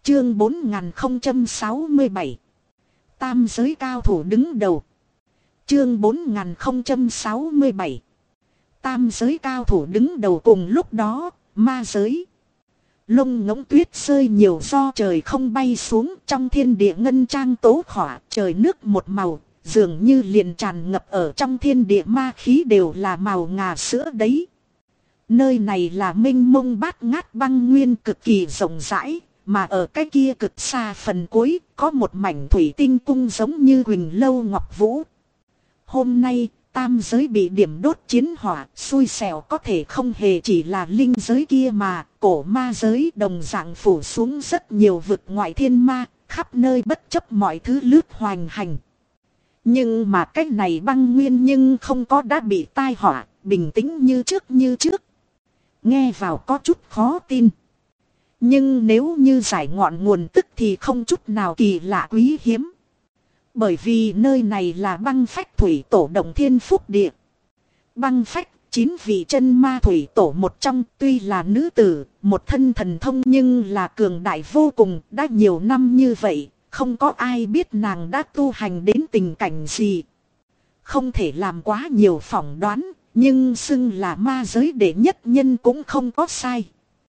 Chương 4067. Tam giới cao thủ đứng đầu. Chương 4067. Tam giới cao thủ đứng đầu. Cùng lúc đó, ma giới. Lông ngỗng tuyết rơi nhiều do trời không bay xuống, trong thiên địa ngân trang tố khỏa, trời nước một màu, dường như liền tràn ngập ở trong thiên địa, ma khí đều là màu ngà sữa đấy. Nơi này là mênh mông bát ngát băng nguyên cực kỳ rộng rãi, mà ở cái kia cực xa phần cuối có một mảnh thủy tinh cung giống như huỳnh lâu ngọc vũ. Hôm nay tam giới bị điểm đốt chiến hỏa, xui xẻo có thể không hề chỉ là linh giới kia mà cổ ma giới đồng dạng phủ xuống rất nhiều vực ngoại thiên ma, khắp nơi bất chấp mọi thứ lướt hoành hành. Nhưng mà cái này băng nguyên nhưng không có đã bị tai họa, bình tĩnh như trước. Nghe vào có chút khó tin. Nhưng nếu như giải ngọn nguồn tức thì không chút nào kỳ lạ quý hiếm. Bởi vì nơi này là băng phách thủy tổ động thiên phúc địa. Băng phách, 9 vị chân ma thủy tổ một trong, tuy là nữ tử, một thân thần thông nhưng là cường đại vô cùng, đã nhiều năm như vậy, không có ai biết nàng đã tu hành đến tình cảnh gì. Không thể làm quá nhiều phỏng đoán, nhưng xưng là ma giới đệ nhất nhân cũng không có sai.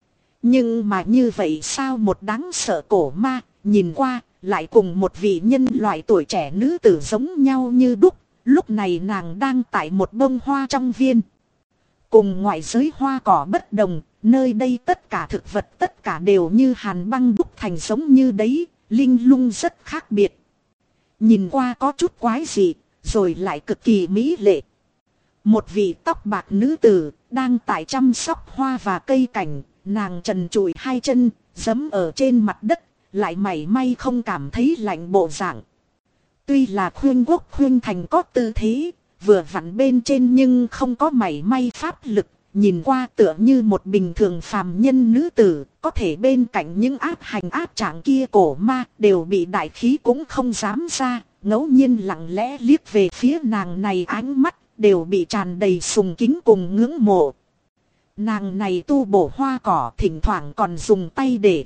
Nhưng mà như vậy sao một đáng sợ cổ ma, nhìn qua, lại cùng một vị nhân loại tuổi trẻ nữ tử giống nhau như đúc. Lúc này nàng đang tại một bông hoa trong viên. Cùng ngoại giới hoa cỏ bất đồng, nơi đây tất cả thực vật tất cả đều như hàn băng đúc thành giống như đấy, linh lung rất khác biệt. Nhìn qua có chút quái dị, rồi lại cực kỳ mỹ lệ. Một vị tóc bạc nữ tử đang tại chăm sóc hoa và cây cảnh, nàng trần trụi hai chân, giẫm ở trên mặt đất, lại mảy may không cảm thấy lạnh bộ dạng. Tuy là khuyên quốc khuyên thành có tư thế, vừa vặn bên trên nhưng không có mảy may pháp lực, nhìn qua tựa như một bình thường phàm nhân nữ tử, có thể bên cạnh những áp hành áp trạng kia cổ ma đều bị đại khí cũng không dám ra, ngẫu nhiên lặng lẽ liếc về phía nàng này, ánh mắt đều bị tràn đầy sùng kính cùng ngưỡng mộ. Nàng này tu bổ hoa cỏ, thỉnh thoảng còn dùng tay để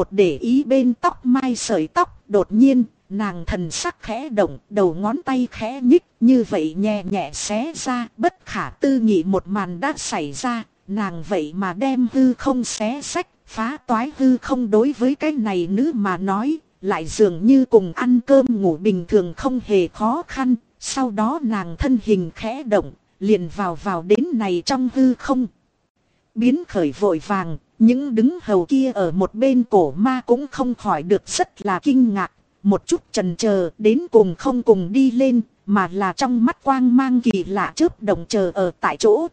ý bên tóc mai sợi tóc. Đột nhiên, nàng thần sắc khẽ động, đầu ngón tay khẽ nhích, như vậy nhẹ nhẹ xé ra. Bất khả tư nghị một màn đã xảy ra, nàng vậy mà đem hư không xé xách, phá toái hư không. Đối với cái này nữ mà nói, lại dường như cùng ăn cơm ngủ bình thường không hề khó khăn. Sau đó nàng thân hình khẽ động, liền vào đến này trong hư không. Biến khởi vội vàng, những đứng hầu kia ở một bên cổ ma cũng không khỏi được rất là kinh ngạc, một chút chần chờ, đến cùng không cùng đi lên, mà là trong mắt quang mang kỳ lạ chớp động chờ ở tại chỗ.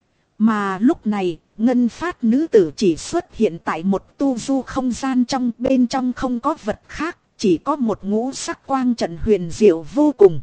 Mà lúc này, ngân phát nữ tử chỉ xuất hiện tại một tu du không gian, trong bên trong không có vật khác, chỉ có một ngũ sắc quang trận huyền diệu vô cùng.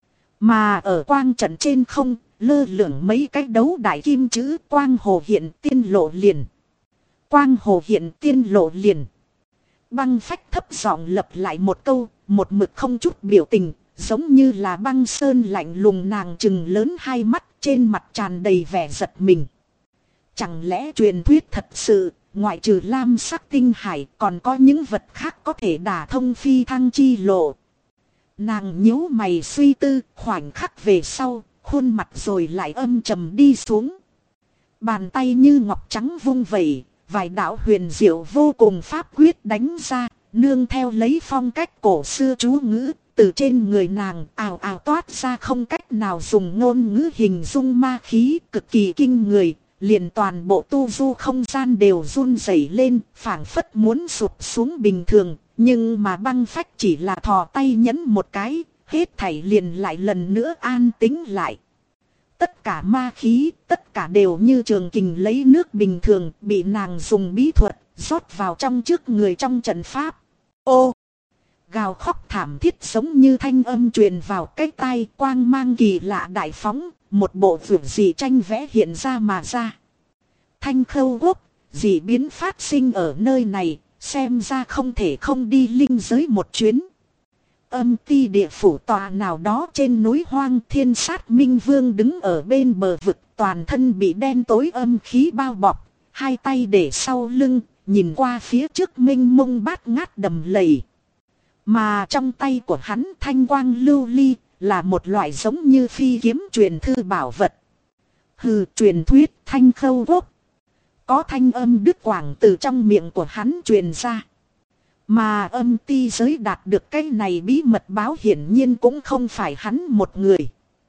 Mà ở quang trận trên không, lơ lửng mấy cái đấu đại kim chữ quang hồ hiện tiên lộ liền. Quang hồ hiện tiên lộ liền. Băng phách thấp giọng lặp lại một câu, một mực không chút biểu tình, giống như là băng sơn lạnh lùng. Nàng trừng lớn hai mắt, trên mặt tràn đầy vẻ giật mình. Chẳng lẽ truyền thuyết thật sự, ngoại trừ lam sắc tinh hải còn có những vật khác có thể đả thông phi thăng chi lộ? Nàng nhíu mày suy tư, khoảnh khắc về sau, khuôn mặt rồi lại âm trầm đi xuống. Bàn tay như ngọc trắng vung vẩy, vài đạo huyền diệu vô cùng pháp quyết đánh ra, nương theo lấy phong cách cổ xưa chú ngữ, từ trên người nàng ào ào toát ra không cách nào dùng ngôn ngữ hình dung ma khí cực kỳ kinh người, liền toàn bộ tu du không gian đều run rẩy lên, phảng phất muốn sụp xuống bình thường. Nhưng mà băng phách chỉ là thò tay nhấn một cái, hết thảy liền lại lần nữa an tĩnh lại. Tất cả ma khí, tất cả đều như trường kình lấy nước bình thường, bị nàng dùng bí thuật rót vào trong trước người trong trận pháp. Ô! Gào khóc thảm thiết giống như thanh âm truyền vào cái tai, quang mang kỳ lạ đại phóng, một bộ vượt dị tranh vẽ hiện ra mà ra. Thanh khâu quốc, dị biến phát sinh ở nơi này, xem ra không thể không đi linh giới một chuyến. Âm ti địa phủ tòa nào đó trên núi hoang, Thiên Sát Minh Vương đứng ở bên bờ vực, toàn thân bị đen tối âm khí bao bọc, hai tay để sau lưng, nhìn qua phía trước mênh mông bát ngát đầm lầy. Mà trong tay của hắn thanh quang lưu ly là một loại giống như phi kiếm truyền thư bảo vật. Hừ, truyền thuyết Thanh Khâu Quốc. Có thanh âm đứt quãng từ trong miệng của hắn truyền ra. Mà âm ti giới đạt được cái này bí mật báo hiển nhiên cũng không phải hắn một người.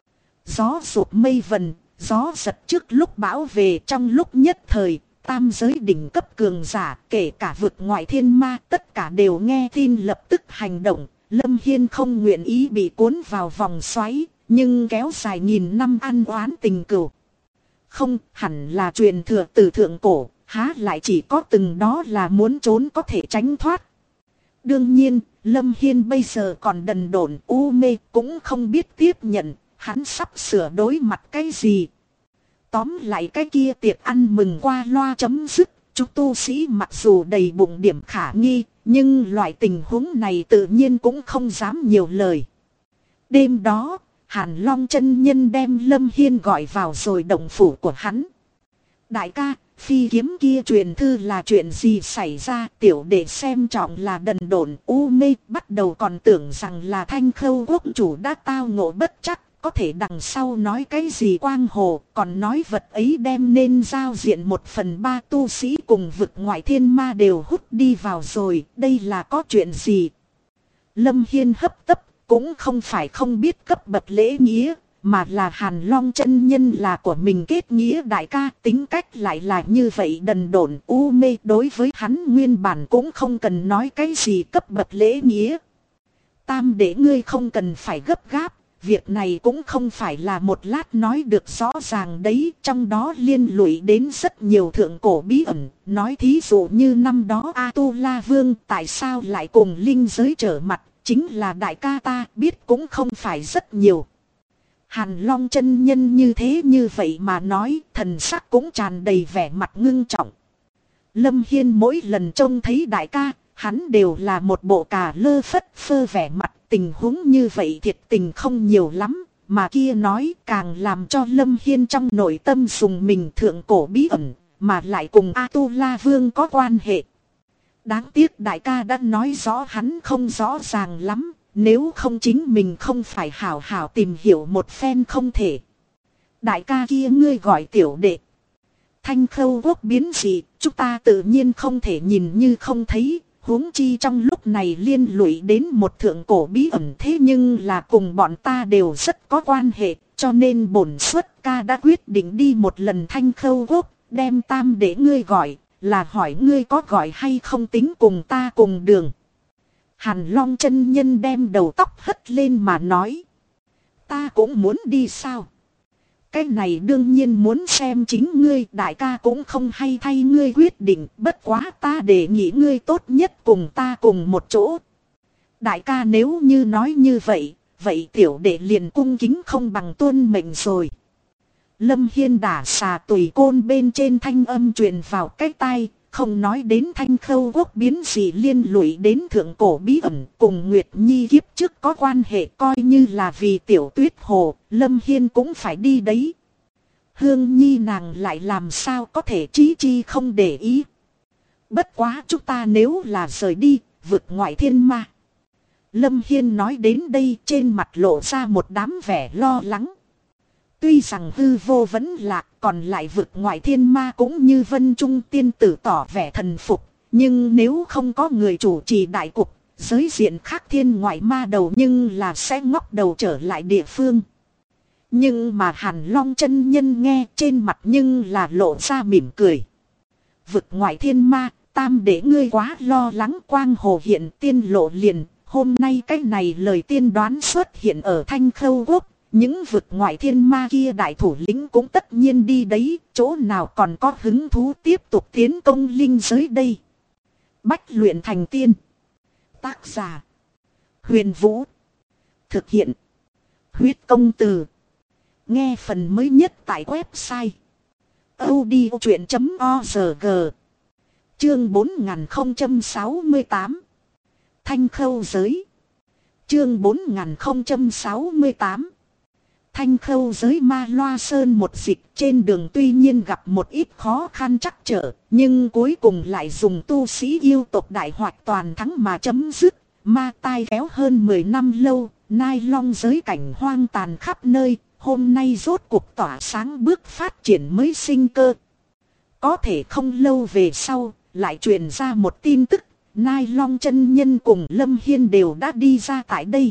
Gió sụp mây vần, gió giật trước lúc bão về, trong lúc nhất thời, tam giới đỉnh cấp cường giả, kể cả vực ngoại thiên ma, tất cả đều nghe tin lập tức hành động. Lâm Hiên không nguyện ý bị cuốn vào vòng xoáy, nhưng kéo dài nghìn năm ăn oán tình cừu. Không, hẳn là truyền thừa từ thượng cổ, há lại chỉ có từng đó là muốn trốn có thể tránh thoát. Đương nhiên, Lâm Hiên bây giờ còn đần độn u mê, cũng không biết tiếp nhận, hắn sắp sửa đối mặt cái gì. Tóm lại cái kia tiệc ăn mừng qua loa chấm dứt, chúng tu sĩ mặc dù đầy bụng điểm khả nghi, nhưng loại tình huống này tự nhiên cũng không dám nhiều lời. Đêm đó, Hàn Long chân nhân đem Lâm Hiên gọi vào rồi động phủ của hắn. Đại ca, phi kiếm kia truyền thư là chuyện gì xảy ra? Tiểu đệ xem trọng là đần độn u mê, bắt đầu còn tưởng rằng là Thanh Khâu quốc chủ đã tao ngộ bất chắc. Có thể đằng sau nói cái gì quang hồ, còn nói vật ấy đem nên giao diện 1/3 tu sĩ cùng vực ngoại thiên ma đều hút đi vào rồi, đây là có chuyện gì? Lâm Hiên hấp tấp, cũng không phải không biết cấp bậc lễ nghĩa, mà là Hàn Long chân nhân là của mình kết nghĩa đại ca, tính cách lại là như vậy đần độn u mê, đối với hắn nguyên bản cũng không cần nói cái gì cấp bậc lễ nghĩa. Tam đệ ngươi không cần phải gấp gáp. Việc này cũng không phải là một lát nói được rõ ràng đấy, trong đó liên lụy đến rất nhiều thượng cổ bí ẩn, nói thí dụ như năm đó A-tu-la Vương tại sao lại cùng linh giới trở mặt, chính là đại ca ta biết cũng không phải rất nhiều. Hàn Long chân nhân như thế như vậy mà nói, thần sắc cũng tràn đầy vẻ mặt ngưng trọng. Lâm Hiên mỗi lần trông thấy đại ca, hắn đều là một bộ cà lơ phất phơ vẻ mặt. Tình huống như vậy thiệt tình không nhiều lắm, mà kia nói càng làm cho Lâm Hiên trong nội tâm dùng mình thượng cổ bí ẩn, mà lại cùng A-tu-la Vương có quan hệ. Đáng tiếc đại ca đã nói rõ hắn không rõ ràng lắm, nếu không chính mình không phải hảo hảo tìm hiểu một phen không thể. Đại ca kia ngươi gọi tiểu đệ. Thanh Khâu quốc biến dị, chúng ta tự nhiên không thể nhìn như không thấy. Huống chi trong lúc này liên lụy đến một thượng cổ bí ẩn, thế nhưng là cùng bọn ta đều rất có quan hệ, cho nên bổn xuất ca đã quyết định đi một lần Thanh Khâu quốc, đem tam để ngươi gọi, là hỏi ngươi có gọi hay không tính cùng ta cùng đường. Hàn Long chân nhân đem đầu tóc hất lên mà nói. Ta cũng muốn đi sao? Cái này đương nhiên muốn xem chính ngươi, đại ca cũng không hay thay ngươi quyết định, bất quá ta đề nghị ngươi tốt nhất cùng ta cùng một chỗ. Đại ca nếu như nói như vậy, vậy tiểu đệ liền cung kính không bằng tuân mệnh rồi. Lâm Hiên đả xà tùy côn bên trên thanh âm truyền vào cái tai, không nói đến Thanh Khâu quốc biến dị liên lụy đến thượng cổ bí ẩn cùng Nguyệt Nhi kiếp trước có quan hệ, coi như là vì tiểu tuyết hồ, Lâm Hiên cũng phải đi đấy. Hương Nhi nàng lại làm sao có thể chí chi không để ý. Bất quá chúng ta nếu là rời đi, vực ngoại thiên ma. Lâm Hiên nói đến đây trên mặt lộ ra một đám vẻ lo lắng. Tuy rằng hư vô vẫn lạc, còn lại vực ngoại thiên ma cũng như Vân Trung tiên tử tỏ vẻ thần phục. Nhưng nếu không có người chủ trì đại cục, giới diện khác thiên ngoại ma đầu nhưng là sẽ ngóc đầu trở lại địa phương. Nhưng mà Hàn Long chân nhân nghe trên mặt nhưng là lộ ra mỉm cười. Vực ngoại thiên ma, tam để ngươi quá lo lắng, quang hồ hiện tiên lộ liền. Hôm nay cái này lời tiên đoán xuất hiện ở Thanh Khâu quốc. Những vực ngoại thiên ma kia đại thủ lĩnh cũng tất nhiên đi đấy, chỗ nào còn có hứng thú tiếp tục tiến công linh giới đây. Bách luyện thành tiên. Tác giả: Huyền Vũ. Thực hiện: Huyết Công Từ. Nghe phần mới nhất tại website audiochuyện.org. Chương 4068. Thanh Khâu giới. Chương 4068. Thanh Khâu giới Ma Loa Sơn một dịch trên đường tuy nhiên gặp một ít khó khăn trắc trở, nhưng cuối cùng lại dùng tu sĩ yêu tộc đại hoạch toàn thắng mà chấm dứt. Ma tai kéo hơn 10 năm lâu, Nai Long giới cảnh hoang tàn khắp nơi, hôm nay rốt cuộc tỏa sáng bước phát triển mới sinh cơ. Có thể không lâu về sau, lại truyền ra một tin tức, Nai Long chân nhân cùng Lâm Hiên đều đã đi ra tại đây.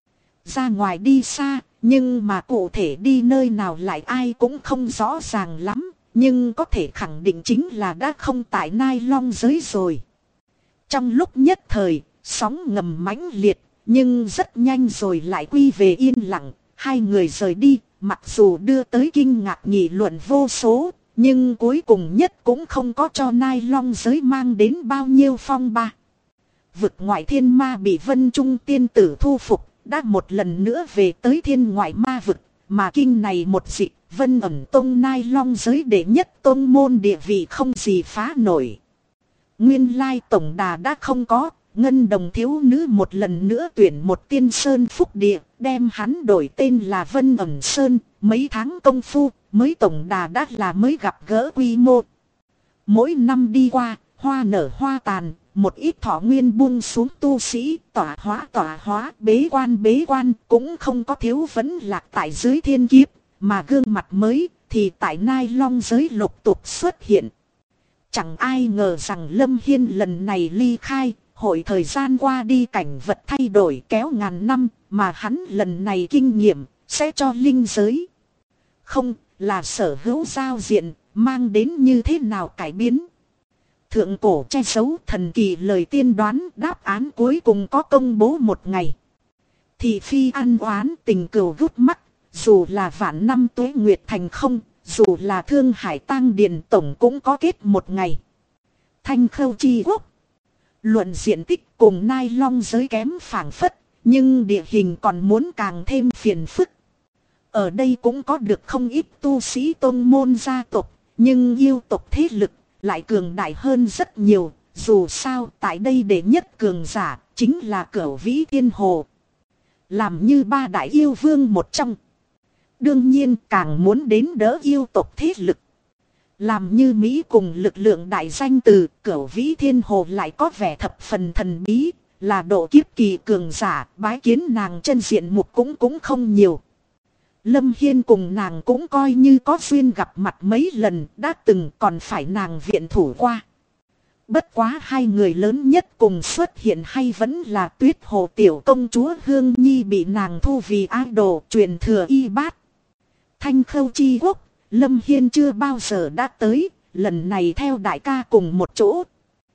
Ra ngoài đi xa, nhưng mà cụ thể đi nơi nào lại ai cũng không rõ ràng lắm, nhưng có thể khẳng định chính là đã không tại Nai Long giới rồi. Trong lúc nhất thời, sóng ngầm mãnh liệt, nhưng rất nhanh rồi lại quy về yên lặng, hai người rời đi, mặc dù đưa tới kinh ngạc nghị luận vô số, nhưng cuối cùng nhất cũng không có cho Nai Long giới mang đến bao nhiêu phong ba. Vực ngoại thiên ma bị Vân Trung tiên tử thu phục, đã một lần nữa về tới thiên ngoại ma vực, mà kinh này một dị, Vân ẩn tông Nai Long giới đệ nhất tông môn địa vị không gì phá nổi. Nguyên lai tổng đà đã không có, Ngân Đồng thiếu nữ một lần nữa tuyển một tiên sơn phúc địa, đem hắn đổi tên là Vân ẩn sơn, mấy tháng công phu, mới tổng đà đã là mới gặp gỡ quy mô. Mỗi năm đi qua, hoa nở hoa tàn, một ít thọ nguyên buông xuống tu sĩ, tỏa hóa, bế quan cũng không có thiếu vấn lạc tại dưới thiên kiếp, mà gương mặt mới thì tại Nai Long giới lục tục xuất hiện. Chẳng ai ngờ rằng Lâm Hiên lần này ly khai, hội thời gian qua đi cảnh vật thay đổi kéo ngàn năm, mà hắn lần này kinh nghiệm sẽ cho linh giới. Không là sở hữu giao diện, mang đến như thế nào cải biến. Thượng cổ che giấu thần kỳ lời tiên đoán đáp án cuối cùng có công bố một ngày. Thị phi ăn oán tình cừu gút mắt, dù là vạn năm tuế nguyệt thành không, dù là Thương Hải tang điền tổng cũng có kết một ngày. Thanh Khâu chi quốc. Luận diện tích cùng Nai Long giới kém phảng phất, nhưng địa hình còn muốn càng thêm phiền phức. Ở đây cũng có được không ít tu sĩ tôn môn gia tộc, nhưng yêu tộc thế lực lại cường đại hơn rất nhiều. Dù sao tại đây đệ nhất cường giả chính là Cửu Vĩ Thiên Hồ, làm như ba đại yêu vương một trong. Đương nhiên càng muốn đến đỡ yêu tộc thế lực. Làm như Mỹ cùng lực lượng đại danh từ, Cửu Vĩ Thiên Hồ lại có vẻ thập phần thần bí, là độ kiếp kỳ cường giả, bái kiến nàng chân diện mục cũng không nhiều. Lâm Hiên cùng nàng cũng coi như có duyên gặp mặt mấy lần, đã từng còn phải nàng viện thủ qua. Bất quá hai người lớn nhất cùng xuất hiện hay vẫn là Tuyết Hồ tiểu công chúa Hương Nhi bị nàng thu vì idol truyền thừa y bát. Thanh Khâu chi quốc, Lâm Hiên chưa bao giờ đã tới, lần này theo đại ca cùng một chỗ.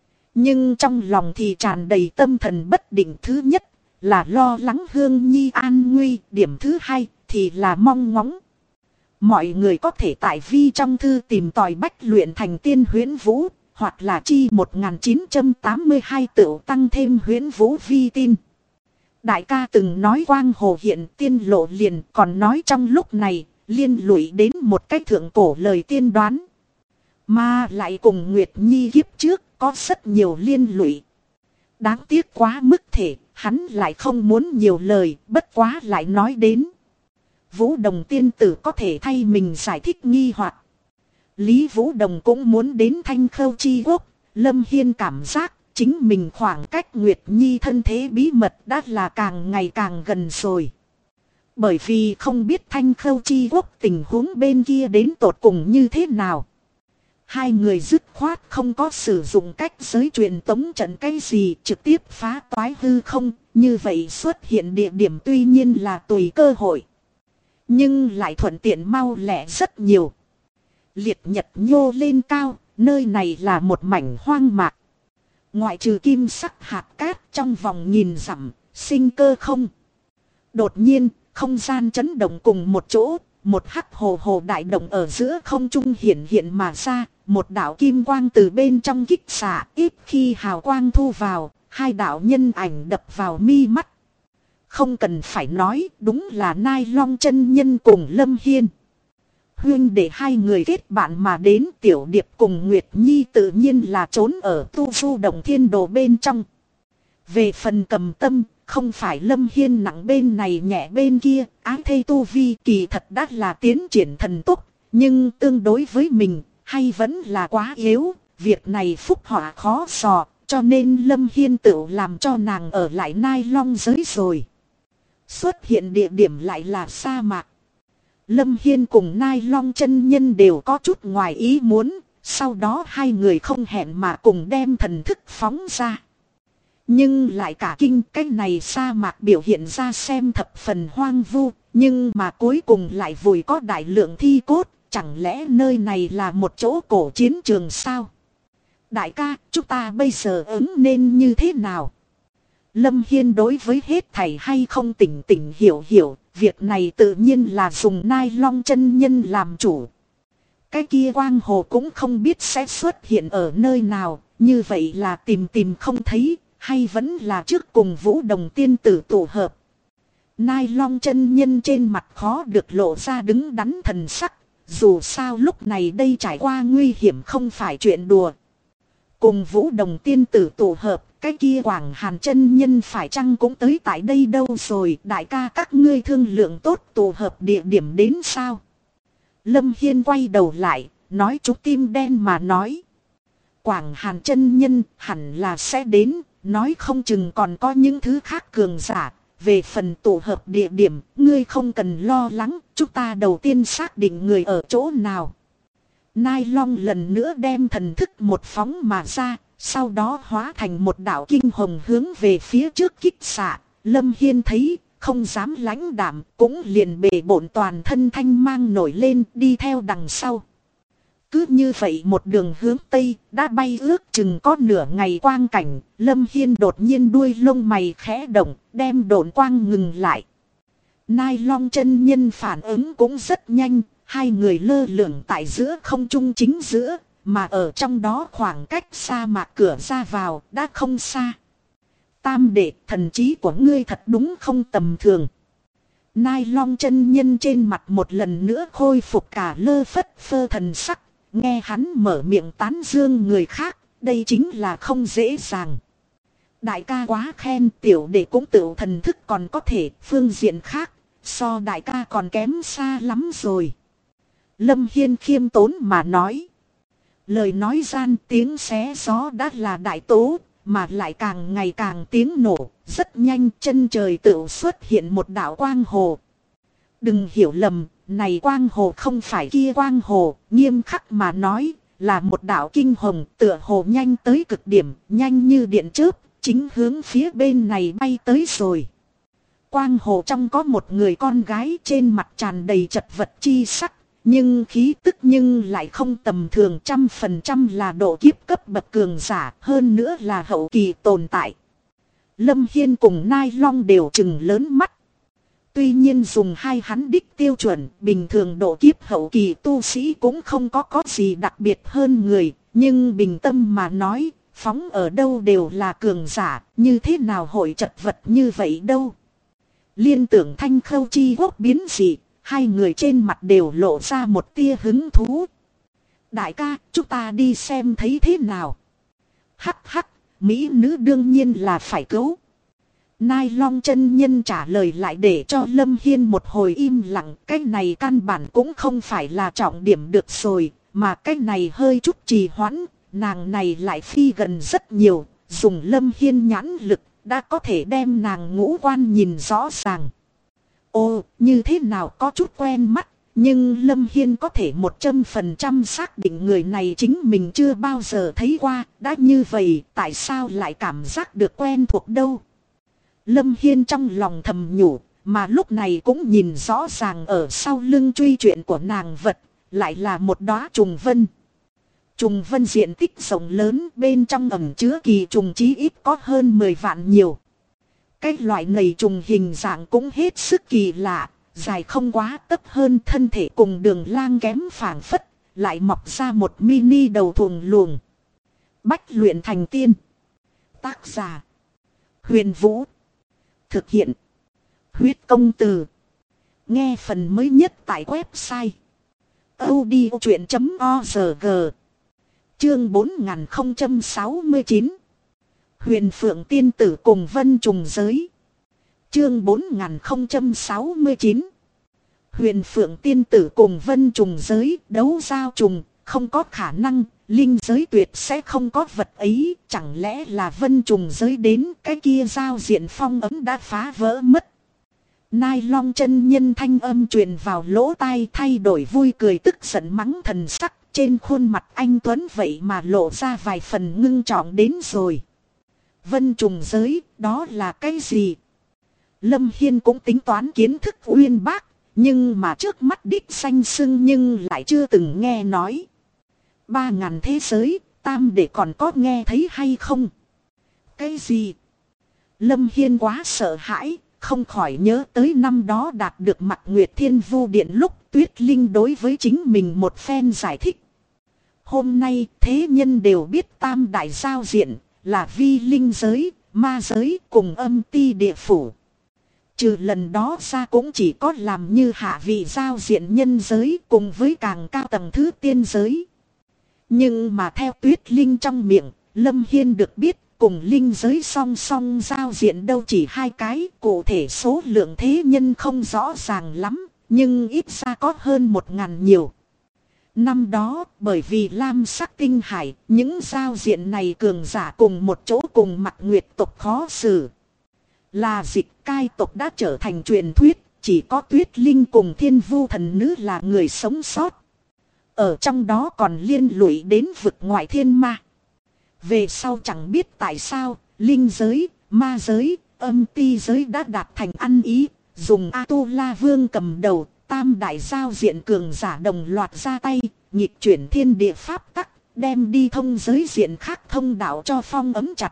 Nhưng trong lòng thì tràn đầy tâm thần bất định, thứ nhất là lo lắng Hương Nhi an nguy, điểm thứ hai thì là mong ngóng mọi người có thể tại vi trong thư tìm tòi bách luyện thành tiên huyễn vũ, hoặc là chi 1982 tựu tăng thêm huyễn vũ vi tin. Đại ca từng nói quang hồ hiện tiên lộ liền, còn nói trong lúc này liên lụy đến một cách thượng cổ lời tiên đoán, mà lại cùng Nguyệt Nhi kiếp trước có rất nhiều liên lụy. Đáng tiếc quá mức thể, hắn lại không muốn nhiều lời, bất quá lại nói đến. Vũ Đồng tiên tử có thể thay mình giải thích nghi hoặc. Lý Vũ Đồng cũng muốn đến Thanh Khâu chi quốc. Lâm Hiên cảm giác chính mình khoảng cách Nguyệt Nhi thân thế bí mật đã là càng ngày càng gần rồi. Bởi vì không biết Thanh Khâu chi quốc tình huống bên kia đến tột cùng như thế nào. Hai người dứt khoát không có sử dụng cách giới truyền tống trận cái gì, trực tiếp phá toái hư không. Như vậy xuất hiện địa điểm tuy nhiên là tùy cơ hội, nhưng lại thuận tiện mau lẹ rất nhiều. Liệt nhật nhô lên cao, nơi này là một mảnh hoang mạc. Ngoại trừ kim sắc hạt cát trong vòng nghìn dặm, sinh cơ không. Đột nhiên, không gian chấn động cùng một chỗ, một hắc hồ hồ đại động ở giữa không trung hiện mà ra, một đạo kim quang từ bên trong kích xạ, ít khi hào quang thu vào, hai đạo nhân ảnh đập vào mi mắt. Không cần phải nói, đúng là Nai Long chân nhân cùng Lâm Hiên. Huynh để hai người kết bạn mà đến, Tiểu Điệp cùng Nguyệt Nhi tự nhiên là trốn ở tu du động thiên đồ bên trong. Về phần Cầm Tâm, không phải Lâm Hiên nặng bên này nhẹ bên kia, ái thây tu vi kỳ thật đã là tiến triển thần tốc, nhưng tương đối với mình, hay vẫn là quá yếu, việc này phúc họa khó dò, cho nên Lâm Hiên tự làm cho nàng ở lại Nai Long giới rồi. Xuất hiện địa điểm lại là sa mạc. Lâm Hiên cùng Nai Long chân nhân đều có chút ngoài ý muốn, sau đó hai người không hẹn mà cùng đem thần thức phóng ra. Nhưng lại cả kinh cái này sa mạc biểu hiện ra xem thập phần hoang vu, nhưng mà cuối cùng lại vùi có đại lượng thi cốt, chẳng lẽ nơi này là một chỗ cổ chiến trường sao? Đại ca, chúng ta bây giờ ứng nên như thế nào? Lâm Hiên đối với hết thảy hay không tỉnh tỉnh hiểu hiểu, việc này tự nhiên là dùng Nai Long chân nhân làm chủ. Cái kia quang hồ cũng không biết sẽ xuất hiện ở nơi nào, như vậy là tìm không thấy, hay vẫn là trước cùng Vũ Đồng tiên tử tụ hợp. Nai Long chân nhân trên mặt khó được lộ ra đứng đắn thần sắc, dù sao lúc này đây trải qua nguy hiểm không phải chuyện đùa. Cùng Vũ Đồng tiên tử tụ hợp, cái kia Quảng Hàn chân nhân phải chăng cũng tới tại đây đâu rồi, đại ca các ngươi thương lượng tốt tụ hợp địa điểm đến sao? Lâm Hiên quay đầu lại, nói chú tim đen mà nói. Quảng Hàn chân nhân hẳn là sẽ đến, nói không chừng còn có những thứ khác cường giả. Về phần tụ hợp địa điểm, ngươi không cần lo lắng, chúng ta đầu tiên xác định người ở chỗ nào. Nai Long lần nữa đem thần thức một phóng mà ra, sau đó hóa thành một đạo kinh hồng hướng về phía trước kích xạ. Lâm Hiên thấy, không dám lãnh đạm, cũng liền bề bộn toàn thân thanh mang nổi lên đi theo đằng sau. Cứ như vậy một đường hướng Tây, đã bay ước chừng có nửa ngày quang cảnh, Lâm Hiên đột nhiên đuôi lông mày khẽ động, đem độn quang ngừng lại. Nai Long chân nhân phản ứng cũng rất nhanh, hai người lơ lửng tại giữa không trung chính giữa, mà ở trong đó khoảng cách sa mạc cửa ra vào đã không xa. Tam đệ, thần trí của ngươi thật đúng không tầm thường. Nai Long chân nhân trên mặt một lần nữa khôi phục cả lơ phất phơ thần sắc, nghe hắn mở miệng tán dương người khác, đây chính là không dễ dàng. Đại ca quá khen, tiểu đệ cũng tự thần thức còn có thể, phương diện khác, so đại ca còn kém xa lắm rồi. Lâm Hiên khiêm tốn mà nói. Lời nói gian tiếng xé gió đã là đại tố, mà lại càng ngày càng tiếng nổ, rất nhanh chân trời tự xuất hiện một đạo quang hồ. Đừng hiểu lầm, này quang hồ không phải kia quang hồ, nghiêm khắc mà nói, là một đạo kinh hồng tựa hồ nhanh tới cực điểm, nhanh như điện chớp, chính hướng phía bên này bay tới rồi. Quang hồ trong có một người con gái trên mặt tràn đầy chật vật chi sắc, nhưng khí tức nhưng lại không tầm thường, 100% là độ kiếp cấp bậc cường giả, hơn nữa là hậu kỳ tồn tại. Lâm Hiên cùng Nai Long đều trừng lớn mắt. Tuy nhiên dùng hai hắn đích tiêu chuẩn, bình thường độ kiếp hậu kỳ tu sĩ cũng không có gì đặc biệt hơn người, nhưng bình tâm mà nói, phóng ở đâu đều là cường giả, như thế nào hội chật vật như vậy đâu. Liên tưởng Thanh Khâu chi quốc biến dị, hai người trên mặt đều lộ ra một tia hứng thú. Đại ca, chúng ta đi xem thấy thế nào. Hắc hắc, mỹ nữ đương nhiên là phải cứu. Nai Long chân nhân trả lời lại để cho Lâm Hiên một hồi im lặng. Cái này căn bản cũng không phải là trọng điểm được rồi, mà cái này hơi chút trì hoãn. Nàng này lại phi gần rất nhiều, dùng Lâm Hiên nhãn lực đã có thể đem nàng ngũ quan nhìn rõ ràng. Ồ, như thế nào có chút quen mắt, nhưng Lâm Hiên có thể 100% xác định người này chính mình chưa bao giờ thấy qua, đã như vậy tại sao lại cảm giác được quen thuộc đâu. Lâm Hiên trong lòng thầm nhủ, mà lúc này cũng nhìn rõ ràng ở sau lưng truy chuyện của nàng vật, lại là một đóa trùng vân. Trùng vân diện tích rộng lớn, bên trong ẩn chứa kỳ trùng chí ít có hơn 10 vạn nhiều. Cái loại này trùng hình dạng cũng hết sức kỳ lạ, dài không quá tấp hơn thân thể cùng đường lang kém phảng phất, lại mọc ra một mini đầu thuồng luồng. Bách luyện thành tiên. Tác giả: Huyền Vũ. Thực hiện: Huyết Công Từ. Nghe phần mới nhất tại website audiochuyện.org. Chương 4069. Huyền Phượng tiên tử cùng Vân trùng giới. Chương 4069. Huyền Phượng tiên tử cùng Vân trùng giới đấu giao trùng, không có khả năng, linh giới tuyệt sẽ không có vật ấy, chẳng lẽ là Vân trùng giới đến, cái kia giao diện phong ấm đã phá vỡ mất. Nai Long chân nhân thanh âm truyền vào lỗ tai, thay đổi vui cười tức giận mắng thần sắc, trên khuôn mặt anh Tuấn vậy mà lộ ra vài phần ngưng trọng đến rồi. Vân trùng giới, đó là cái gì? Lâm Hiên cũng tính toán kiến thức uyên bác, nhưng mà trước mắt đích xanh sưng nhưng lại chưa từng nghe nói. 3.000 thế giới, tam để còn có nghe thấy hay không? Cái gì? Lâm Hiên quá sợ hãi, không khỏi nhớ tới năm đó đạt được Mặc Nguyệt Thiên Vu Điện lúc Tuyết Linh đối với chính mình một phen giải thích. Hôm nay thế nhân đều biết tam đại giao diện là vi linh giới, ma giới cùng âm ti địa phủ. Trừ lần đó ra cũng chỉ có làm như hạ vị giao diện nhân giới cùng với càng cao tầng thứ tiên giới. Nhưng mà theo Tuyết Linh trong miệng, Lâm Hiên được biết cùng linh giới song song giao diện đâu chỉ hai cái, cụ thể số lượng thế nhân không rõ ràng lắm, nhưng ít ra có hơn 1.000 nhiều. Năm đó, bởi vì lam sắc tinh hải, những giao diện này cường giả cùng một chỗ cùng Mặc Nguyệt tộc khó xử. Là dịch cai tộc đã trở thành truyền thuyết, chỉ có Tuyết Linh cùng Thiên Vu thần nữ là người sống sót. Ở trong đó còn liên lụy đến vực ngoại thiên ma. Về sau chẳng biết tại sao, linh giới, ma giới, âm ti giới đã đạt thành ăn ý, dùng A-tu-la vương cầm đầu, tam đại giao diện cường giả đồng loạt ra tay, nhịp chuyển thiên địa pháp tắc, đem đi thông giới diện khác thông đạo cho phong ấm chặt.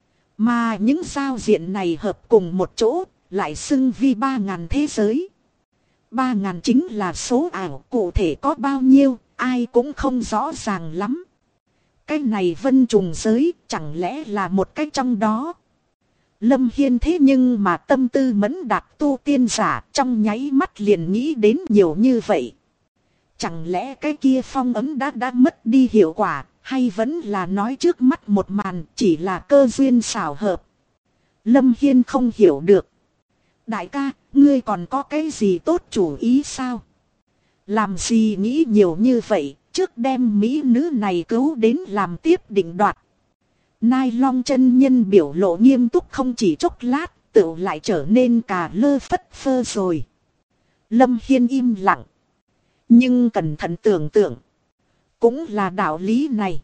Mà những giao diện này hợp cùng một chỗ, lại xưng vi 3.000 thế giới. 3.000 chính là số ảo, cụ thể có bao nhiêu, ai cũng không rõ ràng lắm. Cái này Vân trùng giới, chẳng lẽ là một cái trong đó. Lâm Hiên thế nhưng mà tâm tư mẫn đạt tu tiên giả, trong nháy mắt liền nghĩ đến nhiều như vậy. Chẳng lẽ cái kia phong ấm đã mất đi hiệu quả, hay vẫn là nói trước mắt một màn chỉ là cơ duyên xảo hợp. Lâm Hiên không hiểu được. Đại ca, ngươi còn có cái gì tốt chủ ý sao? Làm gì nghĩ nhiều như vậy, trước đem mỹ nữ này cứu đến làm tiếp định đoạt. Nai Long chân nhân biểu lộ nghiêm túc không chỉ chốc lát, tựu lại trở nên cà lơ phất phơ rồi. Lâm Hiên im lặng. Nhưng cẩn thận tưởng tượng, cũng là đạo lý này.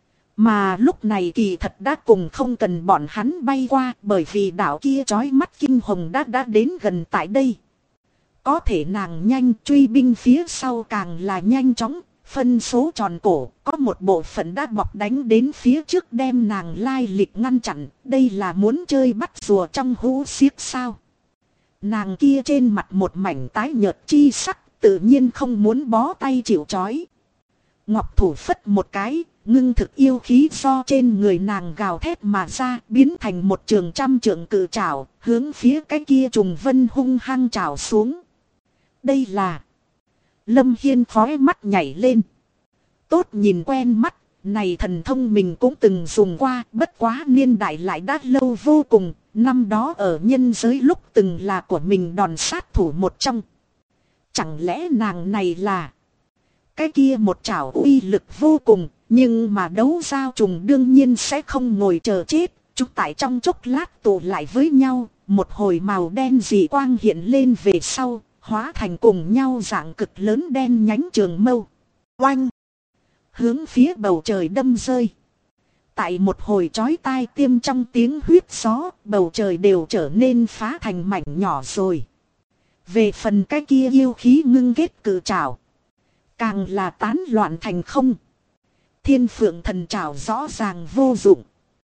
Mà lúc này kỳ thật đã cùng không cần bọn hắn bay qua, bởi vì đạo kia chói mắt kinh hồng đã đến gần tại đây. Có thể nàng nhanh, truy binh phía sau càng là nhanh chóng, phân số tròn cổ, có một bộ phận đã bọc đánh đến phía trước đem nàng lai lịch ngăn chặn, đây là muốn chơi bắt rùa trong hũ xiếc sao. Nàng kia trên mặt một mảnh tái nhợt chi sắc, tự nhiên không muốn bó tay chịu trói. Ngọc thủ phất một cái, ngưng thực yêu khí do trên người nàng gào thét mà ra, biến thành một trường trăm trượng cự trảo, hướng phía cái kia trùng vân hung hăng trảo xuống. Đây là... Lâm Hiên khói mắt nhảy lên. Tốt nhìn quen mắt, này thần thông mình cũng từng dùng qua, bất quá niên đại lại đã lâu vô cùng, năm đó ở nhân giới lúc từng là của mình đòn sát thủ một trong. Chẳng lẽ nàng này là... Cái kia một chảo uy lực vô cùng, nhưng mà đấu giao trùng đương nhiên sẽ không ngồi chờ chết, chúng tại trong chốc lát tụ lại với nhau, một hồi màu đen dị quang hiện lên về sau, hóa thành cùng nhau dạng cực lớn đen nhánh trường mâu. Oanh! Hướng phía bầu trời đâm rơi. Tại một hồi chói tai tiêm trong tiếng huyết gió, bầu trời đều trở nên phá thành mảnh nhỏ rồi. Về phần cái kia yêu khí ngưng kết cự trảo, càng là tán loạn thành không. Thiên Phượng thần trảo rõ ràng vô dụng.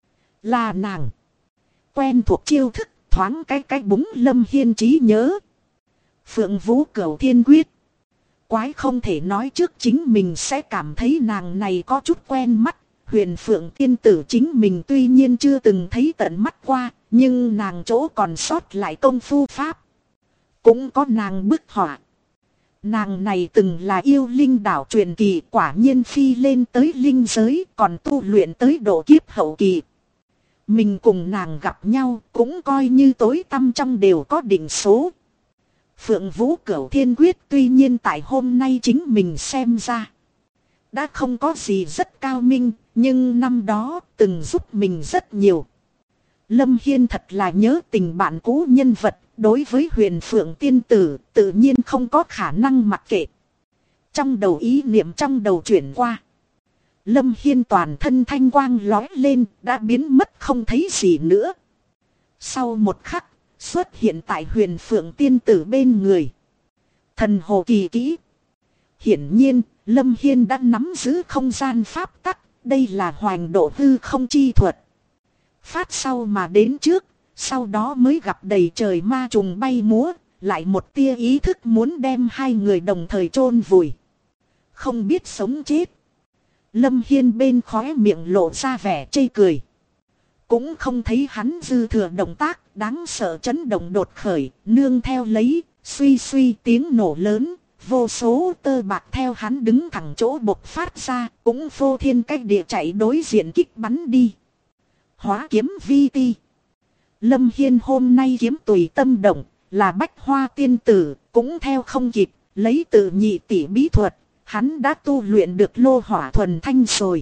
Là nàng. Quen thuộc chiêu thức, thoáng cái búng Lâm Hiên trí nhớ. Phượng Vũ Cửu Thiên Quyết. Quái không thể nói trước chính mình sẽ cảm thấy nàng này có chút quen mắt. Huyền Phượng tiên tử chính mình tuy nhiên chưa từng thấy tận mắt qua, nhưng nàng chỗ còn sót lại công phu pháp. Cũng có nàng bức họa. Nàng này từng là yêu linh đảo truyền kỳ, quả nhiên phi lên tới linh giới, còn tu luyện tới độ kiếp hậu kỳ. Mình cùng nàng gặp nhau cũng coi như tối tăm trong đều có định số. Phượng Vũ Cửu Thiên Quyết tuy nhiên tại hôm nay chính mình xem ra đã không có gì rất cao minh, nhưng năm đó từng giúp mình rất nhiều. Lâm Hiên thật là nhớ tình bạn cũ nhân vật, đối với Huyền Phượng tiên tử tự nhiên không có khả năng mặc kệ. Trong đầu ý niệm trong đầu chuyển qua, Lâm Hiên toàn thân thanh quang lói lên, đã biến mất không thấy gì nữa. Sau một khắc, xuất hiện tại Huyền Phượng tiên tử bên người. Thần hồ kỳ kỹ. Hiển nhiên, Lâm Hiên đã nắm giữ không gian pháp tắc, đây là hoành độ hư không chi thuật. Phát sau mà đến trước, sau đó mới gặp đầy trời ma trùng bay múa, lại một tia ý thức muốn đem hai người đồng thời chôn vùi. Không biết sống chết. Lâm Hiên bên khóe miệng lộ ra vẻ chê cười. Cũng không thấy hắn dư thừa động tác, đáng sợ chấn động đột khởi, nương theo lấy, suy suy tiếng nổ lớn, vô số tơ bạc theo hắn đứng thẳng chỗ bộc phát ra, cũng phô thiên cách địa chạy đối diện kích bắn đi. Hóa kiếm vi ti. Lâm Hiên hôm nay kiếm tùy tâm động, là bách hoa tiên tử, cũng theo không kịp, lấy tự nhị tỷ bí thuật, hắn đã tu luyện được lô hỏa thuần thanh rồi.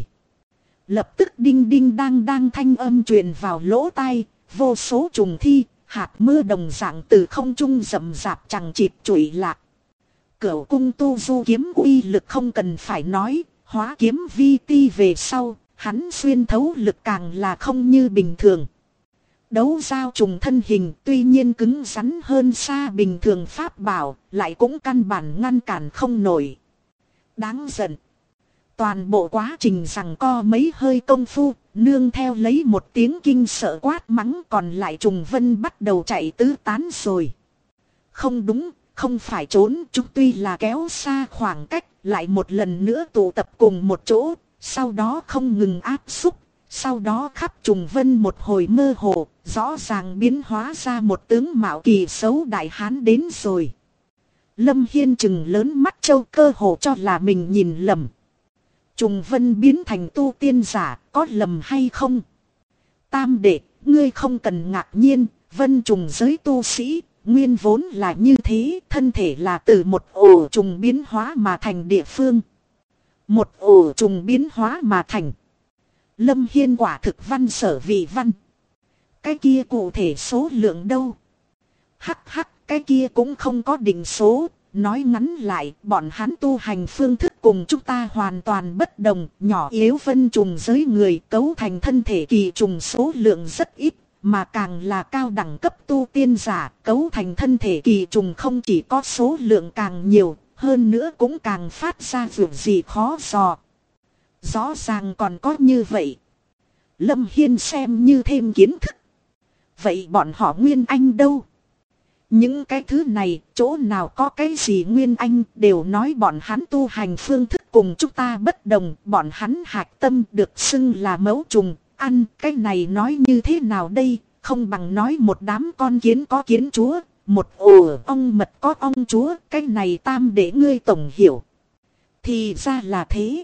Lập tức đinh đinh đang thanh âm truyền vào lỗ tai, vô số trùng thi, hạt mưa đồng dạng từ không trung rậm rạp chẳng chịt trụi lạc. Cửu cung tu du kiếm uy lực không cần phải nói, hóa kiếm vi ti về sau, hắn xuyên thấu lực càng là không như bình thường. Đấu giao trùng thân hình tuy nhiên cứng rắn hơn xa bình thường pháp bảo, lại cũng căn bản ngăn cản không nổi. Đáng giận. Toàn bộ quá trình giằng co mấy hơi công phu, nương theo lấy một tiếng kinh sợ quát mắng, còn lại trùng vân bắt đầu chạy tứ tán rồi. Không đúng, không phải trốn, chúng tuy là kéo xa khoảng cách, lại một lần nữa tụ tập cùng một chỗ, sau đó không ngừng áp xúc, sau đó khắp trùng vân một hồi mơ hồ, rõ ràng biến hóa ra một tướng mạo kỳ xấu đại hán đến rồi. Lâm Hiên chừng lớn mắt châu, cơ hồ cho là mình nhìn lầm. Trùng vân biến thành tu tiên giả, có lầm hay không? Tam đệ, ngươi không cần ngạc nhiên, vân trùng giới tu sĩ, nguyên vốn là như thế, thân thể là từ một ổ trùng biến hóa mà thành địa phương. Một ổ trùng biến hóa mà thành. Lâm Hiên quả thực văn sở vị văn. Cái kia cụ thể số lượng đâu? Hắc hắc, cái kia cũng không có định số. Nói ngắn lại, bọn hắn tu hành phương thức cùng chúng ta hoàn toàn bất đồng. Nhỏ yếu vân trùng giới người cấu thành thân thể kỳ trùng số lượng rất ít. Mà càng là cao đẳng cấp tu tiên giả, cấu thành thân thể kỳ trùng không chỉ có số lượng càng nhiều, hơn nữa cũng càng phát ra việc gì khó dò. Rõ ràng còn có như vậy. Lâm Hiên xem như thêm kiến thức. Vậy bọn họ Nguyên Anh đâu? Những cái thứ này, chỗ nào có cái gì Nguyên Anh, đều nói bọn hắn tu hành phương thức cùng chúng ta bất đồng. Bọn hắn hạch tâm được xưng là mẫu trùng, ăn cái này nói như thế nào đây? Không bằng nói một đám con kiến có kiến chúa, một ổ ong mật có ong chúa, cái này tam để ngươi tổng hiểu. Thì ra là thế.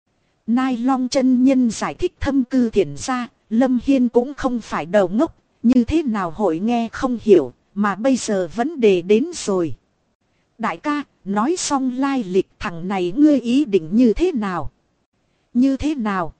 Nai Long chân nhân giải thích thâm cư thiển ra, Lâm Hiên cũng không phải đầu ngốc, như thế nào hội nghe không hiểu, mà bây giờ vấn đề đến rồi. Đại ca, nói xong lai lịch thằng này ngươi ý định như thế nào? Như thế nào?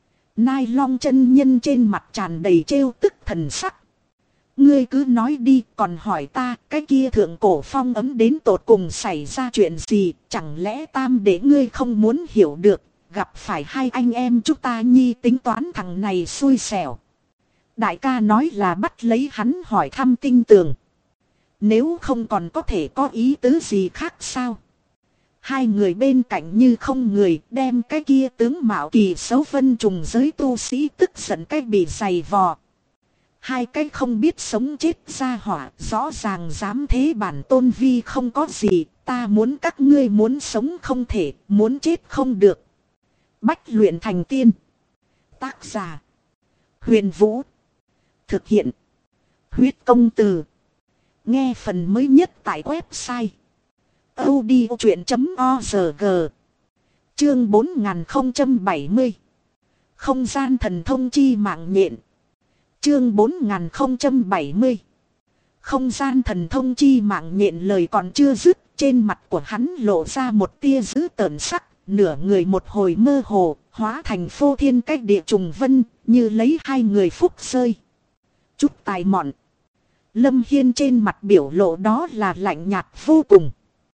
Nai Long chân nhân trên mặt tràn đầy trêu tức thần sắc. Ngươi cứ nói đi, còn hỏi ta, cái kia thượng cổ phong ấm đến tột cùng xảy ra chuyện gì, chẳng lẽ tam để ngươi không muốn hiểu được, gặp phải hai anh em chúng ta nhi tính toán thằng này xui xẻo. Đại ca nói là bắt lấy hắn hỏi thăm tinh tường. Nếu không còn có thể có ý tứ gì khác sao? Hai người bên cạnh như không người, đem cái kia tướng mạo kỳ xấu vân trùng giới tu sĩ tức giận cái bị dày vò. Hai cái không biết sống chết ra hỏa, rõ ràng dám thế bản tôn vi không có gì, ta muốn các ngươi muốn sống không thể, muốn chết không được. Bách luyện thành tiên. Tác giả: Huyền Vũ. Thực hiện: Huyết Công Từ. Nghe phần mới nhất tại website audiochuyện.org. Chương 4070. Không gian thần thông chi mạng nhện. Chương 4070. Không gian thần thông chi mạng nhện lời còn chưa dứt, trên mặt của hắn lộ ra một tia dữ tợn sắc, nửa người một hồi mơ hồ, hóa thành phô thiên cách địa trùng vân, như lấy hai người phúc rơi. Chút tài mọn. Lâm Hiên trên mặt biểu lộ đó là lạnh nhạt vô cùng.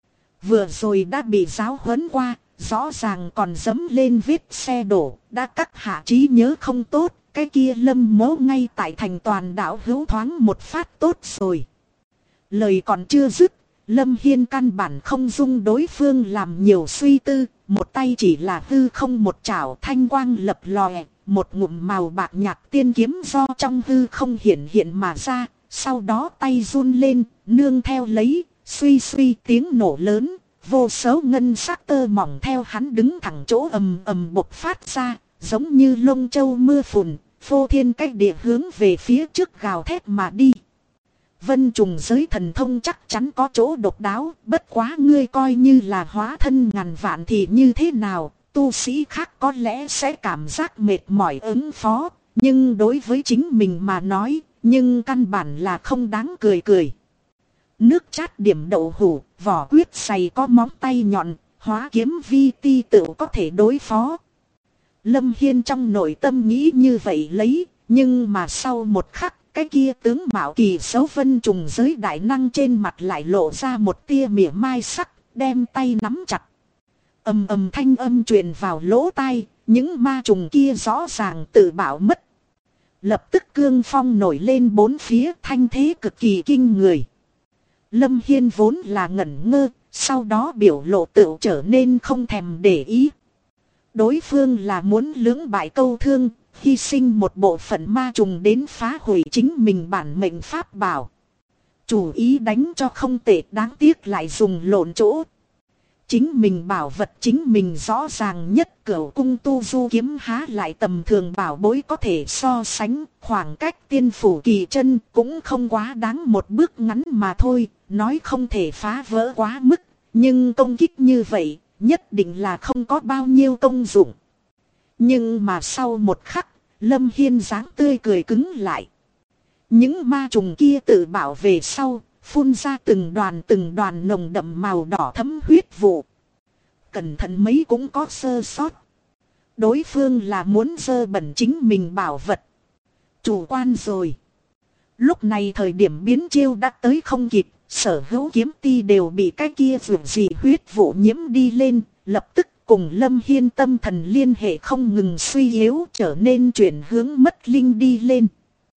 Vừa rồi đã bị giáo huấn qua, rõ ràng còn dẫm lên vết xe đổ, đã cắt hạ trí nhớ không tốt. Cái kia Lâm Mỗ ngay tại thành toàn đạo hữu thoáng một phát tốt rồi. Lời còn chưa dứt, Lâm Hiên căn bản không dung đối phương làm nhiều suy tư. Một tay chỉ là hư không một chảo thanh quang lập lòe. Một ngụm màu bạc nhạt tiên kiếm do trong hư không hiện mà ra. Sau đó tay run lên, nương theo lấy, suy suy tiếng nổ lớn. Vô số ngân sắc tơ mỏng theo hắn đứng thẳng chỗ ầm ầm bộc phát ra, giống như lông châu mưa phùn. Phô thiên cách địa hướng về phía trước gào thét mà đi. Vân trùng giới thần thông chắc chắn có chỗ độc đáo. Bất quá ngươi coi như là hóa thân ngàn vạn thì như thế nào. Tu sĩ khác có lẽ sẽ cảm giác mệt mỏi ứng phó. Nhưng đối với chính mình mà nói, nhưng căn bản là không đáng cười. Nước chát điểm đậu hũ, vỏ quyết dày có móng tay nhọn, hóa kiếm vi ti tự có thể đối phó. Lâm Hiên trong nội tâm nghĩ như vậy lấy, nhưng mà sau một khắc, cái kia tướng mạo kỳ xấu vân trùng giới đại năng trên mặt lại lộ ra một tia mỉa mai sắc, đem tay nắm chặt. Ầm ầm thanh âm truyền vào lỗ tai, những ma trùng kia rõ ràng tự bảo mất. Lập tức cương phong nổi lên bốn phía, thanh thế cực kỳ kinh người. Lâm Hiên vốn là ngẩn ngơ, sau đó biểu lộ tựu trở nên không thèm để ý. Đối phương là muốn lưỡng bại câu thương, hy sinh một bộ phận ma trùng đến phá hủy chính mình bản mệnh pháp bảo. Chủ ý đánh cho không tệ, đáng tiếc lại dùng lộn chỗ. Chính mình bảo vật chính mình rõ ràng nhất, cửu cung tu du kiếm há lại tầm thường bảo bối có thể so sánh. Khoảng cách tiên phủ kỳ chân cũng không quá đáng, một bước ngắn mà thôi, nói không thể phá vỡ quá mức. Nhưng công kích như vậy nhất định là không có bao nhiêu công dụng. Nhưng mà sau một khắc, Lâm Hiên dáng tươi cười cứng lại. Những ma trùng kia tự bảo về sau, phun ra từng đoàn nồng đậm màu đỏ thấm huyết vụ. Cẩn thận mấy cũng có sơ sót. Đối phương là muốn dơ bẩn chính mình bảo vật. Chủ quan rồi. Lúc này thời điểm biến chiêu đã tới không kịp. Sở hữu kiếm ti đều bị cái kia vượt gì huyết vụ nhiễm đi lên. Lập tức cùng Lâm Hiên tâm thần liên hệ không ngừng suy yếu, trở nên chuyển hướng mất linh đi lên.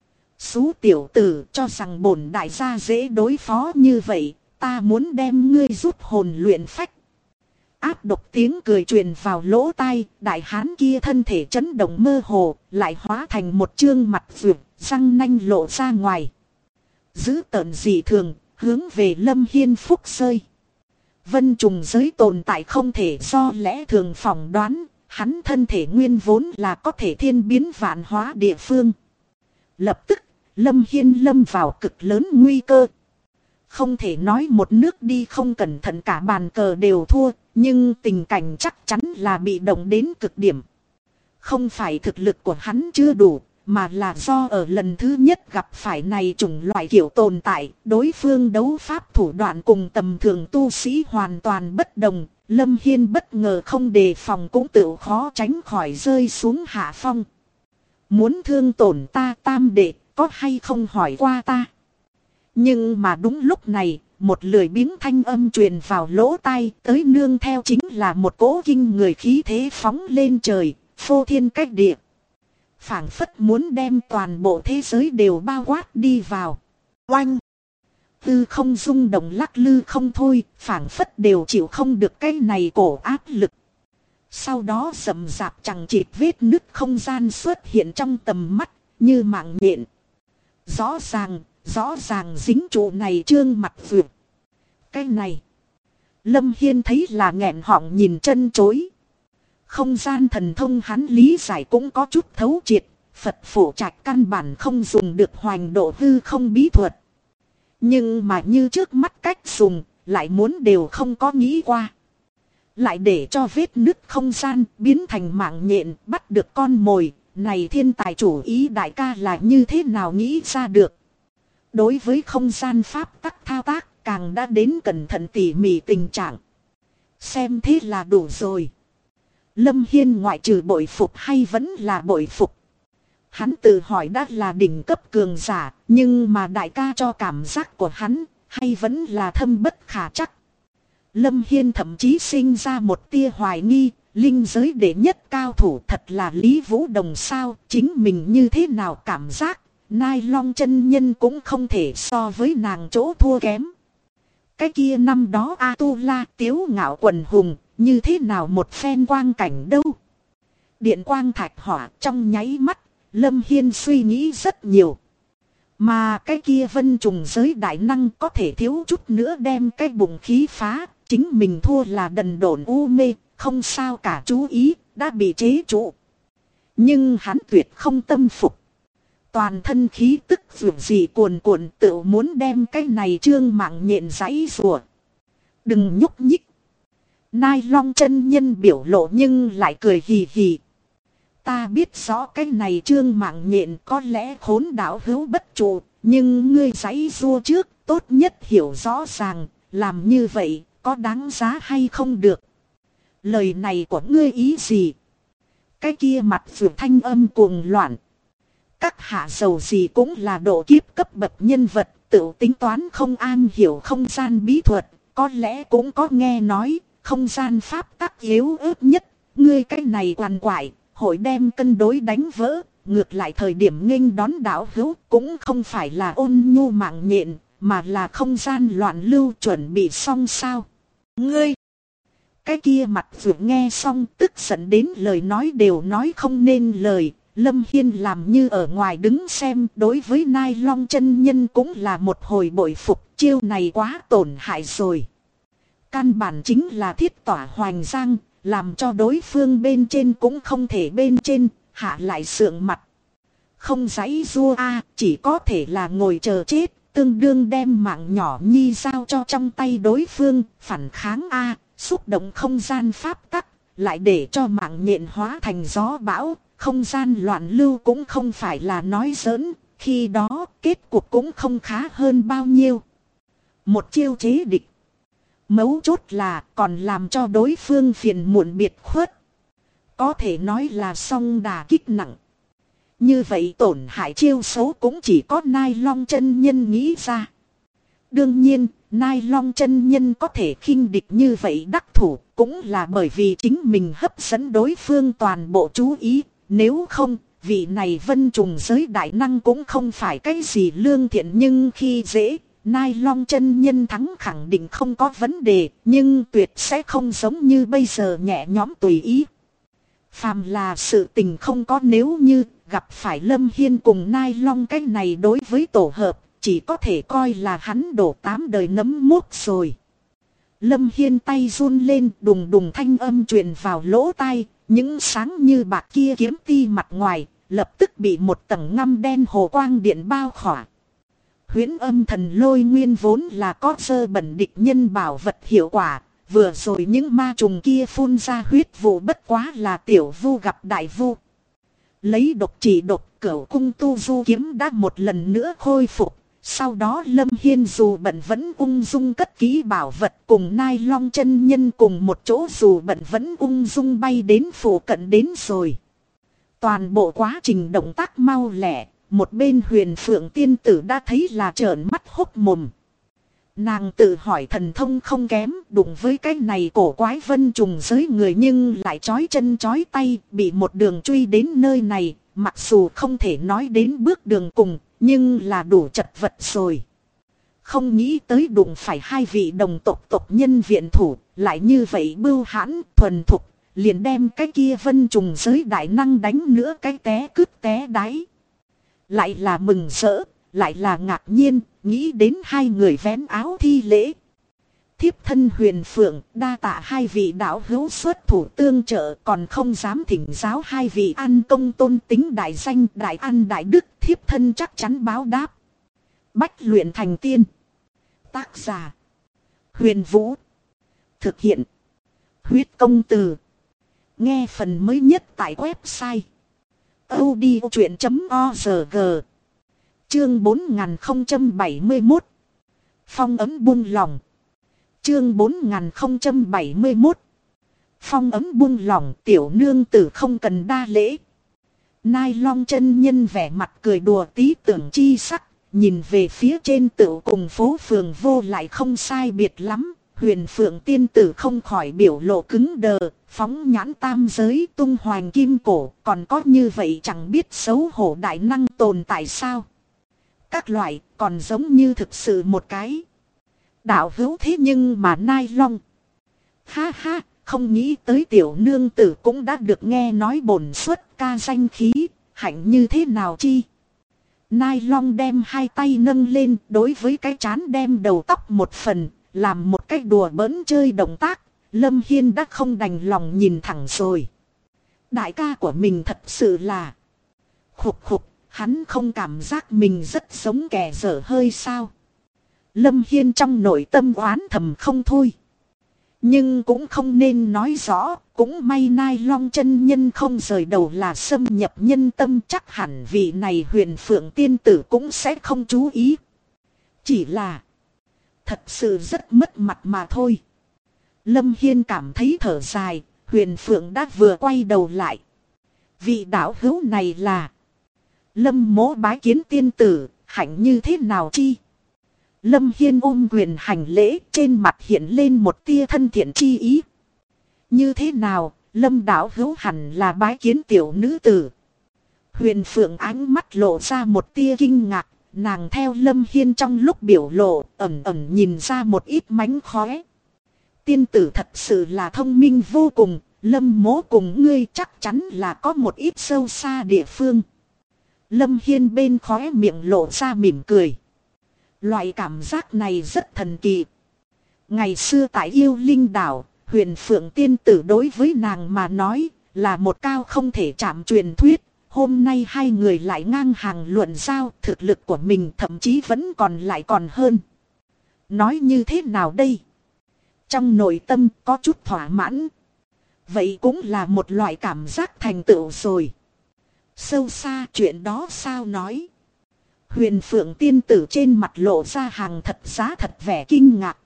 Xú tiểu tử, cho rằng bổn đại gia dễ đối phó như vậy, ta muốn đem ngươi rút hồn luyện phách. Áp độc tiếng cười truyền vào lỗ tai, đại hán kia thân thể chấn động mơ hồ, lại hóa thành một trương mặt vượt, răng nanh lộ ra ngoài. Giữ tợn dị thường, hướng về Lâm Hiên phúc rơi. Vân trùng giới tồn tại không thể do lẽ thường phỏng đoán, hắn thân thể nguyên vốn là có thể thiên biến vạn hóa địa phương. Lập tức, Lâm Hiên lâm vào cực lớn nguy cơ. Không thể nói một nước đi không cẩn thận cả bàn cờ đều thua, nhưng tình cảnh chắc chắn là bị động đến cực điểm. Không phải thực lực của hắn chưa đủ, mà là do ở lần thứ nhất gặp phải này chủng loại kiểu tồn tại, đối phương đấu pháp thủ đoạn cùng tầm thường tu sĩ hoàn toàn bất đồng. Lâm Hiên bất ngờ không đề phòng cũng tự khó tránh khỏi rơi xuống hạ phong. Muốn thương tổn ta tam đệ, có hay không hỏi qua ta? Nhưng mà đúng lúc này, một lười biếng thanh âm truyền vào lỗ tai, tới nương theo chính là một cỗ kinh người khí thế phóng lên trời, phô thiên cách địa. Phảng phất muốn đem toàn bộ thế giới đều bao quát đi vào. Oanh! Tư không rung động lắc lư không thôi, phảng phất đều chịu không được cái này cổ áp lực. Sau đó rậm rạp chẳng chịt vết nứt không gian xuất hiện trong tầm mắt, như mạng nhện. Rõ ràng dính trụ này trương mặt vượt. Cái này, Lâm Hiên thấy là nghẹn họng nhìn chân chối. Không gian thần thông hắn lý giải cũng có chút thấu triệt, Phật phổ trạch căn bản không dùng được hoành độ hư không bí thuật. Nhưng mà như trước mắt cách dùng, lại muốn đều không có nghĩ qua. Lại để cho vết nứt không gian biến thành mạng nhện bắt được con mồi, này thiên tài chủ ý đại ca là như thế nào nghĩ ra được. Đối với không gian pháp tắc thao tác càng đã đến cẩn thận tỉ mỉ tình trạng. Xem thế là đủ rồi. Lâm Hiên ngoại trừ bội phục hay vẫn là bội phục. Hắn tự hỏi đã là đỉnh cấp cường giả, nhưng mà đại ca cho cảm giác của hắn hay vẫn là thâm bất khả chắc. Lâm Hiên thậm chí sinh ra một tia hoài nghi, linh giới đệ nhất cao thủ thật là Lý Vũ Đồng sao, chính mình như thế nào cảm giác, Nai Long chân nhân cũng không thể so với nàng chỗ thua kém. Cái kia năm đó A-tu-la tiếu ngạo quần hùng, như thế nào một phen quang cảnh đâu. Điện quang thạch hỏa trong nháy mắt, Lâm Hiên suy nghĩ rất nhiều. Mà cái kia vân trùng giới đại năng có thể thiếu chút nữa đem cái bụng khí phá, chính mình thua là đần độn u mê, không sao cả chú ý, đã bị chế trụ. Nhưng hắn tuyệt không tâm phục. Toàn thân khí tức vượt gì cuồn cuộn tự muốn đem cái này trương mạng nhện giãy rùa. Đừng nhúc nhích. Nai Long chân nhân biểu lộ nhưng lại cười hì hì. Ta biết rõ cái này trương mạng nhện có lẽ khốn đảo hữu bất trụ, nhưng ngươi giãy rua trước tốt nhất hiểu rõ ràng, làm như vậy có đáng giá hay không được. Lời này của ngươi ý gì? Cái kia mặt vượt thanh âm cuồng loạn. Các hạ dầu gì cũng là độ kiếp cấp bậc nhân vật, tự tính toán không an hiểu không gian bí thuật, có lẽ cũng có nghe nói, không gian pháp tắc yếu ớt nhất, ngươi cái này quằn quại, hội đem cân đối đánh vỡ, ngược lại thời điểm nghênh đón đảo hữu cũng không phải là ôn nhu mạng nhện, mà là không gian loạn lưu chuẩn bị xong sao. Ngươi! Cái kia mặt vừa nghe xong tức giận đến lời nói đều nói không nên lời. Lâm Hiên làm như ở ngoài đứng xem, đối với Nai Long chân nhân cũng là một hồi bội phục, chiêu này quá tổn hại rồi. Căn bản chính là thiết tỏa hoành giang, làm cho đối phương bên trên cũng không thể bên trên, hạ lại sượng mặt. Không giãy rua chỉ có thể là ngồi chờ chết, tương đương đem mạng nhỏ nhi giao cho trong tay đối phương, phản kháng xúc động không gian pháp tắc, lại để cho mạng nhện hóa thành gió bão. Không gian loạn lưu cũng không phải là nói giỡn, khi đó kết cục cũng không khá hơn bao nhiêu. Một chiêu chế địch. Mấu chốt là còn làm cho đối phương phiền muộn biệt khuất. Có thể nói là song đà kích nặng. Như vậy tổn hại chiêu xấu cũng chỉ có Nai Long chân nhân nghĩ ra. Đương nhiên, Nai Long chân nhân có thể khinh địch như vậy đắc thủ cũng là bởi vì chính mình hấp dẫn đối phương toàn bộ chú ý. Nếu không, vị này vân trùng giới đại năng cũng không phải cái gì lương thiện, nhưng khi dễ, Nai Long chân nhân thắng khẳng định không có vấn đề, nhưng tuyệt sẽ không giống như bây giờ nhẹ nhõm tùy ý. Phàm là sự tình không có nếu như, gặp phải Lâm Hiên cùng Nai Long cái này đối với tổ hợp, chỉ có thể coi là hắn đổ 8 đời nấm mốc rồi. Lâm Hiên tay run lên, đùng đùng thanh âm truyền vào lỗ tai. Những sáng như bạc kia kiếm ti mặt ngoài, lập tức bị một tầng ngăm đen hồ quang điện bao khỏa. Huyễn âm thần lôi nguyên vốn là có sơ bẩn địch nhân bảo vật hiệu quả, vừa rồi những ma trùng kia phun ra huyết vụ bất quá là tiểu vu gặp đại vu. Lấy độc chỉ độc, cửu cung tu du kiếm đã một lần nữa khôi phục. Sau đó Lâm Hiên dù bận vẫn ung dung cất kỹ bảo vật, cùng Nai Long chân nhân cùng một chỗ dù bận vẫn ung dung bay đến phủ cận đến rồi. Toàn bộ quá trình động tác mau lẹ, một bên Huyền Phượng tiên tử đã thấy là trợn mắt hốc mồm. Nàng tự hỏi thần thông không kém, đụng với cái này cổ quái vân trùng giới người nhưng lại chói chân chói tay, bị một đường truy đến nơi này, mặc dù không thể nói đến bước đường cùng, nhưng là đủ chật vật rồi. Không nghĩ tới đụng phải hai vị đồng tộc tộc nhân viện thủ, lại như vậy bưu hãn, thuần thục, liền đem cái kia vân trùng giới đại năng đánh nữa cái té cứt té đáy. Lại là mừng rỡ, lại là ngạc nhiên, nghĩ đến hai người vén áo thi lễ. Thiếp thân Huyền Phượng, đa tạ hai vị đạo hữu xuất thủ tương trợ, còn không dám thỉnh giáo hai vị an công tôn tính đại danh đại an đại đức, thiếp thân chắc chắn báo đáp. Bách luyện thành tiên. Tác giả Huyền Vũ. Thực hiện huyết công từ. Nghe phần mới nhất tại website audio chuyện.org. Chương 4071. Phong ấm buông lỏng. Chương 4071. Phong ấm buông lỏng, tiểu nương tử không cần đa lễ. Nai Long chân nhân vẻ mặt cười đùa tí tưởng chi sắc, nhìn về phía trên tựu cùng phố phường vô lại không sai biệt lắm. Huyền Phượng tiên tử không khỏi biểu lộ cứng đờ, phóng nhãn tam giới tung hoành kim cổ, còn có như vậy chẳng biết xấu hổ đại năng tồn tại sao. Các loại còn giống như thực sự một cái đạo hữu, thế nhưng mà Nai Long. Ha ha, không nghĩ tới tiểu nương tử cũng đã được nghe nói bổn xuất ca danh khí, hạnh như thế nào chi. Nai Long đem hai tay nâng lên, đối với cái trán đem đầu tóc một phần, làm một cái đùa bỡn chơi động tác. Lâm Hiên đã không đành lòng nhìn thẳng rồi. Đại ca của mình thật sự là khục khục, hắn không cảm giác mình rất giống kẻ dở hơi sao. Lâm Hiên trong nội tâm oán thầm không thôi. Nhưng cũng không nên nói rõ, cũng may Nai Long chân nhân không rời đầu là xâm nhập nhân tâm, chắc hẳn vị này Huyền Phượng tiên tử cũng sẽ không chú ý. Chỉ là thật sự rất mất mặt mà thôi. Lâm Hiên cảm thấy thở dài, Huyền Phượng đã vừa quay đầu lại. Vị đạo hữu này là Lâm mỗ bái kiến tiên tử, hạnh như thế nào chi? Lâm Hiên ôm quyền hành lễ, trên mặt hiện lên một tia thân thiện chi ý. Như thế nào, Lâm đạo hữu hẳn là bái kiến tiểu nữ tử. Huyền Phượng ánh mắt lộ ra một tia kinh ngạc, nàng theo Lâm Hiên trong lúc biểu lộ, ẩn ẩn nhìn ra một ít mánh khóe. Tiên tử thật sự là thông minh vô cùng, Lâm mỗ cùng ngươi chắc chắn là có một ít sâu xa địa phương. Lâm Hiên bên khóe miệng lộ ra mỉm cười. Loại cảm giác này rất thần kỳ. Ngày xưa tại Yêu Linh đảo, Huyền Phượng tiên tử đối với nàng mà nói là một cao không thể chạm truyền thuyết. Hôm nay hai người lại ngang hàng luận giao, thực lực của mình thậm chí vẫn còn hơn. Nói như thế nào đây? Trong nội tâm có chút thỏa mãn. Vậy cũng là một loại cảm giác thành tựu rồi. Sâu xa chuyện đó sao nói? Huyền Phượng tiên tử trên mặt lộ ra hàng thật giá thật vẻ kinh ngạc.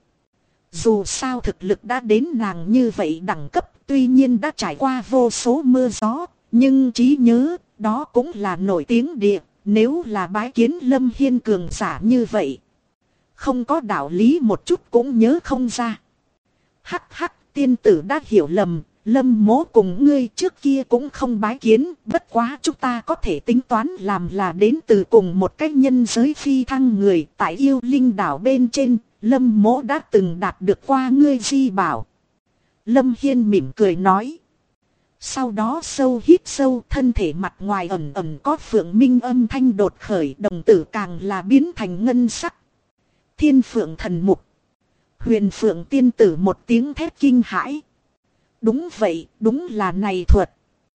Dù sao thực lực đã đến nàng như vậy đẳng cấp, tuy nhiên đã trải qua vô số mưa gió, nhưng trí nhớ, đó cũng là nổi tiếng địa, nếu là bái kiến Lâm Hiên cường giả như vậy. Không có đạo lý một chút cũng nhớ không ra. Hắc hắc, tiên tử đã hiểu lầm, Lâm mỗ cùng ngươi trước kia cũng không bái kiến, bất quá chúng ta có thể tính toán làm là đến từ cùng một cái nhân giới phi thăng người tại Yêu Linh đảo bên trên, Lâm mỗ đã từng đạt được qua ngươi di bảo. Lâm Hiên mỉm cười nói. Sau đó sâu hít sâu, thân thể mặt ngoài ẩn ẩn có phượng minh âm thanh đột khởi, đồng tử càng là biến thành ngân sắc. Thiên Phượng thần mục. Huyền Phượng tiên tử một tiếng thét kinh hãi. Đúng vậy, đúng là này thuật.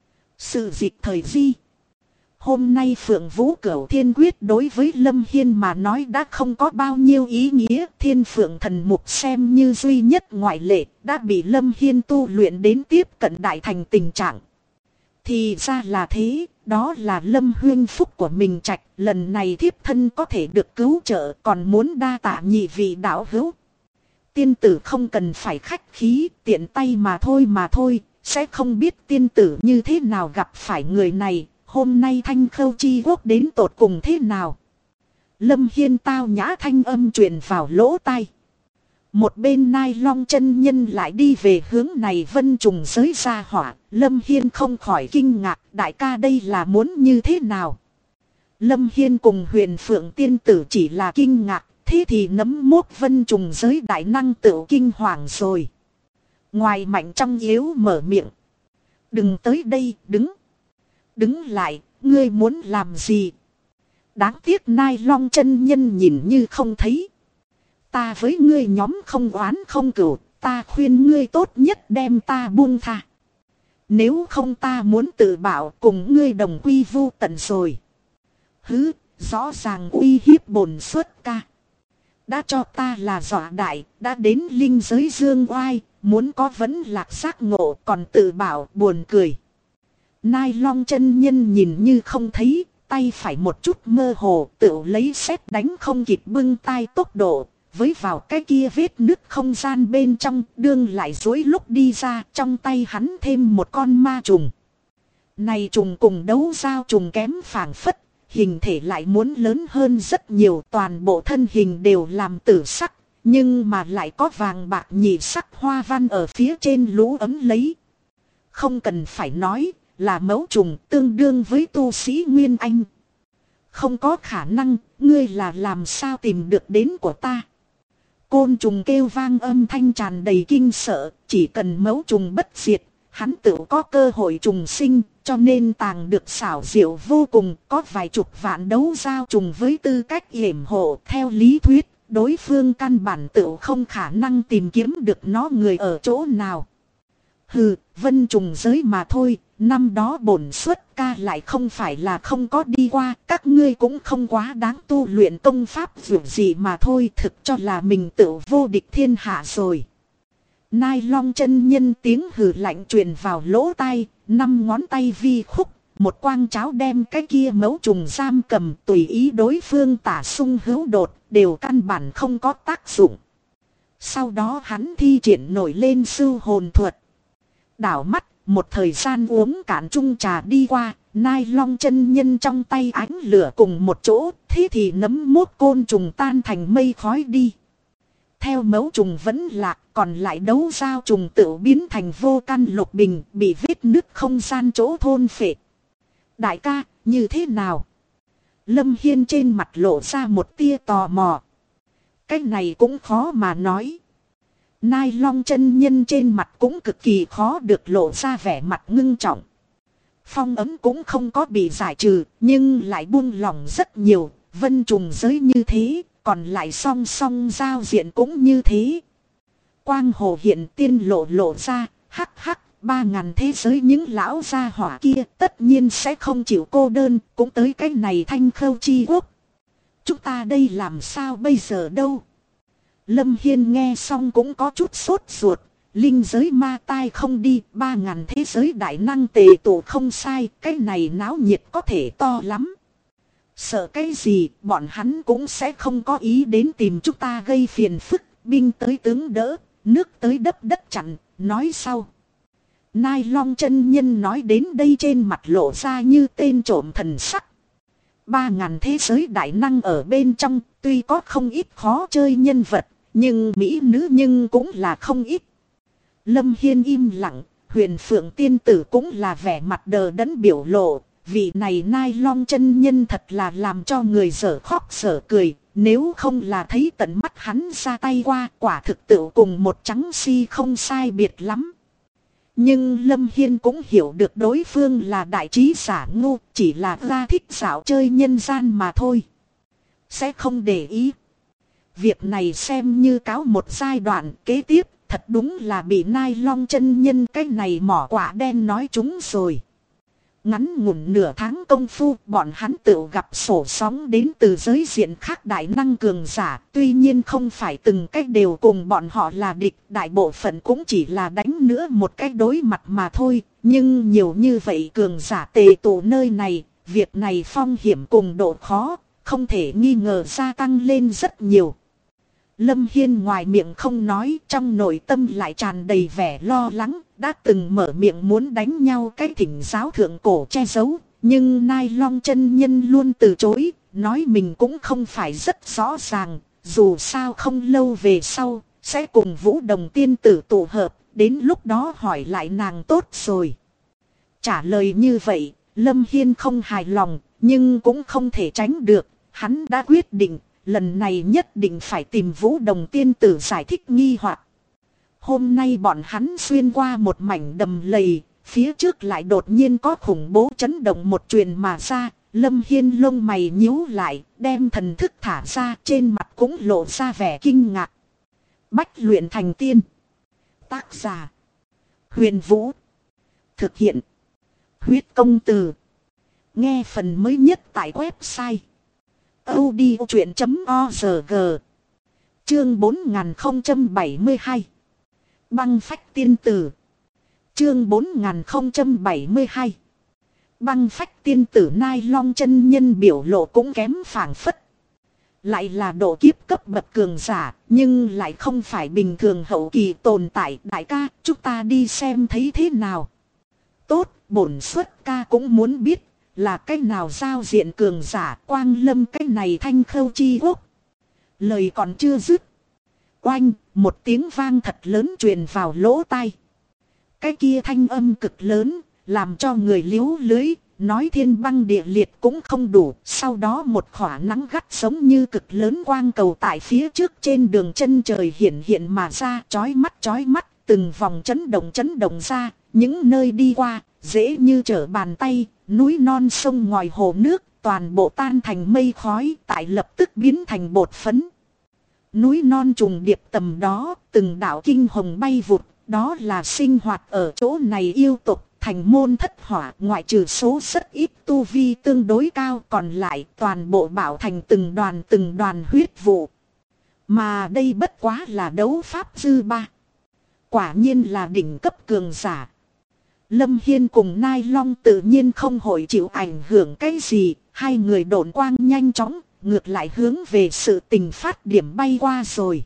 Sự dịch thời di. Hôm nay Phượng Vũ Cửu Thiên Quyết đối với Lâm Hiên mà nói đã không có bao nhiêu ý nghĩa. Thiên Phượng thần mục xem như duy nhất ngoại lệ, đã bị Lâm Hiên tu luyện đến tiếp cận đại thành tình trạng. Thì ra là thế, đó là Lâm huyên phúc của mình trạch. Lần này thiếp thân có thể được cứu trợ, còn muốn đa tạ nhị vị đạo hữu. Tiên tử không cần phải khách khí, tiện tay mà thôi, sẽ không biết tiên tử như thế nào gặp phải người này, hôm nay Thanh Khâu chi quốc đến tột cùng thế nào. Lâm Hiên tao nhã thanh âm truyền vào lỗ tai. Một bên Nai Long chân nhân lại đi về hướng này vân trùng giới ra hỏa, Lâm Hiên không khỏi kinh ngạc, đại ca đây là muốn như thế nào. Lâm Hiên cùng Huyền Phượng tiên tử chỉ là kinh ngạc. Thế thì nấm mốc vân trùng giới đại năng tự kinh hoàng rồi. Ngoài mạnh trong yếu mở miệng. Đừng tới đây, đứng lại, ngươi muốn làm gì? Đáng tiếc Nai Long chân nhân nhìn như không thấy. Ta với ngươi nhóm không oán không cửu, ta khuyên ngươi tốt nhất đem ta buông tha. Nếu không ta muốn tự bảo cùng ngươi đồng quy vu tận rồi. Hứ, rõ ràng uy hiếp bổn xuất ca. Đã cho ta là dọa đại, đã đến linh giới dương oai, muốn có vấn lạc giác ngộ còn tự bảo buồn cười. Nai Long chân nhân nhìn như không thấy, tay phải một chút mơ hồ tự lấy sét đánh không kịp bưng tay tốc độ, với vào cái kia vết nứt không gian bên trong, đương lại dối lúc đi ra, trong tay hắn thêm một con ma trùng. Này trùng cùng đấu giao trùng kém phảng phất, hình thể lại muốn lớn hơn rất nhiều, toàn bộ thân hình đều làm tử sắc, nhưng mà lại có vàng bạc nhị sắc hoa văn ở phía trên lũ ấm lấy. Không cần phải nói, là mẫu trùng tương đương với tu sĩ Nguyên Anh. Không có khả năng, ngươi là làm sao tìm được đến của ta. Côn trùng kêu vang âm thanh tràn đầy kinh sợ, chỉ cần mẫu trùng bất diệt, hắn tự có cơ hội trùng sinh, cho nên tàng được xảo diệu vô cùng, có vài chục vạn đấu giao trùng với tư cách yểm hộ. Theo lý thuyết, đối phương căn bản tự không khả năng tìm kiếm được nó người ở chỗ nào. Hừ, vân trùng giới mà thôi, năm đó bổn xuất ca lại không phải là không có đi qua, các ngươi cũng không quá đáng tu luyện công pháp dù gì mà thôi, thực cho là mình tự vô địch thiên hạ rồi. Nai Long chân nhân tiếng hừ lạnh truyền vào lỗ tai, 5 ngón tay vi khúc, một quang cháo đem cái kia mẫu trùng giam cầm, tùy ý đối phương tả sung hữu đột, đều căn bản không có tác dụng. Sau đó hắn thi triển nổi lên sư hồn thuật. Đảo mắt, một thời gian uống cạn chung trà đi qua, Nai Long chân nhân trong tay ánh lửa cùng một chỗ, thế thì nấm mốt côn trùng tan thành mây khói đi. Theo mẫu trùng vẫn lạc, còn lại đấu giao trùng tự biến thành vô căn lục bình, bị vết nứt không gian chỗ thôn phệ. Đại ca, như thế nào? Lâm Hiên trên mặt lộ ra một tia tò mò. Cái này cũng khó mà nói. Nai Long chân nhân trên mặt cũng cực kỳ khó được lộ ra vẻ mặt ngưng trọng. Phong ấn cũng không có bị giải trừ, nhưng lại buông lỏng rất nhiều, vân trùng giới như thế, còn lại song song giao diện cũng như thế. Quang hồ hiện tiên lộ ra, hắc hắc, 3000 thế giới những lão gia hỏa kia tất nhiên sẽ không chịu cô đơn, cũng tới cái này Thanh Khâu chi quốc. Chúng ta đây làm sao bây giờ đâu? Lâm Hiên nghe xong cũng có chút sốt ruột, linh giới ma tai không đi, 3000 thế giới đại năng tề tụ không sai, cái này náo nhiệt có thể to lắm. Sợ cái gì, bọn hắn cũng sẽ không có ý đến tìm chúng ta gây phiền phức, binh tới tướng đỡ, nước tới đất chặn, nói sau. Nai Long chân nhân nói đến đây trên mặt lộ ra như tên trộm thần sắc. 3000 thế giới đại năng ở bên trong, tuy có không ít khó chơi nhân vật, nhưng mỹ nữ nhưng cũng là không ít. Lâm Hiên im lặng, Huyền Phượng tiên tử cũng là vẻ mặt đờ đẫn biểu lộ. Vị này Nai Long chân nhân thật là làm cho người dở khóc dở cười. Nếu không là thấy tận mắt hắn ra tay qua, quả thực tự cùng một trắng si không sai biệt lắm. Nhưng Lâm Hiên cũng hiểu được đối phương là đại trí giả ngu, chỉ là ra thích dạo chơi nhân gian mà thôi. Sẽ không để ý. Việc này xem như cáo một giai đoạn kế tiếp, thật đúng là bị Nai Long chân nhân cái này mỏ quả đen nói chúng rồi. Ngắn ngủn nửa tháng công phu, bọn hắn tự gặp sổ sóng đến từ giới diện khác đại năng cường giả, tuy nhiên không phải từng cách đều cùng bọn họ là địch, đại bộ phận cũng chỉ là đánh nữa một cách đối mặt mà thôi, nhưng nhiều như vậy cường giả tề tụ nơi này, việc này phong hiểm cùng độ khó, không thể nghi ngờ gia tăng lên rất nhiều. Lâm Hiên ngoài miệng không nói, trong nội tâm lại tràn đầy vẻ lo lắng, đã từng mở miệng muốn đánh nhau cái thỉnh giáo thượng cổ che giấu, nhưng Nai Long chân nhân luôn từ chối, nói mình cũng không phải rất rõ ràng, dù sao không lâu về sau, sẽ cùng Vũ Đồng tiên tử tụ hợp, đến lúc đó hỏi lại nàng tốt rồi. Trả lời như vậy, Lâm Hiên không hài lòng, nhưng cũng không thể tránh được, hắn đã quyết định. Lần này nhất định phải tìm Vũ Đồng tiên tử giải thích nghi hoặc. Hôm nay bọn hắn xuyên qua một mảnh đầm lầy, phía trước lại đột nhiên có khủng bố chấn động một truyền mà ra. Lâm Hiên lông mày nhíu lại, đem thần thức thả ra, trên mặt cũng lộ ra vẻ kinh ngạc. Bách luyện thành tiên. Tác giả: Huyền Vũ. Thực hiện: Huyết Công Từ. Nghe phần mới nhất tại website audiochuyện.org. Chương 4072. Băng phách tiên tử. Chương 4072. Băng phách tiên tử Nai Long chân nhân biểu lộ cũng kém phảng phất. Lại là độ kiếp cấp bậc cường giả, nhưng lại không phải bình thường hậu kỳ tồn tại. Đại ca, chúng ta đi xem thấy thế nào. Tốt, bổn xuất ca cũng muốn biết là cái nào giao diện cường giả quang lâm cái này thanh khâu chi quốc. Lời còn chưa dứt. Oanh, một tiếng vang thật lớn truyền vào lỗ tai. Cái kia thanh âm cực lớn, làm cho người liếu lưới, nói thiên băng địa liệt cũng không đủ. Sau đó một khỏa nắng gắt giống như cực lớn quang cầu tại phía trước trên đường chân trời hiện hiện mà ra, chói mắt, từng vòng chấn động ra, những nơi đi qua, dễ như trở bàn tay, núi non sông ngòi hồ nước, toàn bộ tan thành mây khói, tại lập tức biến thành bột phấn. Núi non trùng điệp tầm đó, từng đạo kinh hồng bay vụt, đó là sinh hoạt ở chỗ này yêu tục, thành môn thất hỏa, ngoại trừ số rất ít tu vi tương đối cao, còn lại toàn bộ bảo thành từng đoàn huyết vụ. Mà đây bất quá là đấu pháp dư ba. Quả nhiên là đỉnh cấp cường giả. Lâm Hiên cùng Nai Long tự nhiên không hội chịu ảnh hưởng cái gì, hai người độn quang nhanh chóng, ngược lại hướng về sự tình phát điểm bay qua rồi.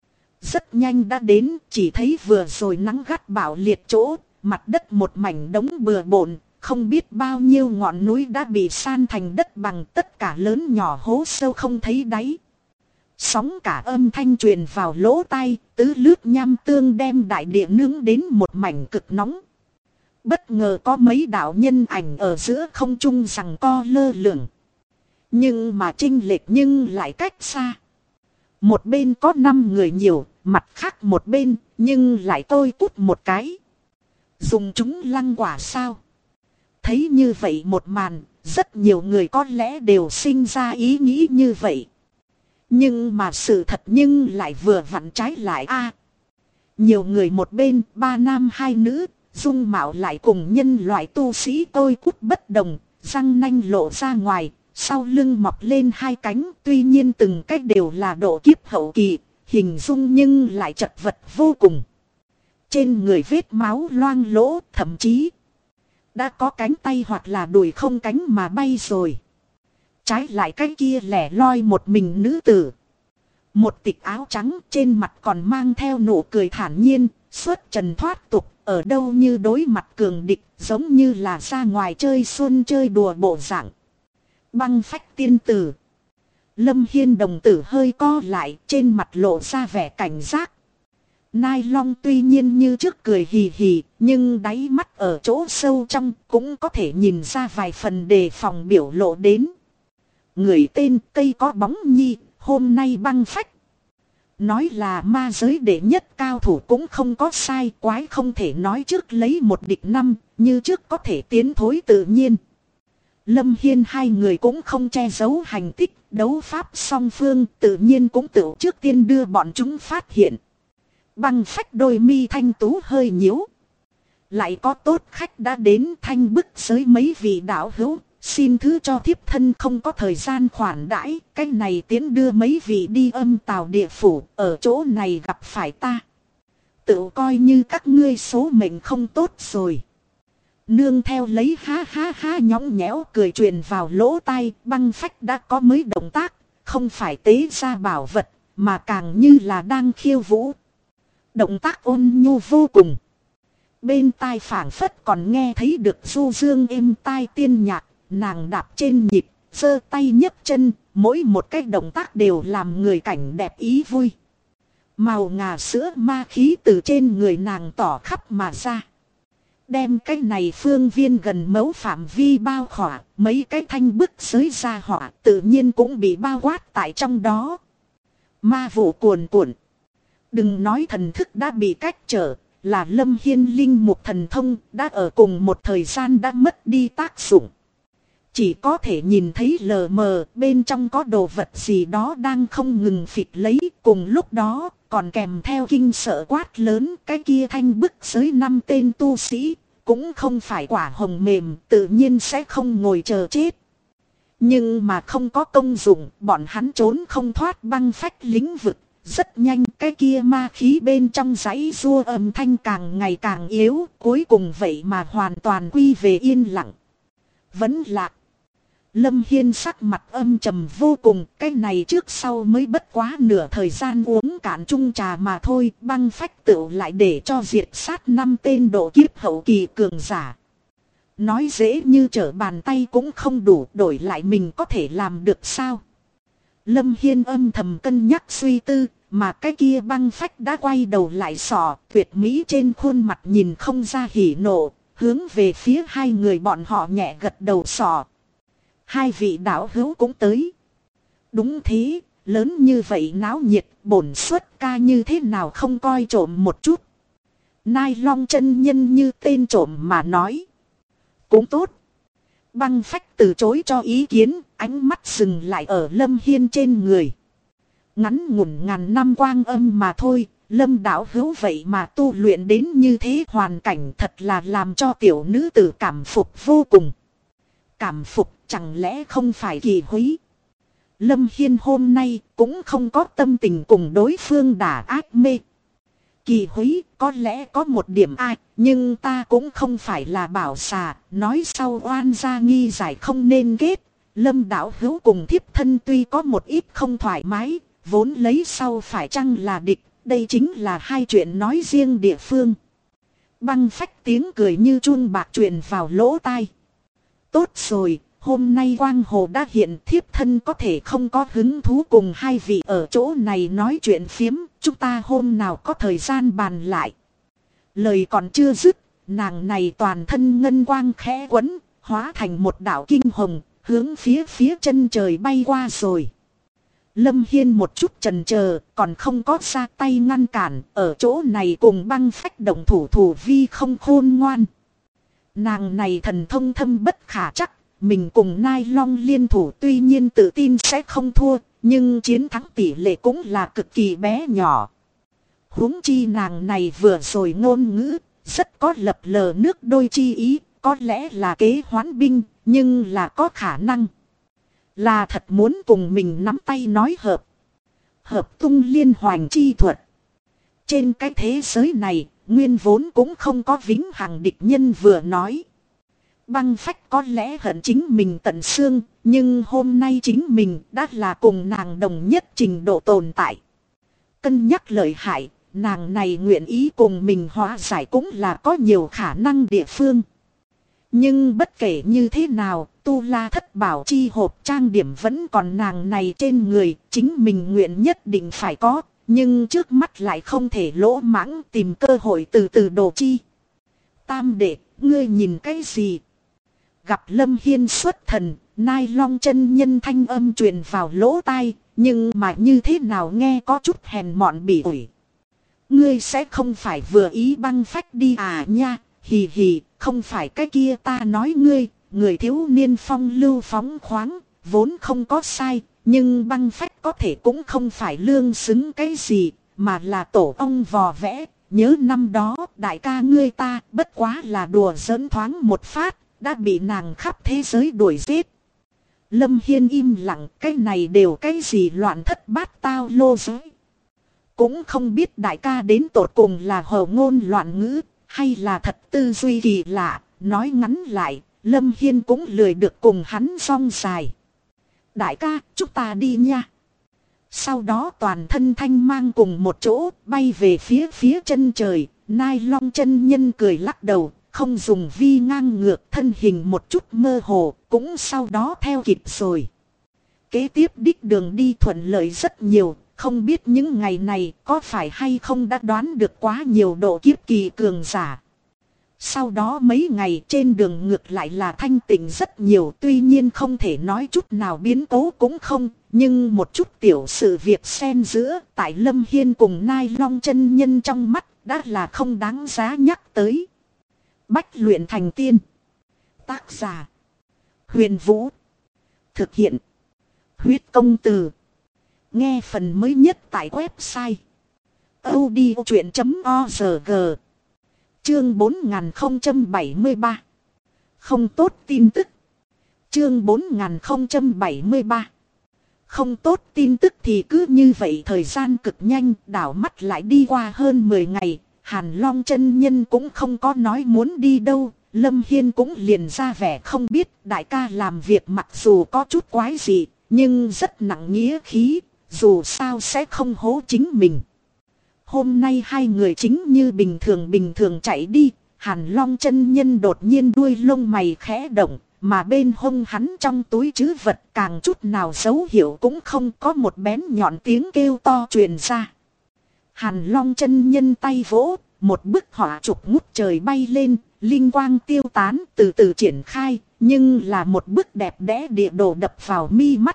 Rất nhanh đã đến, chỉ thấy vừa rồi nắng gắt bạo liệt chỗ, mặt đất một mảnh đống bừa bộn, không biết bao nhiêu ngọn núi đã bị san thành đất bằng, tất cả lớn nhỏ hố sâu không thấy đáy. Sóng cả âm thanh truyền vào lỗ tai, tứ lướt nham tương đem đại địa nướng đến một mảnh cực nóng. Bất ngờ có mấy đạo nhân ảnh ở giữa không trung giằng co lơ lửng. Nhưng mà chênh lệch nhưng lại cách xa. Một bên có 5 người nhiều, mặt khác một bên, nhưng lại tôi cút một cái. Dùng chúng lăng quả sao? Thấy như vậy một màn, rất nhiều người có lẽ đều sinh ra ý nghĩ như vậy. Nhưng mà sự thật nhưng lại vừa vặn trái lại a. Nhiều người một bên, 3 nam 2 nữ, dung mạo lại cùng nhân loại tu sĩ tôi cút bất đồng, răng nanh lộ ra ngoài, sau lưng mọc lên 2 cánh, tuy nhiên từng cách đều là độ kiếp hậu kỳ, hình dung nhưng lại chật vật vô cùng. Trên người vết máu loang lỗ, thậm chí đã có cánh tay hoặc là đùi không cánh mà bay rồi. Trái lại cái kia lẻ loi một mình nữ tử. Một tịch áo trắng, trên mặt còn mang theo nụ cười thản nhiên, xuất trần thoát tục, ở đâu như đối mặt cường địch, giống như là ra ngoài chơi xuân chơi đùa bộ dạng. Băng phách tiên tử. Lâm Hiên đồng tử hơi co lại, trên mặt lộ ra vẻ cảnh giác. Nai Long tuy nhiên như trước cười hì hì, nhưng đáy mắt ở chỗ sâu trong cũng có thể nhìn ra vài phần đề phòng biểu lộ đến. Người tên cây có bóng nhi, hôm nay băng phách. Nói là ma giới đệ nhất cao thủ cũng không có sai, quái không thể nói trước lấy một địch 5, như trước có thể tiến thối tự nhiên. Lâm Hiên hai người cũng không che giấu hành tích, đấu pháp song phương tự nhiên cũng tự trước tiên đưa bọn chúng phát hiện. Băng phách đôi mi thanh tú hơi nhíu. Lại có tốt khách đã đến thanh bức giới mấy vị đạo hữu, xin thứ cho thiếp thân không có thời gian khoản đãi, cái này tiến đưa mấy vị đi âm tào địa phủ, ở chỗ này gặp phải ta. Tự coi như các ngươi số mệnh không tốt rồi. Nương theo lấy ha ha ha nhõng nhẽo cười truyền vào lỗ tai, băng phách đã có mới động tác, không phải tế ra bảo vật, mà càng như là đang khiêu vũ. Động tác ôn nhu vô cùng. Bên tai phảng phất còn nghe thấy được du dương êm tai tiên nhạc, nàng đạp trên nhịp, giơ tay nhấc chân, mỗi một cái động tác đều làm người cảnh đẹp ý vui. Màu ngà sữa ma khí từ trên người nàng tỏ khắp mà ra. Đem cái này phương viên gần mấu phạm vi bao khỏa, mấy cái thanh bức giới ra họa tự nhiên cũng bị bao quát tại trong đó. Ma vụ cuồn cuộn. Đừng nói thần thức đã bị cách trở, là Lâm Hiên linh mục thần thông đã ở cùng một thời gian đã mất đi tác dụng. Chỉ có thể nhìn thấy lờ mờ bên trong có đồ vật gì đó đang không ngừng phịch lấy, cùng lúc đó còn kèm theo kinh sợ quát lớn, cái kia thanh bức giới 5 tên tu sĩ, cũng không phải quả hồng mềm, tự nhiên sẽ không ngồi chờ chết. Nhưng mà không có công dụng, bọn hắn trốn không thoát băng phách lĩnh vực. Rất nhanh cái kia ma khí bên trong dãy rua âm thanh càng ngày càng yếu, cuối cùng vậy mà hoàn toàn quy về yên lặng. Vẫn lạc. Lâm Hiên sắc mặt âm trầm vô cùng, cái này trước sau mới bất quá nửa thời gian uống cạn chung trà mà thôi, băng phách tựu lại để cho diệt sát 5 tên độ kiếp hậu kỳ cường giả. Nói dễ như trở bàn tay cũng không đủ, đổi lại mình có thể làm được sao? Lâm Hiên âm thầm cân nhắc suy tư, mà cái kia băng phách đã quay đầu lại sọ, tuyệt mỹ trên khuôn mặt nhìn không ra hỉ nộ, hướng về phía hai người bọn họ nhẹ gật đầu sọ. Hai vị đạo hữu cũng tới. Đúng thế, lớn như vậy náo nhiệt, bổn xuất ca như thế nào không coi trộm một chút. Nai Long chân nhân như tên trộm mà nói. Cũng tốt. Băng phách từ chối cho ý kiến, ánh mắt dừng lại ở Lâm Hiên trên người. Ngắn ngủn ngàn năm quang âm mà thôi, Lâm đạo hữu vậy mà tu luyện đến như thế hoàn cảnh thật là làm cho tiểu nữ tử cảm phục vô cùng. Cảm phục chẳng lẽ không phải Kỳ Húy? Lâm Hiên hôm nay cũng không có tâm tình cùng đối phương đả ác mê. Kỳ Húy có lẽ có một điểm ai, nhưng ta cũng không phải là bảo xà, nói sau oan gia nghi giải không nên kết. Lâm đạo hữu cùng thiếp thân tuy có một ít không thoải mái, vốn lấy sau phải chăng là địch, đây chính là hai chuyện nói riêng địa phương. Băng phách tiếng cười như chuông bạc truyền vào lỗ tai. Tốt rồi, hôm nay quang hồ đã hiện, thiếp thân có thể không có hứng thú cùng hai vị ở chỗ này nói chuyện phiếm, chúng ta hôm nào có thời gian bàn lại. Lời còn chưa dứt, nàng này toàn thân ngân quang khẽ quấn, hóa thành một đạo kinh hồng, hướng phía chân trời bay qua rồi. Lâm Hiên một chút chần chờ, còn không có ra tay ngăn cản, ở chỗ này cùng băng phách động thủ vi không khôn ngoan. Nàng này thần thông thâm bất khả chắc, mình cùng Nai Long liên thủ tuy nhiên tự tin sẽ không thua, nhưng chiến thắng tỷ lệ cũng là cực kỳ bé nhỏ. Huống chi nàng này vừa rồi ngôn ngữ, rất có lập lờ nước đôi chi ý, có lẽ là kế hoán binh, nhưng là có khả năng. Là thật muốn cùng mình nắm tay nói hợp. Hợp tung liên hoành chi thuật. Trên cái thế giới này, nguyên vốn cũng không có vĩnh hằng địch nhân vừa nói. Băng phách có lẽ hận chính mình tận xương, nhưng hôm nay chính mình đã là cùng nàng đồng nhất trình độ tồn tại. Cân nhắc lợi hại, nàng này nguyện ý cùng mình hóa giải cũng là có nhiều khả năng địa phương. Nhưng bất kể như thế nào, tu la thất bảo chi hộp trang điểm vẫn còn nàng này trên người, chính mình nguyện nhất định phải có, nhưng trước mắt lại không thể lỗ mãng tìm cơ hội từ từ đồ chi. Tam đệ, ngươi nhìn cái gì? Gặp Lâm Hiên xuất thần, Nai Long chân nhân thanh âm truyền vào lỗ tai, nhưng mà như thế nào nghe có chút hèn mọn bỉ ổi. Ngươi sẽ không phải vừa ý băng phách đi à nha, hì hì, không phải cái kia ta nói ngươi, người thiếu niên phong lưu phóng khoáng, vốn không có sai, nhưng băng phách có thể cũng không phải lương xứng cái gì, mà là tổ ông vò vẽ, nhớ năm đó đại ca ngươi ta bất quá là đùa giỡn thoáng một phát, đã bị nàng khắp thế giới đuổi giết. Lâm Hiên im lặng, cái này đều cái gì loạn thất bát tao lô giới. Cũng không biết đại ca đến tột cùng là hờ ngôn loạn ngữ, hay là thật tư duy kỳ lạ, nói ngắn lại, Lâm Hiên cũng lười được cùng hắn song dài. Đại ca, chúng ta đi nha. Sau đó toàn thân thanh mang cùng một chỗ, bay về phía chân trời, Nai Long chân nhân cười lắc đầu, không dùng vi ngang ngược thân hình một chút mơ hồ, cũng sau đó theo kịp rồi. Kế tiếp đích đường đi thuận lợi rất nhiều, không biết những ngày này có phải hay không đã đoán được quá nhiều độ kiếp kỳ cường giả. Sau đó mấy ngày trên đường ngược lại là thanh tịnh rất nhiều, tuy nhiên không thể nói chút nào biến cố cũng không, nhưng một chút tiểu sự việc xen giữa tại Lâm Hiên cùng Nai Long chân nhân trong mắt đã là không đáng giá nhắc tới. Bách luyện thành tiên. Tác giả: Huyền Vũ. Thực hiện: Huyết Công Từ. Nghe phần mới nhất tại website audiochuyện.org. Chương 4073. Không tốt tin tức. Chương 4073. Không tốt tin tức thì cứ như vậy thời gian cực nhanh, đảo mắt lại đi qua hơn 10 ngày. Hàn Long chân nhân cũng không có nói muốn đi đâu, Lâm Hiên cũng liền ra vẻ không biết đại ca làm việc mặc dù có chút quái dị, nhưng rất nặng nghĩa khí, dù sao sẽ không hố chính mình. Hôm nay hai người chính như bình thường chạy đi, Hàn Long chân nhân đột nhiên đuôi lông mày khẽ động, mà bên hông hắn trong túi trữ vật càng chút nào dấu hiệu cũng không, có một bén nhọn tiếng kêu to truyền ra. Hàn Long chân nhân tay vỗ, một bức họa trục ngút trời bay lên, linh quang tiêu tán từ từ triển khai, nhưng là một bức đẹp đẽ địa đồ đập vào mi mắt.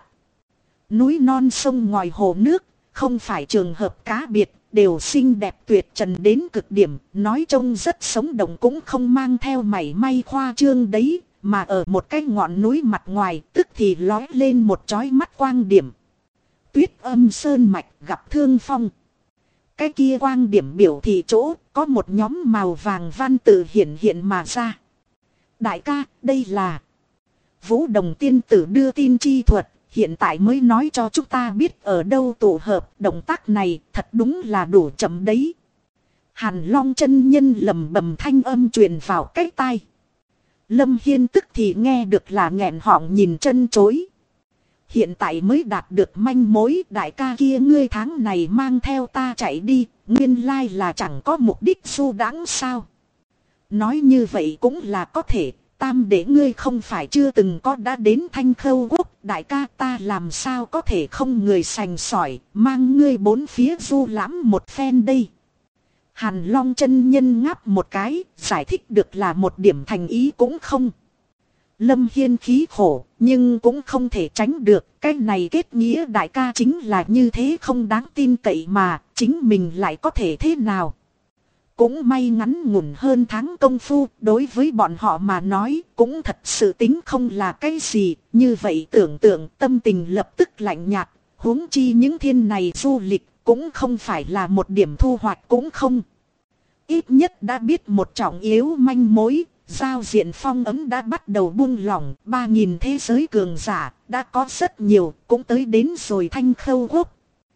Núi non sông ngòi hồ nước, không phải trường hợp cá biệt, đều xinh đẹp tuyệt trần đến cực điểm, nói trông rất sống động cũng không mang theo mảy may khoa trương đấy, mà ở một cái ngọn núi mặt ngoài tức thì lói lên một chói mắt quang điểm. Tuyết Âm Sơn Mạch gặp thương phong. Cái kia quang điểm biểu thị chỗ có một nhóm màu vàng văn tự hiện mà ra. Đại ca, đây là Vũ Đồng tiên tử đưa tin chi thuật, hiện tại mới nói cho chúng ta biết ở đâu tụ hợp. Động tác này thật đúng là đủ chậm đấy. Hàn Long chân nhân lầm bầm thanh âm truyền vào cái tai. Lâm Hiên tức thì nghe được là nghẹn họng nhìn chân chối. Hiện tại mới đạt được manh mối, đại ca kia ngươi tháng này mang theo ta chạy đi, nguyên lai là chẳng có mục đích du đãng sao. Nói như vậy cũng là có thể, tam để ngươi không phải chưa từng có đã đến Thanh Khâu Quốc, đại ca ta làm sao có thể không người sành sỏi, mang ngươi bốn phía du lãm một phen đây. Hàn Long chân nhân ngáp một cái, giải thích được là một điểm thành ý cũng không. Lâm Hiên khí khổ, nhưng cũng không thể tránh được, cái này kết nghĩa đại ca chính là như thế không đáng tin cậy mà, chính mình lại có thể thế nào. Cũng may ngắn ngủn hơn tháng công phu, đối với bọn họ mà nói, cũng thật sự tính không là cái gì, như vậy tưởng tượng tâm tình lập tức lạnh nhạt, huống chi những thiên này du lịch, cũng không phải là một điểm thu hoạch cũng không. Ít nhất đã biết một trọng yếu manh mối. Giao diện phong ấn đã bắt đầu buông lỏng, 3.000 thế giới cường giả, đã có rất nhiều, cũng tới đến rồi Thanh Khâu Quốc.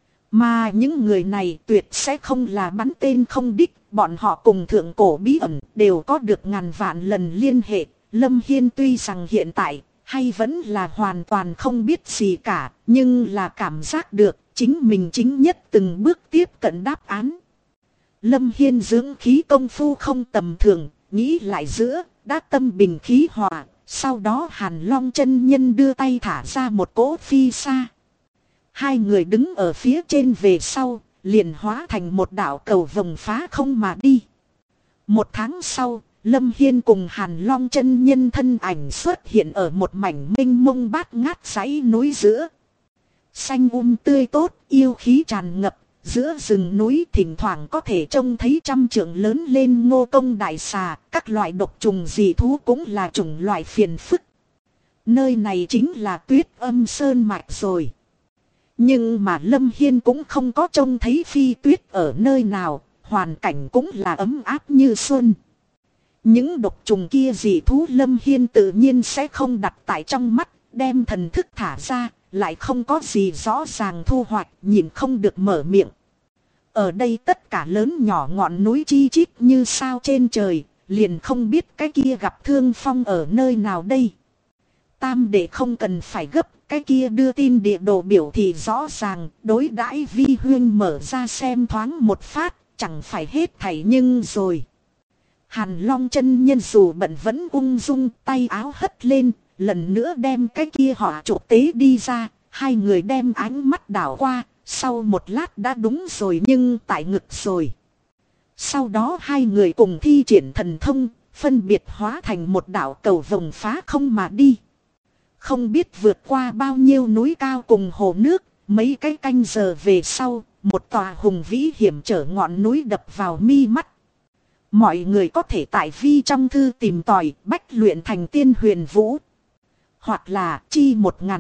Mà những người này tuyệt sẽ không là bắn tên không đích, bọn họ cùng thượng cổ bí ẩn, đều có được ngàn vạn lần liên hệ. Lâm Hiên tuy rằng hiện tại, hay vẫn là hoàn toàn không biết gì cả, nhưng là cảm giác được, chính mình chính nhất từng bước tiếp cận đáp án. Lâm Hiên dưỡng khí công phu không tầm thường. Nghĩ lại giữa, đã tâm bình khí hòa, sau đó Hàn Long chân nhân đưa tay thả ra một cỗ phi xa. Hai người đứng ở phía trên về sau, liền hóa thành một đạo cầu vồng phá không mà đi. Một tháng sau, Lâm Hiên cùng Hàn Long chân nhân thân ảnh xuất hiện ở một mảnh mênh mông bát ngát dãy núi giữa. Xanh tươi tốt, yêu khí tràn ngập. Giữa rừng núi thỉnh thoảng có thể trông thấy trăm trượng lớn lên ngô công đại xà, các loại độc trùng dị thú cũng là chủng loại phiền phức. Nơi này chính là Tuyết Âm Sơn Mạch rồi. Nhưng mà Lâm Hiên cũng không có trông thấy phi tuyết ở nơi nào, hoàn cảnh cũng là ấm áp như xuân. Những độc trùng kia dị thú Lâm Hiên tự nhiên sẽ không đặt tại trong mắt, đem thần thức thả ra. Lại không có gì rõ ràng thu hoạch, nhìn không được mở miệng. Ở đây tất cả lớn nhỏ ngọn núi chi chít như sao trên trời, liền không biết cái kia gặp thương phong ở nơi nào đây. Tam đệ không cần phải gấp, cái kia đưa tin địa đồ biểu thị rõ ràng, đối đãi vi huyên mở ra xem thoáng một phát, chẳng phải hết thảy nhưng rồi. Hàn Long chân nhân dù bận vẫn ung dung tay áo hất lên. Lần nữa đem cái kia họ trục tế đi ra, hai người đem ánh mắt đảo qua, sau một lát đã đúng rồi nhưng tại ngực rồi. Sau đó hai người cùng thi triển thần thông, phân biệt hóa thành một đạo cầu vồng phá không mà đi. Không biết vượt qua bao nhiêu núi cao cùng hồ nước, mấy cái canh giờ về sau, một tòa hùng vĩ hiểm trở ngọn núi đập vào mi mắt. Mọi người có thể tại vi trong thư tìm tòi bách luyện thành tiên huyền vũ. Hoặc là chi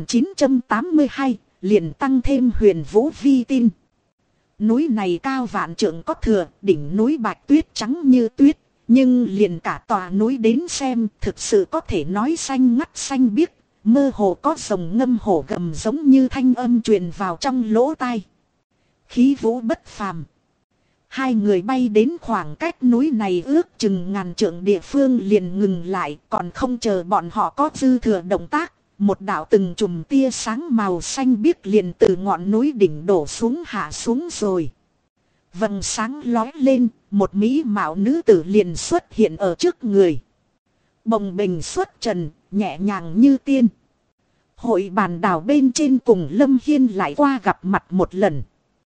1982, liền tăng thêm huyền vũ vi tin. Núi này cao vạn trượng có thừa, đỉnh núi bạch tuyết trắng như tuyết. Nhưng liền cả tòa núi đến xem thực sự có thể nói xanh ngắt xanh biếc. Mơ hồ có rồng ngâm hổ gầm giống như thanh âm truyền vào trong lỗ tai. Khí vũ bất phàm. Hai người bay đến khoảng cách núi này ước chừng ngàn trượng địa phương liền ngừng lại, còn không chờ bọn họ có dư thừa động tác. Một đạo từng chùm tia sáng màu xanh biếc liền từ ngọn núi đỉnh đổ xuống hạ xuống rồi. Vầng sáng lói lên, một mỹ mạo nữ tử liền xuất hiện ở trước người. Bồng bềnh xuất trần, nhẹ nhàng như tiên. Hội bàn đảo bên trên cùng Lâm Hiên lại qua gặp mặt một lần.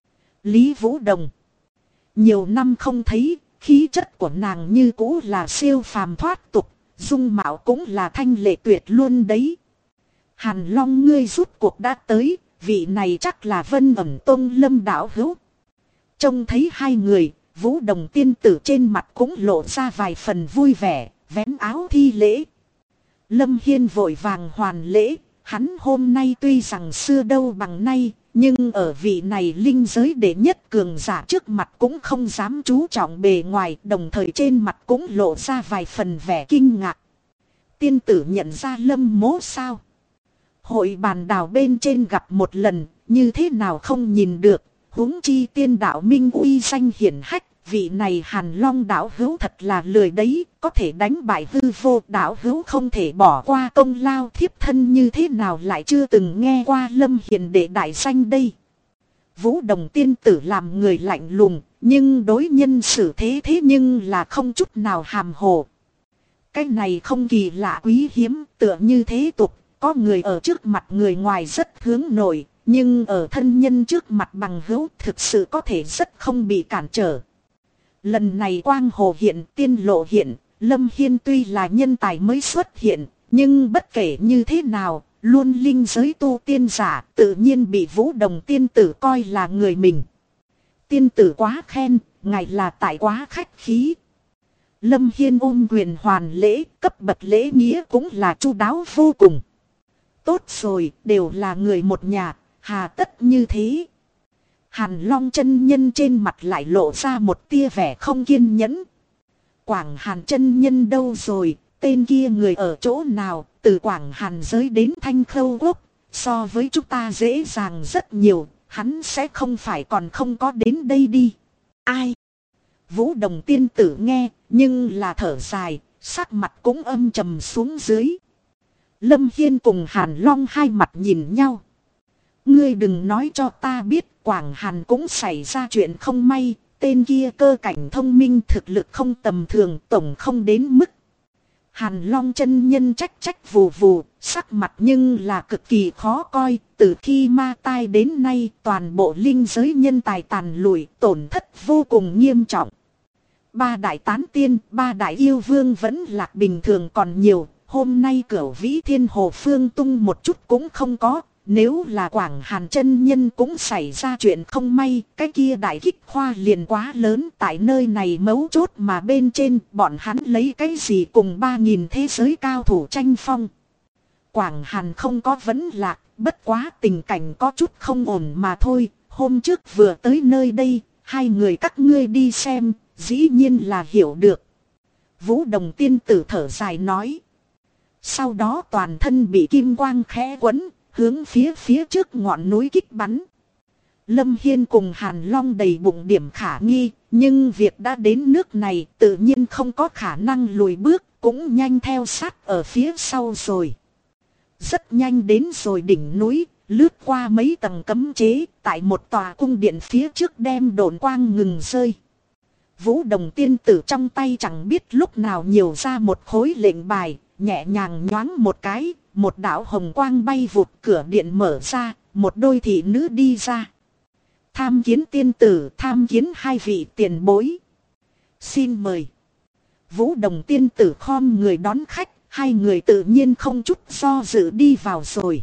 Lý Vũ Đồng. Nhiều năm không thấy, khí chất của nàng như cũ là siêu phàm thoát tục, dung mạo cũng là thanh lệ tuyệt luôn đấy. Hàn Long ngươi rút cuộc đã tới, vị này chắc là Vân Ẩm Tôn Lâm đạo hữu. Trông thấy hai người, Vũ Đồng tiên tử trên mặt cũng lộ ra vài phần vui vẻ, vén áo thi lễ. Lâm Hiên vội vàng hoàn lễ, hắn hôm nay tuy rằng xưa đâu bằng nay, nhưng ở vị này linh giới đệ nhất cường giả trước mặt cũng không dám chú trọng bề ngoài, đồng thời trên mặt cũng lộ ra vài phần vẻ kinh ngạc. Tiên tử nhận ra Lâm mỗ sao? Hội bàn đảo bên trên gặp một lần, như thế nào không nhìn được, huống chi tiên đạo minh uy danh hiển hách. Vị này Hàn Long đạo hữu thật là lười đấy, có thể đánh bại hư vô đạo hữu không thể bỏ qua công lao, thiếp thân như thế nào lại chưa từng nghe qua Lâm hiền đệ đại danh đây. Vũ Đồng tiên tử làm người lạnh lùng, nhưng đối nhân xử thế nhưng là không chút nào hàm hồ. Cái này không kỳ lạ quý hiếm, tựa như thế tục, có người ở trước mặt người ngoài rất hướng nội, nhưng ở thân nhân trước mặt bằng hữu thực sự có thể rất không bị cản trở. Lần này quang hồ hiện, tiên lộ hiện, Lâm Hiên tuy là nhân tài mới xuất hiện, nhưng bất kể như thế nào, luôn linh giới tu tiên giả, tự nhiên bị Vũ Đồng tiên tử coi là người mình. Tiên tử quá khen, ngài là tại quá khách khí. Lâm Hiên ôm quyền hoàn lễ, cấp bậc lễ nghĩa cũng là chu đáo vô cùng. Tốt rồi, đều là người một nhà, hà tất như thế. Hàn Long chân nhân trên mặt lại lộ ra một tia vẻ không kiên nhẫn. Quảng Hàn chân nhân đâu rồi, tên kia người ở chỗ nào, từ Quảng Hàn giới đến Thanh Khâu Quốc, so với chúng ta dễ dàng rất nhiều, hắn sẽ không phải còn không có đến đây đi. Ai? Vũ Đồng tiên tử nghe, nhưng là thở dài, sắc mặt cũng âm trầm xuống dưới. Lâm Hiên cùng Hàn Long hai mặt nhìn nhau. Ngươi đừng nói cho ta biết, Quảng Hàn cũng xảy ra chuyện không may, tên kia cơ cảnh thông minh thực lực không tầm thường, tổng không đến mức. Hàn Long chân nhân trách trách vù vù, sắc mặt nhưng là cực kỳ khó coi, từ khi ma tai đến nay toàn bộ linh giới nhân tài tàn lụi, tổn thất vô cùng nghiêm trọng. Ba đại tán tiên, ba đại yêu vương vẫn lạc bình thường còn nhiều, hôm nay Cửu Vĩ Thiên Hồ Phương tung một chút cũng không có. Nếu là Quảng Hàn chân nhân cũng xảy ra chuyện không may, cái kia đại kích khoa liền quá lớn, tại nơi này mấu chốt mà bên trên bọn hắn lấy cái gì cùng 3.000 thế giới cao thủ tranh phong. Quảng Hàn không có vấn lạc, bất quá tình cảnh có chút không ổn mà thôi, hôm trước vừa tới nơi đây, hai người các ngươi đi xem, dĩ nhiên là hiểu được. Vũ Đồng tiên tử thở dài nói. Sau đó toàn thân bị kim quang khẽ quấn, hướng phía trước ngọn núi kích bắn. Lâm Hiên cùng Hàn Long đầy bụng điểm khả nghi, nhưng việc đã đến nước này tự nhiên không có khả năng lùi bước, cũng nhanh theo sát ở phía sau rồi. Rất nhanh đến rồi đỉnh núi, lướt qua mấy tầng cấm chế, tại một tòa cung điện phía trước đem độn quang ngừng rơi. Vũ Đồng tiên tử trong tay chẳng biết lúc nào nhiều ra một khối lệnh bài, nhẹ nhàng nhoáng một cái. Một đạo hồng quang bay vụt, cửa điện mở ra, một đôi thị nữ đi ra. Tham kiến tiên tử, tham kiến hai vị tiền bối. Xin mời. Vũ Đồng tiên tử khom người đón khách, hai người tự nhiên không chút do dự đi vào rồi.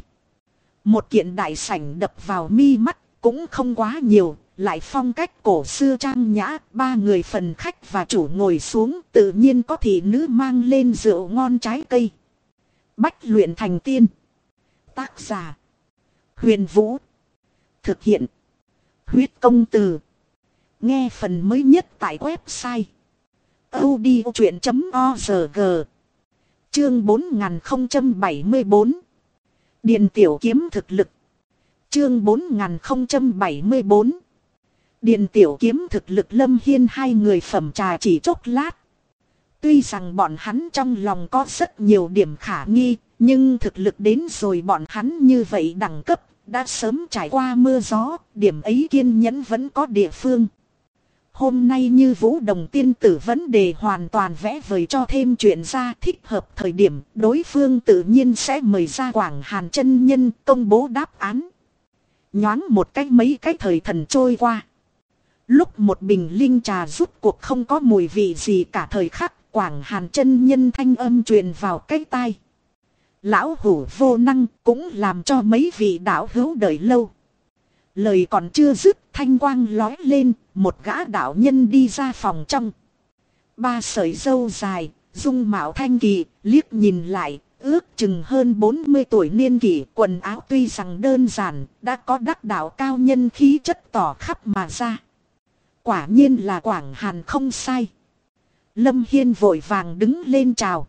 Một kiện đại sảnh đập vào mi mắt, cũng không quá nhiều, lại phong cách cổ xưa trang nhã, ba người phần khách và chủ ngồi xuống, tự nhiên có thị nữ mang lên rượu ngon trái cây. Bách luyện thành tiên. Tác giả Huyền Vũ. Thực hiện Huyết Công Từ. Nghe phần mới nhất tại website audiochuyện.org. Chương 4074. Điền tiểu kiếm thực lực. Chương 4074. Điền Tiểu Kiếm thực lực Lâm Hiên hai người phẩm trà chỉ chốc lát. Tuy rằng bọn hắn trong lòng có rất nhiều điểm khả nghi, nhưng thực lực đến rồi bọn hắn như vậy đẳng cấp, đã sớm trải qua mưa gió, điểm ấy kiên nhẫn vẫn có địa phương. Hôm nay như Vũ Đồng tiên tử vấn đề hoàn toàn vẽ vời cho thêm chuyện ra thích hợp thời điểm, đối phương tự nhiên sẽ mời ra Quảng Hàn chân nhân công bố đáp án. Nhoáng một cách mấy cái thời thần trôi qua. Lúc một bình linh trà rút cuộc không có mùi vị gì cả thời khắc, Quảng Hàn chân nhân thanh âm truyền vào cái tai. Lão hủ vô năng cũng làm cho mấy vị đạo hữu đợi lâu. Lời còn chưa dứt, thanh quang lói lên, một gã đạo nhân đi ra phòng trong. Ba sợi râu dài, dung mạo thanh kỳ, liếc nhìn lại, ước chừng hơn 40 tuổi niên kỷ, quần áo tuy rằng đơn giản, đã có đắc đạo cao nhân khí chất tỏ khắp mà ra. Quả nhiên là Quảng Hàn không sai. Lâm Hiên vội vàng đứng lên chào.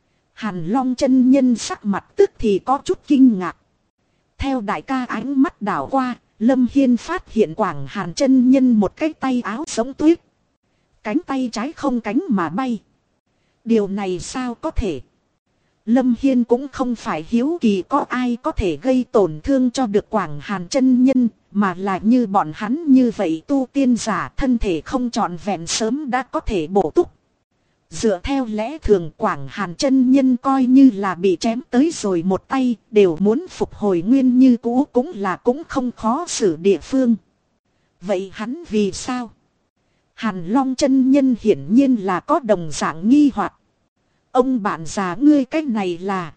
Hàn Long chân nhân sắc mặt tức thì có chút kinh ngạc. Theo đại ca ánh mắt đảo qua, Lâm Hiên phát hiện Quảng Hàn chân nhân một cái tay áo giống tuyết. Cánh tay trái không cánh mà bay. Điều này sao có thể? Lâm Hiên cũng không phải hiếu kỳ có ai có thể gây tổn thương cho được Quảng Hàn chân nhân, mà là như bọn hắn như vậy tu tiên giả thân thể không trọn vẹn sớm đã có thể bổ túc. Dựa theo lẽ thường Quảng Hàn chân nhân coi như là bị chém tới rồi một tay, đều muốn phục hồi nguyên như cũ cũng không khó xử địa phương. Vậy hắn vì sao? Hàn Long chân nhân hiển nhiên là có đồng dạng nghi hoặc. Ông bạn già ngươi cái này là...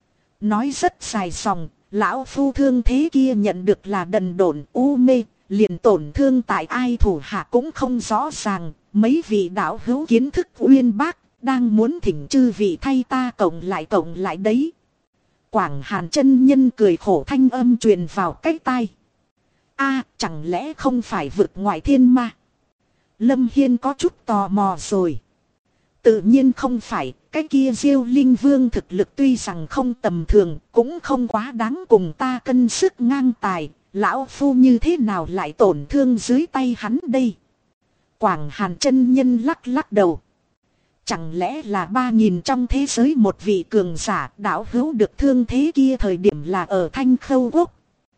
Nói rất dài dòng, lão phu thương thế kia nhận được là đần độn u mê, liền tổn thương tại ai thủ hạ cũng không rõ ràng. Mấy vị đạo hữu kiến thức uyên bác, đang muốn thỉnh chư vị thay ta cộng lại đấy. Quảng Hàn chân nhân cười khổ thanh âm truyền vào cái tai. A, chẳng lẽ không phải vực ngoại thiên ma? Lâm Hiên có chút tò mò rồi. Tự nhiên không phải, cái kia Diêu Linh Vương thực lực tuy rằng không tầm thường, cũng không quá đáng cùng ta cân sức ngang tài. Lão phu như thế nào lại tổn thương dưới tay hắn đây? Quảng Hàn chân nhân lắc lắc đầu. Chẳng lẽ là 3000 trong thế giới một vị cường giả đạo hữu được thương thế kia thời điểm là ở Thanh Khâu Quốc?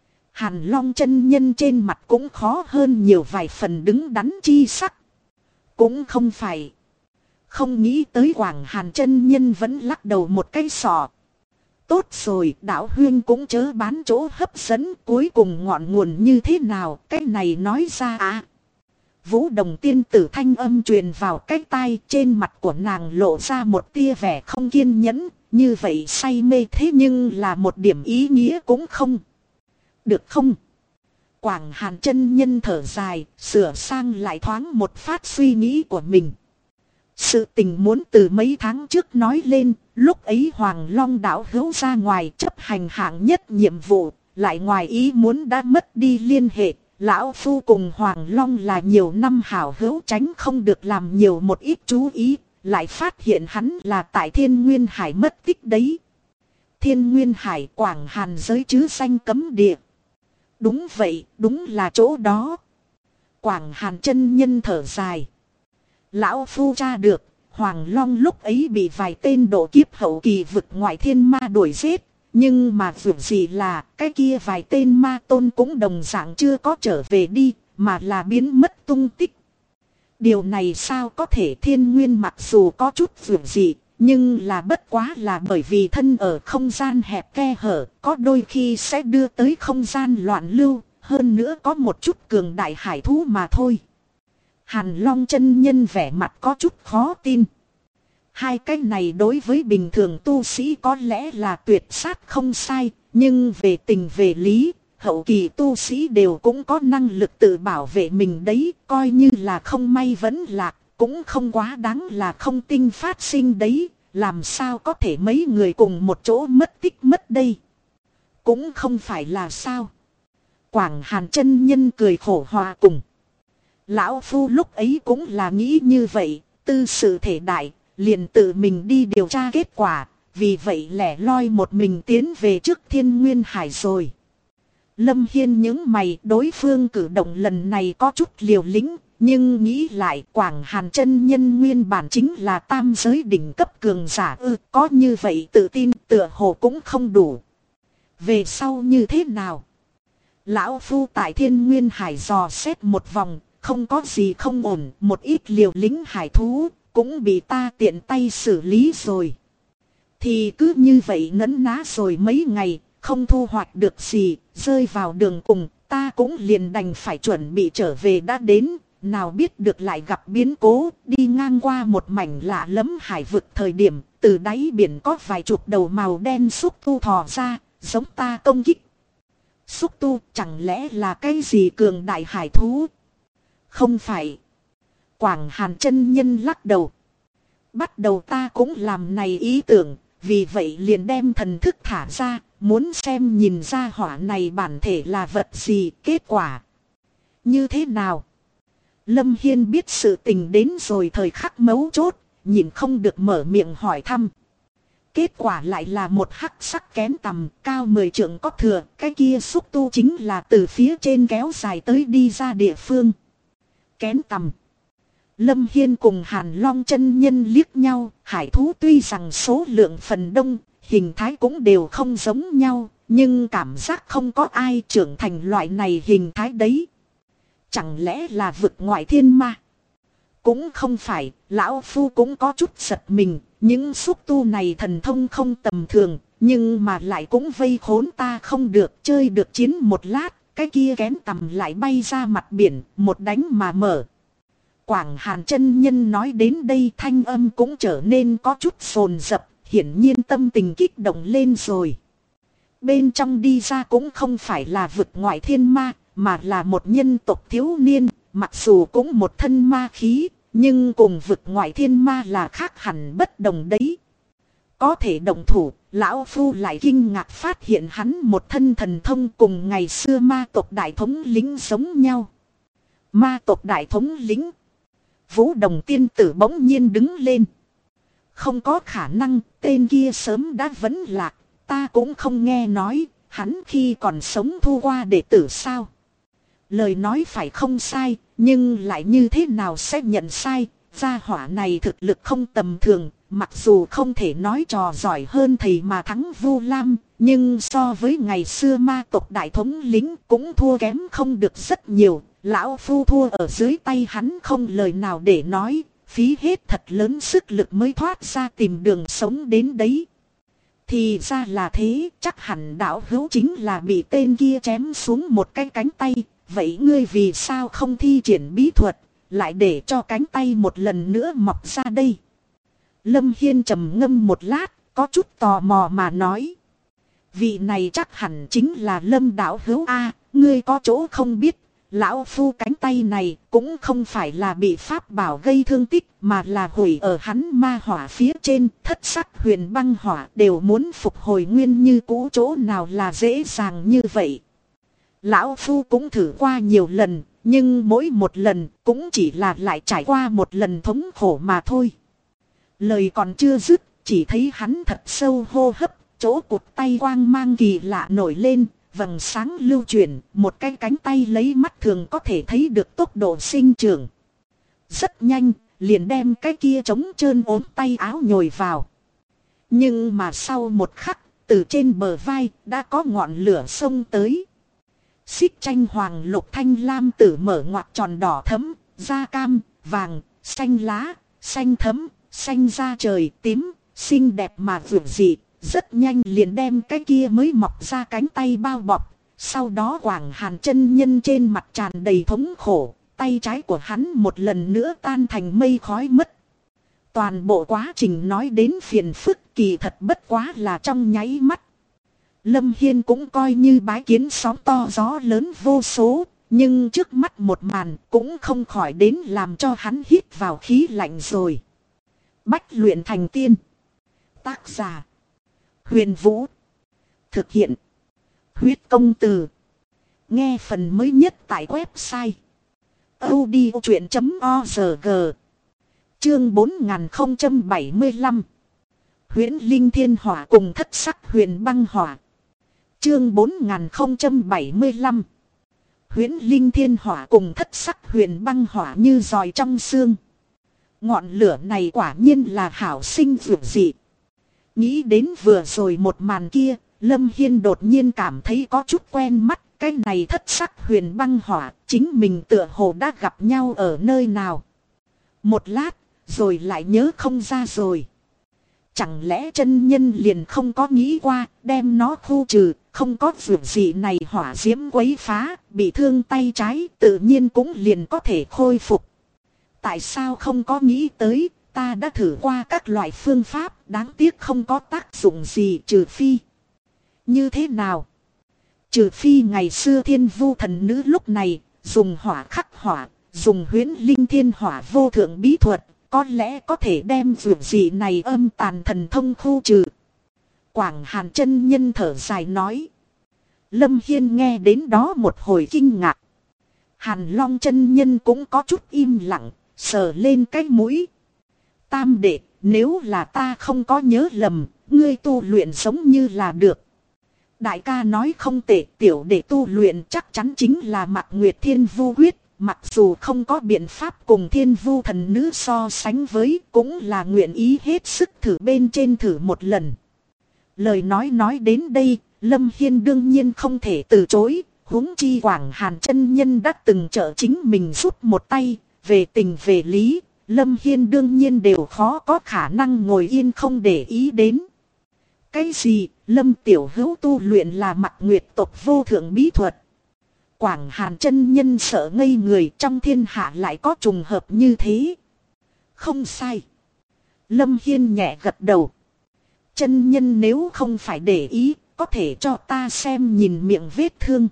Hàn Long chân nhân trên mặt cũng khó hơn nhiều vài phần đứng đắn chi sắc. Cũng không phải. Không nghĩ tới Quảng Hàn chân nhân vẫn lắc đầu một cái sọ. Tốt rồi, đạo huyên cũng chớ bán chỗ hấp dẫn, cuối cùng ngọn nguồn như thế nào, cái này nói ra à. Vũ Đồng tiên tử thanh âm truyền vào cái tai, trên mặt của nàng lộ ra một tia vẻ không kiên nhẫn, như vậy say mê thế nhưng là một điểm ý nghĩa cũng không. Được không? Quảng Hàn chân nhân thở dài, sửa sang lại thoáng một phát suy nghĩ của mình. Sự tình muốn từ mấy tháng trước nói lên, lúc ấy Hoàng Long đạo hữu ra ngoài chấp hành hạng nhất nhiệm vụ, lại ngoài ý muốn đã mất đi liên hệ. Lão Phu cùng Hoàng Long là nhiều năm hảo hữu tránh không được làm nhiều một ít chú ý, lại phát hiện hắn là tại Thiên Nguyên Hải mất tích đấy. Thiên Nguyên Hải Quảng Hàn giới chứ danh cấm địa. Đúng vậy, đúng là chỗ đó. Quảng Hàn chân nhân thở dài. Lão Phu tra được, Hoàng Long lúc ấy bị vài tên độ kiếp hậu kỳ vực ngoại thiên ma đuổi giết. Nhưng mà việc gì là cái kia vài tên ma tôn cũng đồng dạng chưa có trở về đi, mà là biến mất tung tích. Điều này sao có thể? Thiên Nguyên mặc dù có chút việc gì, nhưng là bất quá là bởi vì thân ở không gian hẹp khe hở, có đôi khi sẽ đưa tới không gian loạn lưu, hơn nữa có một chút cường đại hải thú mà thôi. Hàn Long chân nhân vẻ mặt có chút khó tin. Hai cái này đối với bình thường tu sĩ có lẽ là tuyệt sát không sai, nhưng về tình về lý, hậu kỳ tu sĩ đều cũng có năng lực tự bảo vệ mình đấy, coi như là không may vẫn lạc, cũng không quá đáng là không tinh phát sinh đấy, làm sao có thể mấy người cùng một chỗ mất tích mất đây. Cũng không phải là sao. Quảng Hàn chân nhân cười khổ hòa cùng. Lão Phu lúc ấy cũng là nghĩ như vậy, tư sự thể đại. Liền tự mình đi điều tra kết quả, vì vậy lẻ loi một mình tiến về trước Thiên Nguyên Hải rồi. Lâm Hiên nhướng mày, đối phương cử động lần này có chút liều lĩnh, nhưng nghĩ lại Quảng Hàn chân nhân nguyên bản chính là tam giới đỉnh cấp cường giả, có như vậy tự tin tựa hồ cũng không đủ. Về sau như thế nào? Lão Phu tại Thiên Nguyên Hải dò xét một vòng, không có gì không ổn, một ít liều lĩnh hải thú cũng bị ta tiện tay xử lý rồi. Thì cứ như vậy nấn ná rồi mấy ngày, không thu hoạch được gì, rơi vào đường cùng, ta cũng liền đành phải chuẩn bị trở về đã đến, nào biết được lại gặp biến cố, đi ngang qua một mảnh lạ lẫm hải vực thời điểm, từ đáy biển có vài chục đầu màu đen xúc tu thò ra, giống ta công kích. Xúc tu chẳng lẽ là cái gì cường đại hải thú? Không phải. Quảng Hàn chân nhân lắc đầu. Bắt đầu ta cũng làm này ý tưởng, vì vậy liền đem thần thức thả ra, muốn xem nhìn ra hỏa này bản thể là vật gì, kết quả như thế nào. Lâm Hiên biết sự tình đến rồi thời khắc mấu chốt, nhìn không được mở miệng hỏi thăm. Kết quả lại là một hắc sắc kén tằm cao 10 trượng có thừa, cái kia xúc tu chính là từ phía trên kéo dài tới đi ra địa phương. Kén tằm. Lâm Hiên cùng Hàn Long chân nhân liếc nhau, hải thú tuy rằng số lượng phần đông, hình thái cũng đều không giống nhau, nhưng cảm giác không có ai trưởng thành loại này hình thái đấy. Chẳng lẽ là vực ngoại thiên ma? Cũng không phải, lão Phu cũng có chút giật mình, những xúc tu này thần thông không tầm thường, nhưng mà lại cũng vây khốn ta không được, chơi được chiến một lát, cái kia kén tằm lại bay ra mặt biển, một đánh mà mở. Quảng Hàn chân nhân nói đến đây thanh âm cũng trở nên có chút sồn dập, hiển nhiên tâm tình kích động lên rồi. Bên trong đi ra cũng không phải là vực ngoại thiên ma, mà là một nhân tộc thiếu niên, mặc dù cũng một thân ma khí, nhưng cùng vực ngoại thiên ma là khác hẳn bất đồng đấy. Có thể động thủ, lão Phu lại kinh ngạc phát hiện hắn một thân thần thông cùng ngày xưa ma tộc đại thống lĩnh giống nhau. Ma tộc đại thống lĩnh. Vũ Đồng tiên tử bỗng nhiên đứng lên. Không có khả năng, tên kia sớm đã vấn lạc, ta cũng không nghe nói, hắn khi còn sống thu qua đệ tử sao. Lời nói phải không sai, nhưng lại như thế nào sẽ nhận sai, gia hỏa này thực lực không tầm thường, mặc dù không thể nói trò giỏi hơn thầy mà thắng Vu Lam, nhưng so với ngày xưa ma tộc đại thống lĩnh cũng thua kém không được rất nhiều. Lão Phu thua ở dưới tay hắn không lời nào để nói, phí hết thật lớn sức lực mới thoát ra tìm đường sống đến đấy. Thì ra là thế, chắc hẳn đạo hữu chính là bị tên kia chém xuống một cái cánh tay, vậy ngươi vì sao không thi triển bí thuật, lại để cho cánh tay một lần nữa mọc ra đây? Lâm Hiên trầm ngâm một lát, có chút tò mò mà nói. Vị này chắc hẳn chính là Lâm đạo hữu A, ngươi có chỗ không biết. Lão Phu cánh tay này cũng không phải là bị pháp bảo gây thương tích, mà là hủy ở hắn ma hỏa phía trên, thất sắc huyền băng hỏa đều muốn phục hồi nguyên như cũ, chỗ nào là dễ dàng như vậy. Lão Phu cũng thử qua nhiều lần, nhưng mỗi một lần cũng chỉ là lại trải qua một lần thống khổ mà thôi. Lời còn chưa dứt, chỉ thấy hắn thật sâu hô hấp, chỗ cụt tay quang mang kỳ lạ nổi lên. Vầng sáng lưu chuyển, một cái cánh tay lấy mắt thường có thể thấy được tốc độ sinh trưởng. Rất nhanh, liền đem cái kia trống trơn ốm tay áo nhồi vào. Nhưng mà sau một khắc, từ trên bờ vai đã có ngọn lửa xông tới. Xích tranh hoàng lục thanh lam tử mở ngoặc tròn đỏ thẫm, da cam, vàng, xanh lá, xanh thẫm, xanh da trời, tím, xinh đẹp mà vượt dị. Rất nhanh liền đem cái kia mới mọc ra cánh tay bao bọc. Sau đó Quảng Hàn chân nhân trên mặt tràn đầy thống khổ. Tay trái của hắn một lần nữa tan thành mây khói mất. Toàn bộ quá trình nói đến phiền phức kỳ thật bất quá là trong nháy mắt. Lâm Hiên cũng coi như bái kiến sóng to gió lớn vô số. Nhưng trước mắt một màn cũng không khỏi đến làm cho hắn hít vào khí lạnh rồi. Bách luyện thành tiên. Tác giả Huyền Vũ. Thực hiện Huyết Công Từ. Nghe phần mới nhất tại website audiochuyện.org. Chương 4075. Huyễn Linh Thiên Hỏa cùng thất sắc huyền băng hỏa. Chương 4075. Huyễn linh thiên hỏa cùng thất sắc huyền băng hỏa như giòi trong xương. Ngọn lửa này quả nhiên là hảo sinh vượt dị. Nghĩ đến vừa rồi một màn kia, Lâm Hiên đột nhiên cảm thấy có chút quen mắt. Cái này thất sắc huyền băng hỏa, chính mình tựa hồ đã gặp nhau ở nơi nào. Một lát, rồi lại nhớ không ra rồi. Chẳng lẽ chân nhân liền không có nghĩ qua, đem nó khu trừ, không có vượt gì này hỏa diễm quấy phá, bị thương tay trái, tự nhiên cũng liền có thể khôi phục. Tại sao không có nghĩ tới, ta đã thử qua các loại phương pháp, đáng tiếc không có tác dụng gì trừ phi. Như thế nào? Trừ phi ngày xưa thiên vu thần nữ lúc này, dùng hỏa khắc hỏa, dùng huyễn linh thiên hỏa vô thượng bí thuật, có lẽ có thể đem vượt dị này âm tàn thần thông khu trừ. Quảng Hàn chân nhân thở dài nói. Lâm Hiên nghe đến đó một hồi kinh ngạc. Hàn Long chân nhân cũng có chút im lặng, sờ lên cái mũi. Tam đệ, nếu là ta không có nhớ lầm, ngươi tu luyện giống như là được. Đại ca nói không tệ, tiểu đệ tu luyện chắc chắn chính là Mạc Nguyệt Thiên Vu Quyết. Mặc dù không có biện pháp cùng thiên vu thần nữ so sánh với, cũng là nguyện ý hết sức thử bên trên thử một lần. Lời nói đến đây, Lâm Hiên đương nhiên không thể từ chối, huống chi Quảng Hàn chân nhân đã từng trợ chính mình giúp một tay, về tình về lý, Lâm Hiên đương nhiên đều khó có khả năng ngồi yên không để ý đến. Cái gì, Lâm tiểu hữu tu luyện là Mạc Nguyệt tộc vô thượng bí thuật. Quảng Hàn chân nhân sợ ngây người, trong thiên hạ lại có trùng hợp như thế. Không sai. Lâm Hiên nhẹ gật đầu. Chân nhân nếu không phải để ý, có thể cho ta xem nhìn miệng vết thương.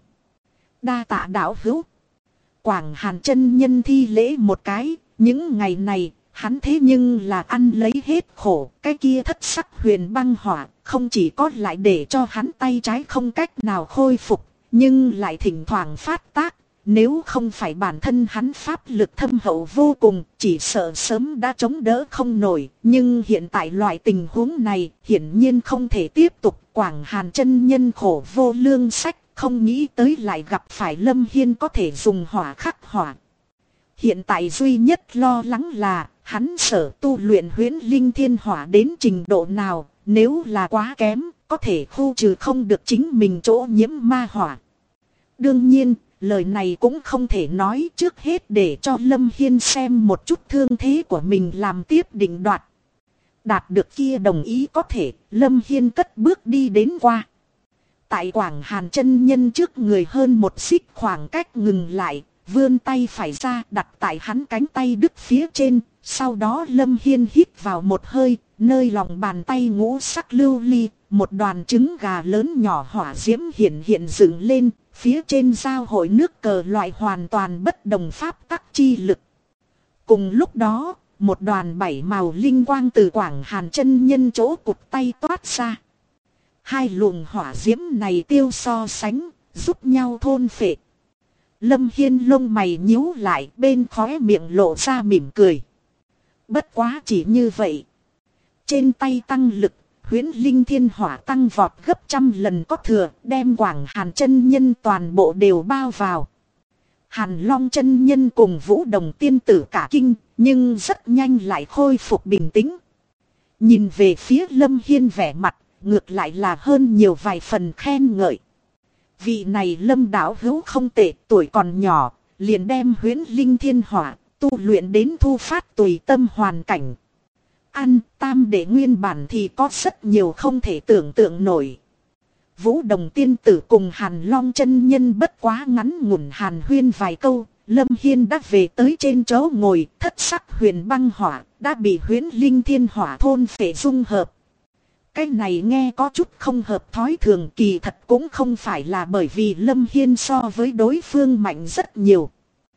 Đa tạ đạo hữu. Quảng Hàn chân nhân thi lễ một cái, những ngày này, hắn thế nhưng là ăn lấy hết khổ. Cái kia thất sắc huyền băng hỏa, không chỉ có lại để cho hắn tay trái không cách nào khôi phục, nhưng lại thỉnh thoảng phát tác, nếu không phải bản thân hắn pháp lực thâm hậu vô cùng, chỉ sợ sớm đã chống đỡ không nổi. Nhưng hiện tại loại tình huống này, hiển nhiên không thể tiếp tục. Quảng Hàn chân nhân khổ vô lương sách, không nghĩ tới lại gặp phải Lâm Hiên có thể dùng hỏa khắc hỏa. Hiện tại duy nhất lo lắng là, hắn sở tu luyện huyễn linh thiên hỏa đến trình độ nào, nếu là quá kém, có thể khu trừ không được chính mình chỗ nhiễm ma hỏa. Đương nhiên, lời này cũng không thể nói, trước hết để cho Lâm Hiên xem một chút thương thế của mình làm tiếp định đoạt. Đạt được kia đồng ý có thể, Lâm Hiên cất bước đi đến qua. Tại Quảng Hàn chân nhân trước người hơn một xích khoảng cách ngừng lại, vươn tay phải ra đặt tại hắn cánh tay đứt phía trên. Sau đó Lâm Hiên hít vào một hơi, nơi lòng bàn tay ngũ sắc lưu ly, một đoàn trứng gà lớn nhỏ hỏa diễm hiện dựng lên, phía trên giao hội nước cờ loại hoàn toàn bất đồng pháp tắc chi lực. Cùng lúc đó, một đoàn bảy màu linh quang từ Quảng Hàn chân nhân chỗ cụt tay toát ra. Hai luồng hỏa diễm này tiêu so sánh, giúp nhau thôn phệ. Lâm Hiên lông mày nhíu lại, bên khóe miệng lộ ra mỉm cười. Bất quá chỉ như vậy. Trên tay tăng lực, huyễn linh thiên hỏa tăng vọt gấp trăm lần có thừa, đem Quảng Hàn chân nhân toàn bộ đều bao vào. Hàn Long chân nhân cùng Vũ Đồng tiên tử cả kinh, nhưng rất nhanh lại khôi phục bình tĩnh. Nhìn về phía Lâm Hiên vẻ mặt, ngược lại là hơn nhiều vài phần khen ngợi. Vị này Lâm đạo hữu không tệ, tuổi còn nhỏ, liền đem huyễn linh thiên hỏa tu luyện đến thu phát tùy tâm hoàn cảnh. Ăn tam đệ nguyên bản thì có rất nhiều không thể tưởng tượng nổi. Vũ Đồng tiên tử cùng Hàn Long chân nhân bất quá ngắn ngủn hàn huyên vài câu, Lâm Hiên đã về tới trên chỗ ngồi, thất sắc huyền băng hỏa đã bị huyễn linh thiên hỏa thôn phệ dung hợp. Cái này nghe có chút không hợp thói thường, kỳ thật cũng không phải là bởi vì Lâm Hiên so với đối phương mạnh rất nhiều.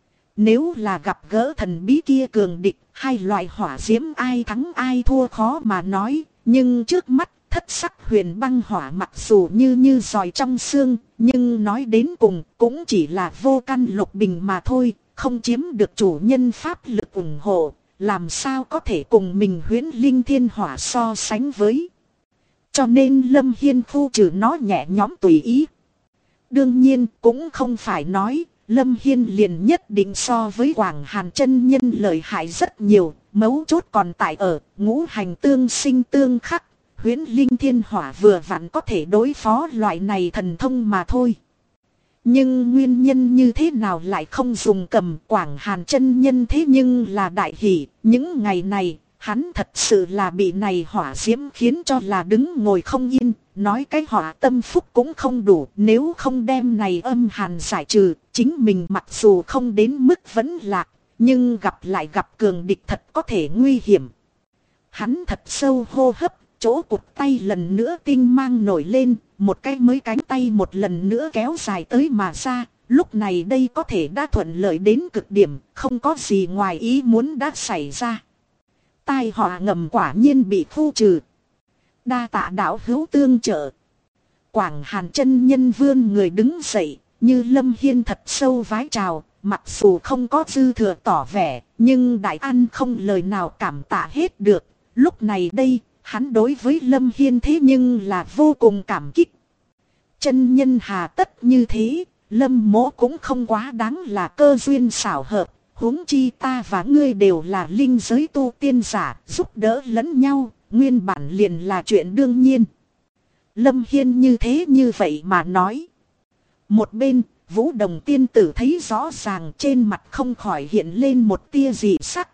Nếu là gặp gỡ thần bí kia cường địch, hai loại hỏa diễm ai thắng ai thua khó mà nói, nhưng trước mắt thất sắc huyền băng hỏa mặc dù như giòi trong xương, nhưng nói đến cùng cũng chỉ là vô căn lục bình mà thôi, không chiếm được chủ nhân pháp lực ủng hộ, làm sao có thể cùng mình huyễn linh thiên hỏa so sánh với. Cho nên Lâm Hiên khu trừ nó nhẹ nhõm tùy ý. Đương nhiên cũng không phải nói Lâm Hiên liền nhất định so với Quảng Hàn chân nhân lợi hại rất nhiều. Mấu chốt còn tại ở ngũ hành tương sinh tương khắc. Huyễn linh thiên hỏa vừa vặn có thể đối phó loại này thần thông mà thôi. Nhưng nguyên nhân như thế nào lại không dùng cầm Quảng Hàn chân nhân thế nhưng là đại hỷ. Những ngày này hắn thật sự là bị này hỏa diễm khiến cho là đứng ngồi không yên. Nói cái hỏa tâm phúc cũng không đủ. Nếu không đem này âm hàn giải trừ, chính mình mặc dù không đến mức vẫn lạc, nhưng gặp cường địch thật có thể nguy hiểm. Hắn thật sâu hô hấp, chỗ cụt tay lần nữa tinh mang nổi lên, một cái mới cánh tay một lần nữa kéo dài tới mà ra. Lúc này đây có thể đã thuận lợi đến cực điểm, không có gì ngoài ý muốn đã xảy ra. Tai họa ngầm quả nhiên bị khu trừ. Đa tạ đạo hữu tương trợ. Quảng Hàn chân nhân vươn người đứng dậy, như Lâm Hiên thật sâu vái chào, mặc dù không có dư thừa tỏ vẻ, nhưng đại an không lời nào cảm tạ hết được. Lúc này đây, hắn đối với Lâm Hiên thế nhưng là vô cùng cảm kích. Chân nhân hà tất như thế, Lâm mỗ cũng không quá đáng là cơ duyên xảo hợp. Huống chi ta và ngươi đều là linh giới tu tiên giả, giúp đỡ lẫn nhau, nguyên bản liền là chuyện đương nhiên. Lâm Hiên như thế như vậy mà nói. Một bên, Vũ Đồng tiên tử thấy rõ ràng trên mặt không khỏi hiện lên một tia dị sắc.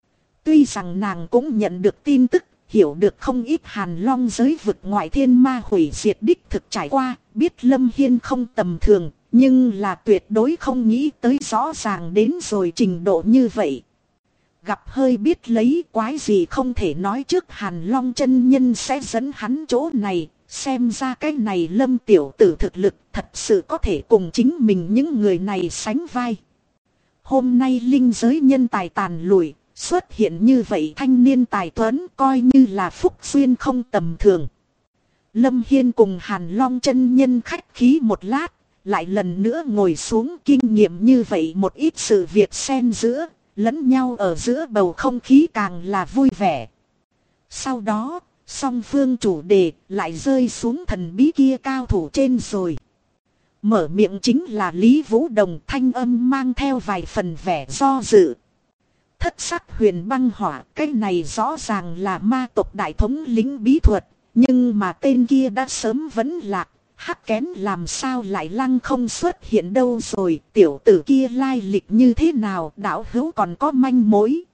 Tuy rằng nàng cũng nhận được tin tức, hiểu được không ít Hàn Long giới vực ngoại thiên ma hủy diệt đích thực trải qua, biết Lâm Hiên không tầm thường. Nhưng là tuyệt đối không nghĩ tới rõ ràng đến rồi trình độ như vậy. Gặp hơi biết lấy quái gì không thể nói trước Hàn Long chân nhân sẽ dẫn hắn chỗ này. Xem ra cái này Lâm tiểu tử thực lực thật sự có thể cùng chính mình những người này sánh vai. Hôm nay linh giới nhân tài tàn lụi, xuất hiện như vậy thanh niên tài tuấn coi như là phúc duyên không tầm thường. Lâm Hiên cùng Hàn Long chân nhân khách khí một lát. Lại lần nữa ngồi xuống kinh nghiệm như vậy một ít sự việc xen giữa, lẫn nhau ở giữa bầu không khí càng là vui vẻ. Sau đó, song phương chủ đề lại rơi xuống thần bí kia cao thủ trên rồi. Mở miệng chính là Lý Vũ Đồng, thanh âm mang theo vài phần vẻ do dự. Thất sắc huyền băng hỏa, cái này rõ ràng là ma tộc đại thống lĩnh bí thuật, nhưng mà tên kia đã sớm vẫn lạc. Hắc kén làm sao lại lăng không xuất hiện đâu rồi, tiểu tử kia lai lịch như thế nào, đạo hữu còn có manh mối.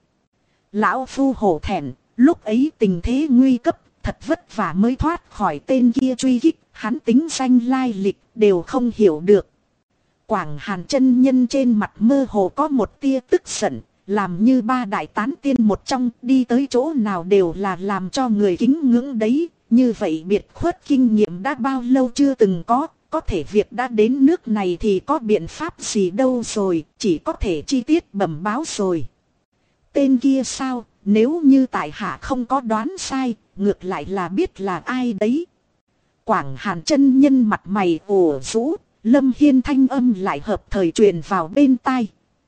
Lão phu hổ thẹn, lúc ấy tình thế nguy cấp, thật vất vả mới thoát khỏi tên kia truy kích, hắn tính danh lai lịch đều không hiểu được. Quảng Hàn chân nhân trên mặt mơ hồ có một tia tức giận, làm như ba đại tán tiên một trong, đi tới chỗ nào đều là làm cho người kính ngưỡng đấy. Như vậy biệt khuất kinh nghiệm đã bao lâu chưa từng có thể việc đã đến nước này thì có biện pháp gì đâu rồi, chỉ có thể chi tiết bẩm báo rồi. Tên kia sao, nếu như tại hạ không có đoán sai, ngược lại là biết là ai đấy. Quảng Hàn chân nhân mặt mày ủ rũ, Lâm Hiên thanh âm lại hợp thời truyền vào bên tai.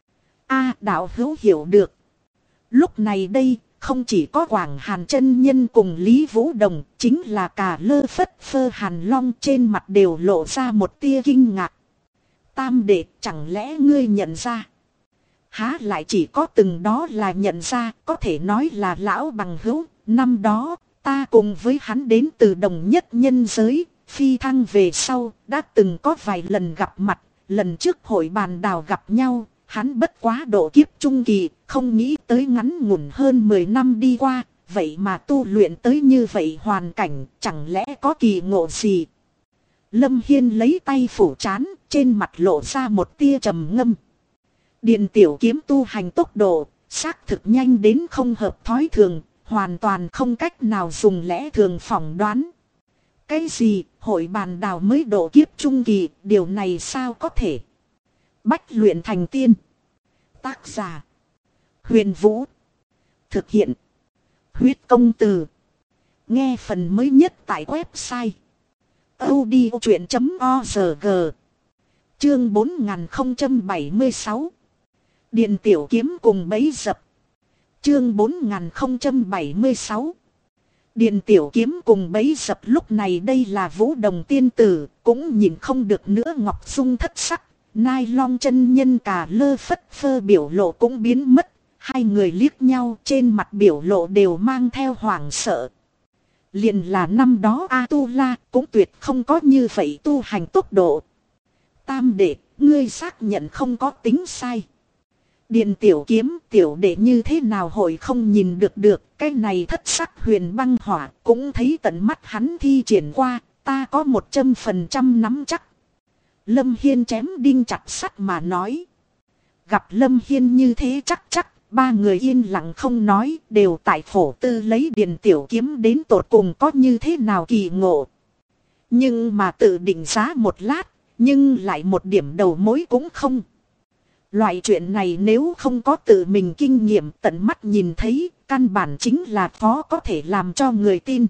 A đạo hữu hiểu được. Lúc này đây, không chỉ có Quảng Hàn chân nhân cùng Lý Vũ Đồng, chính là cả Lơ Phất Phơ Hàn Long trên mặt đều lộ ra một tia kinh ngạc. Tam đệ, chẳng lẽ ngươi nhận ra? Há lại chỉ có từng đó là nhận ra, có thể nói là lão bằng hữu. Năm đó, ta cùng với hắn đến từ đồng nhất nhân giới, phi thăng về sau, đã từng có vài lần gặp mặt, lần trước hội bàn đào gặp nhau. Hắn bất quá độ kiếp trung kỳ, không nghĩ tới ngắn ngủn hơn 10 năm đi qua, vậy mà tu luyện tới như vậy hoàn cảnh, chẳng lẽ có kỳ ngộ gì. Lâm Hiên lấy tay phủ trán, trên mặt lộ ra một tia trầm ngâm. Điện tiểu kiếm tu hành tốc độ, xác thực nhanh đến không hợp thói thường, hoàn toàn không cách nào dùng lẽ thường phỏng đoán. Cái gì, hội bàn đào mới độ kiếp trung kỳ, điều này sao có thể? Bách luyện thành tiên. Tác giả Huyền Vũ. Thực hiện Huyết Công Từ. Nghe phần mới nhất tại website audiochuyện.org. Chương 4076. Điện tiểu kiếm cùng bẫy dập. Chương 4076. Điền Tiểu Kiếm cùng bấy dập lúc này đây là Vũ Đồng tiên tử, cũng nhìn không được nữa Ngọc Dung thất sắc. Nai Long chân nhân cả lơ phất phơ biểu lộ cũng biến mất. Hai người liếc nhau, trên mặt biểu lộ đều mang theo hoảng sợ. Liền là năm đó A-tu-la cũng tuyệt không có như vậy tu hành tốc độ. Tam đệ, ngươi xác nhận không có tính sai. Điền Tiểu Kiếm, tiểu đệ như thế nào hội không nhìn được, cái này thất sắc huyền băng hỏa cũng thấy tận mắt hắn thi triển qua, ta có 100% nắm chắc. Lâm Hiên chém đinh chặt sắt mà nói. Gặp Lâm Hiên như thế chắc, ba người yên lặng không nói, đều tại phổ tư lấy Điền Tiểu Kiếm đến tột cùng có như thế nào kỳ ngộ. Nhưng mà tự định giá một lát, nhưng lại một điểm đầu mối cũng không. Loại chuyện này nếu không có tự mình kinh nghiệm tận mắt nhìn thấy, căn bản chính là khó có thể làm cho người tin.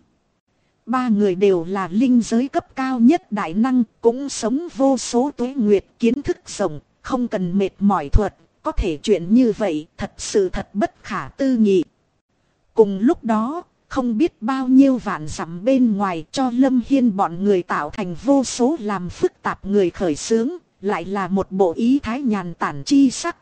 Ba người đều là linh giới cấp cao nhất đại năng, cũng sống vô số tuế nguyệt, kiến thức rộng, không cần mệt mỏi thuật, có thể chuyện như vậy thật sự thật bất khả tư nghị. Cùng lúc đó, không biết bao nhiêu vạn dặm bên ngoài cho Lâm Hiên bọn người tạo thành vô số làm phức tạp người khởi xướng, lại là một bộ ý thái nhàn tản chi sắc.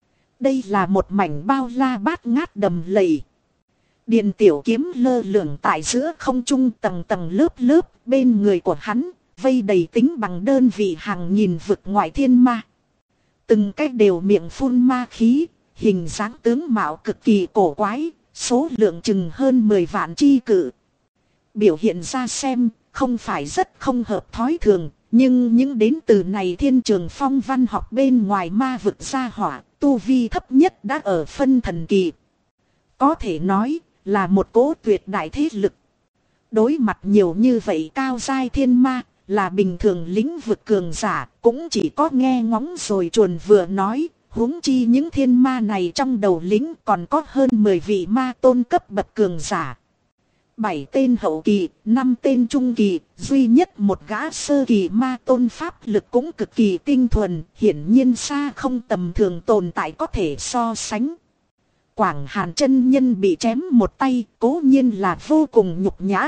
Đây là một mảnh bao la bát ngát đầm lầy. Điền Tiểu Kiếm lơ lửng tại giữa không trung tầng tầng lớp lớp, bên người của hắn, vây đầy tính bằng đơn vị hàng nghìn vực ngoại thiên ma. Từng cách đều miệng phun ma khí, hình dáng tướng mạo cực kỳ cổ quái, số lượng chừng hơn 10 vạn chi cự. Biểu hiện ra xem, không phải rất không hợp thói thường, nhưng những đến từ này thiên trường phong văn học bên ngoài ma vực gia hỏa, tu vi thấp nhất đã ở phân thần kỳ. Có thể nói là một cỗ tuyệt đại thế lực. Đối mặt nhiều như vậy cao giai thiên ma, là bình thường lĩnh vực cường giả, cũng chỉ có nghe ngóng rồi chuồn vừa nói, huống chi những thiên ma này trong đầu lính còn có hơn 10 vị ma tôn cấp bậc cường giả. 7 tên hậu kỳ, 5 tên trung kỳ, duy nhất một gã sơ kỳ ma tôn pháp lực cũng cực kỳ tinh thuần, hiển nhiên xa không tầm thường tồn tại có thể so sánh. Quảng Hàn chân nhân bị chém một tay, cố nhiên là vô cùng nhục nhã.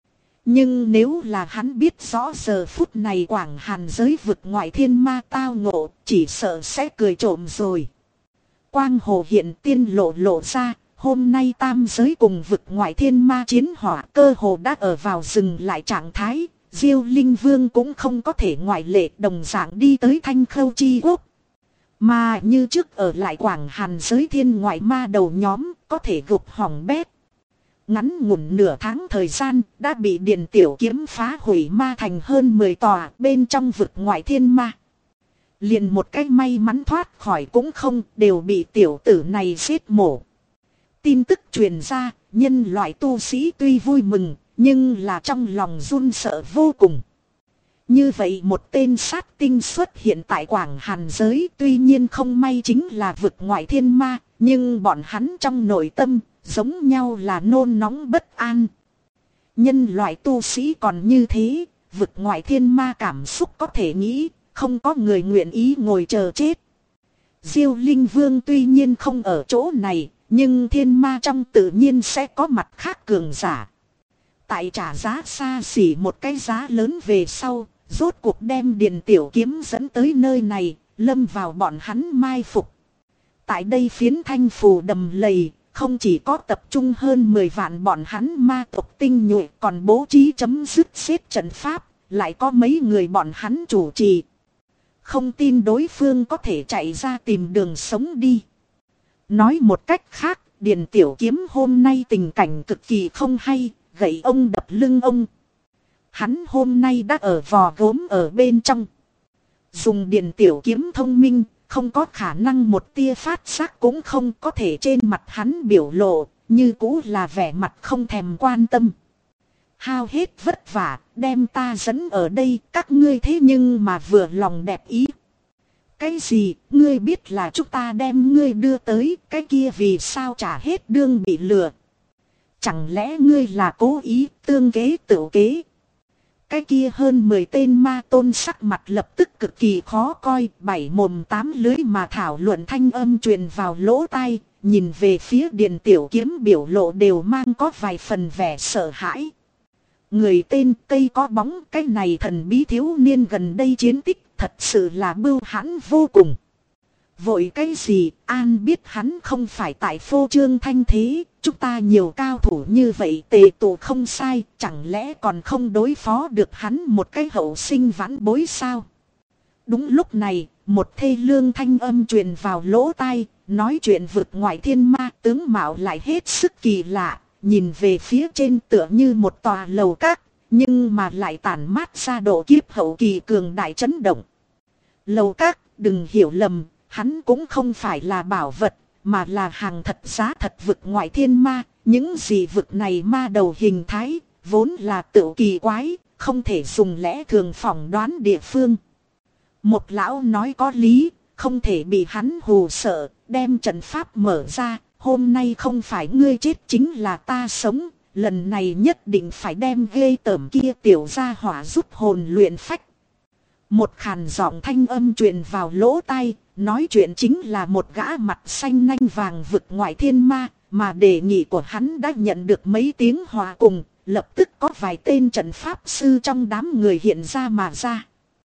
Nhưng nếu là hắn biết rõ giờ phút này Quảng Hàn giới vực ngoại thiên ma tao ngộ, chỉ sợ sẽ cười trộm rồi. Quang hồ hiện tiên lộ ra, hôm nay tam giới cùng vực ngoại thiên ma chiến hỏa cơ hồ đã ở vào dừng lại trạng thái, Diêu Linh Vương cũng không có thể ngoại lệ, đồng dạng đi tới Thanh Khâu Chi Quốc. Mà như trước ở lại Quảng Hàn giới thiên ngoại ma đầu nhóm, có thể gục hỏng bét. Ngắn ngủn nửa tháng thời gian, đã bị Điền Tiểu Kiếm phá hủy ma thành hơn 10 tòa bên trong vực ngoại thiên ma. Liền một cái may mắn thoát khỏi cũng không, đều bị tiểu tử này giết mổ. Tin tức truyền ra, nhân loại tu sĩ tuy vui mừng, nhưng là trong lòng run sợ vô cùng. Như vậy một tên sát tinh xuất hiện tại Quảng Hàn giới, tuy nhiên không may chính là vực ngoại thiên ma, nhưng bọn hắn trong nội tâm, giống nhau là nôn nóng bất an. Nhân loại tu sĩ còn như thế, vực ngoại thiên ma cảm xúc có thể nghĩ, không có người nguyện ý ngồi chờ chết. Diêu Linh Vương tuy nhiên không ở chỗ này, nhưng thiên ma trong tự nhiên sẽ có mặt khác cường giả. Tại trả giá xa xỉ một cái giá lớn về sau, rốt cuộc đem Điền Tiểu Kiếm dẫn tới nơi này, lâm vào bọn hắn mai phục. Tại đây phiến thanh phù đầm lầy, không chỉ có tập trung hơn 10 vạn bọn hắn ma tộc tinh nhuệ, còn bố trí chấm dứt xếp trận pháp, lại có mấy người bọn hắn chủ trì. Không tin đối phương có thể chạy ra tìm đường sống đi. Nói một cách khác, Điền Tiểu Kiếm hôm nay tình cảnh cực kỳ không hay, gậy ông đập lưng ông. Hắn hôm nay đã ở vò gốm ở bên trong. Dùng Điền Tiểu Kiếm thông minh, không có khả năng một tia phát giác cũng không có thể trên mặt hắn biểu lộ, như cũ là vẻ mặt không thèm quan tâm. Hao hết vất vả, đem ta dẫn ở đây, các ngươi thế nhưng mà vừa lòng đẹp ý. Cái gì, ngươi biết là chúng ta đem ngươi đưa tới, cái kia vì sao trả hết đương bị lừa. Chẳng lẽ ngươi là cố ý tương kế tự kế. Cái kia hơn 10 tên ma tôn sắc mặt lập tức cực kỳ khó coi, bảy mồm tám lưới mà thảo luận thanh âm truyền vào lỗ tai, nhìn về phía Điền Tiểu Kiếm biểu lộ đều mang có vài phần vẻ sợ hãi. Người tên cây có bóng, cái này thần bí thiếu niên gần đây chiến tích thật sự là bưu hãn vô cùng. Vội cái gì, An biết hắn không phải tại phô trương thanh thế, chúng ta nhiều cao thủ như vậy tề tụ không sai, chẳng lẽ còn không đối phó được hắn một cái hậu sinh vãn bối sao? Đúng lúc này, một thê lương thanh âm truyền vào lỗ tai, nói chuyện vực ngoại thiên ma, tướng mạo lại hết sức kỳ lạ, nhìn về phía trên tựa như một tòa lầu các, nhưng mà lại tản mát ra độ kiếp hậu kỳ cường đại chấn động. Lầu các, đừng hiểu lầm, hắn cũng không phải là bảo vật, mà là hàng thật giá thật vực ngoại thiên ma. Những gì vực này ma đầu hình thái, vốn là tự kỳ quái, không thể dùng lẽ thường phỏng đoán địa phương. Một lão nói có lý, không thể bị hắn hù sợ, đem trận pháp mở ra. Hôm nay không phải ngươi chết chính là ta sống, lần này nhất định phải đem ghê tởm kia tiểu gia hỏa giúp hồn luyện phách. Một khàn giọng thanh âm truyền vào lỗ tai, nói chuyện chính là một gã mặt xanh nanh vàng vực ngoại thiên ma, mà đề nghị của hắn đã nhận được mấy tiếng hòa cùng, lập tức có vài tên trận pháp sư trong đám người hiện ra mà ra.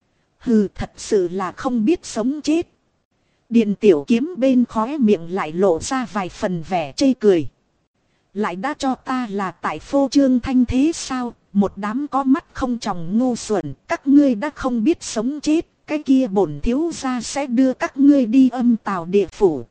Hừ, thật sự là không biết sống chết. Điền Tiểu Kiếm bên khóe miệng lại lộ ra vài phần vẻ chê cười. Lại đã cho ta là tại phô trương thanh thế sao? Một đám có mắt không tròng ngu xuẩn, các ngươi đã không biết sống chết, cái kia bổn thiếu gia sẽ đưa các ngươi đi âm tào địa phủ.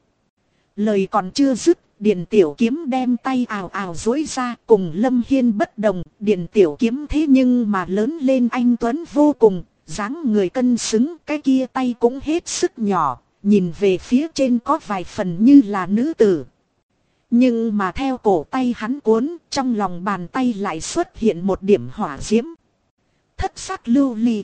Lời còn chưa dứt, Điền Tiểu Kiếm đem tay ào ào duỗi ra, cùng Lâm Hiên bất đồng. Điền Tiểu Kiếm thế nhưng mà lớn lên anh tuấn vô cùng, dáng người cân xứng, cái kia tay cũng hết sức nhỏ, nhìn về phía trên có vài phần như là nữ tử. Nhưng mà theo cổ tay hắn cuốn, trong lòng bàn tay lại xuất hiện một điểm hỏa diễm. Thất sắc lưu ly.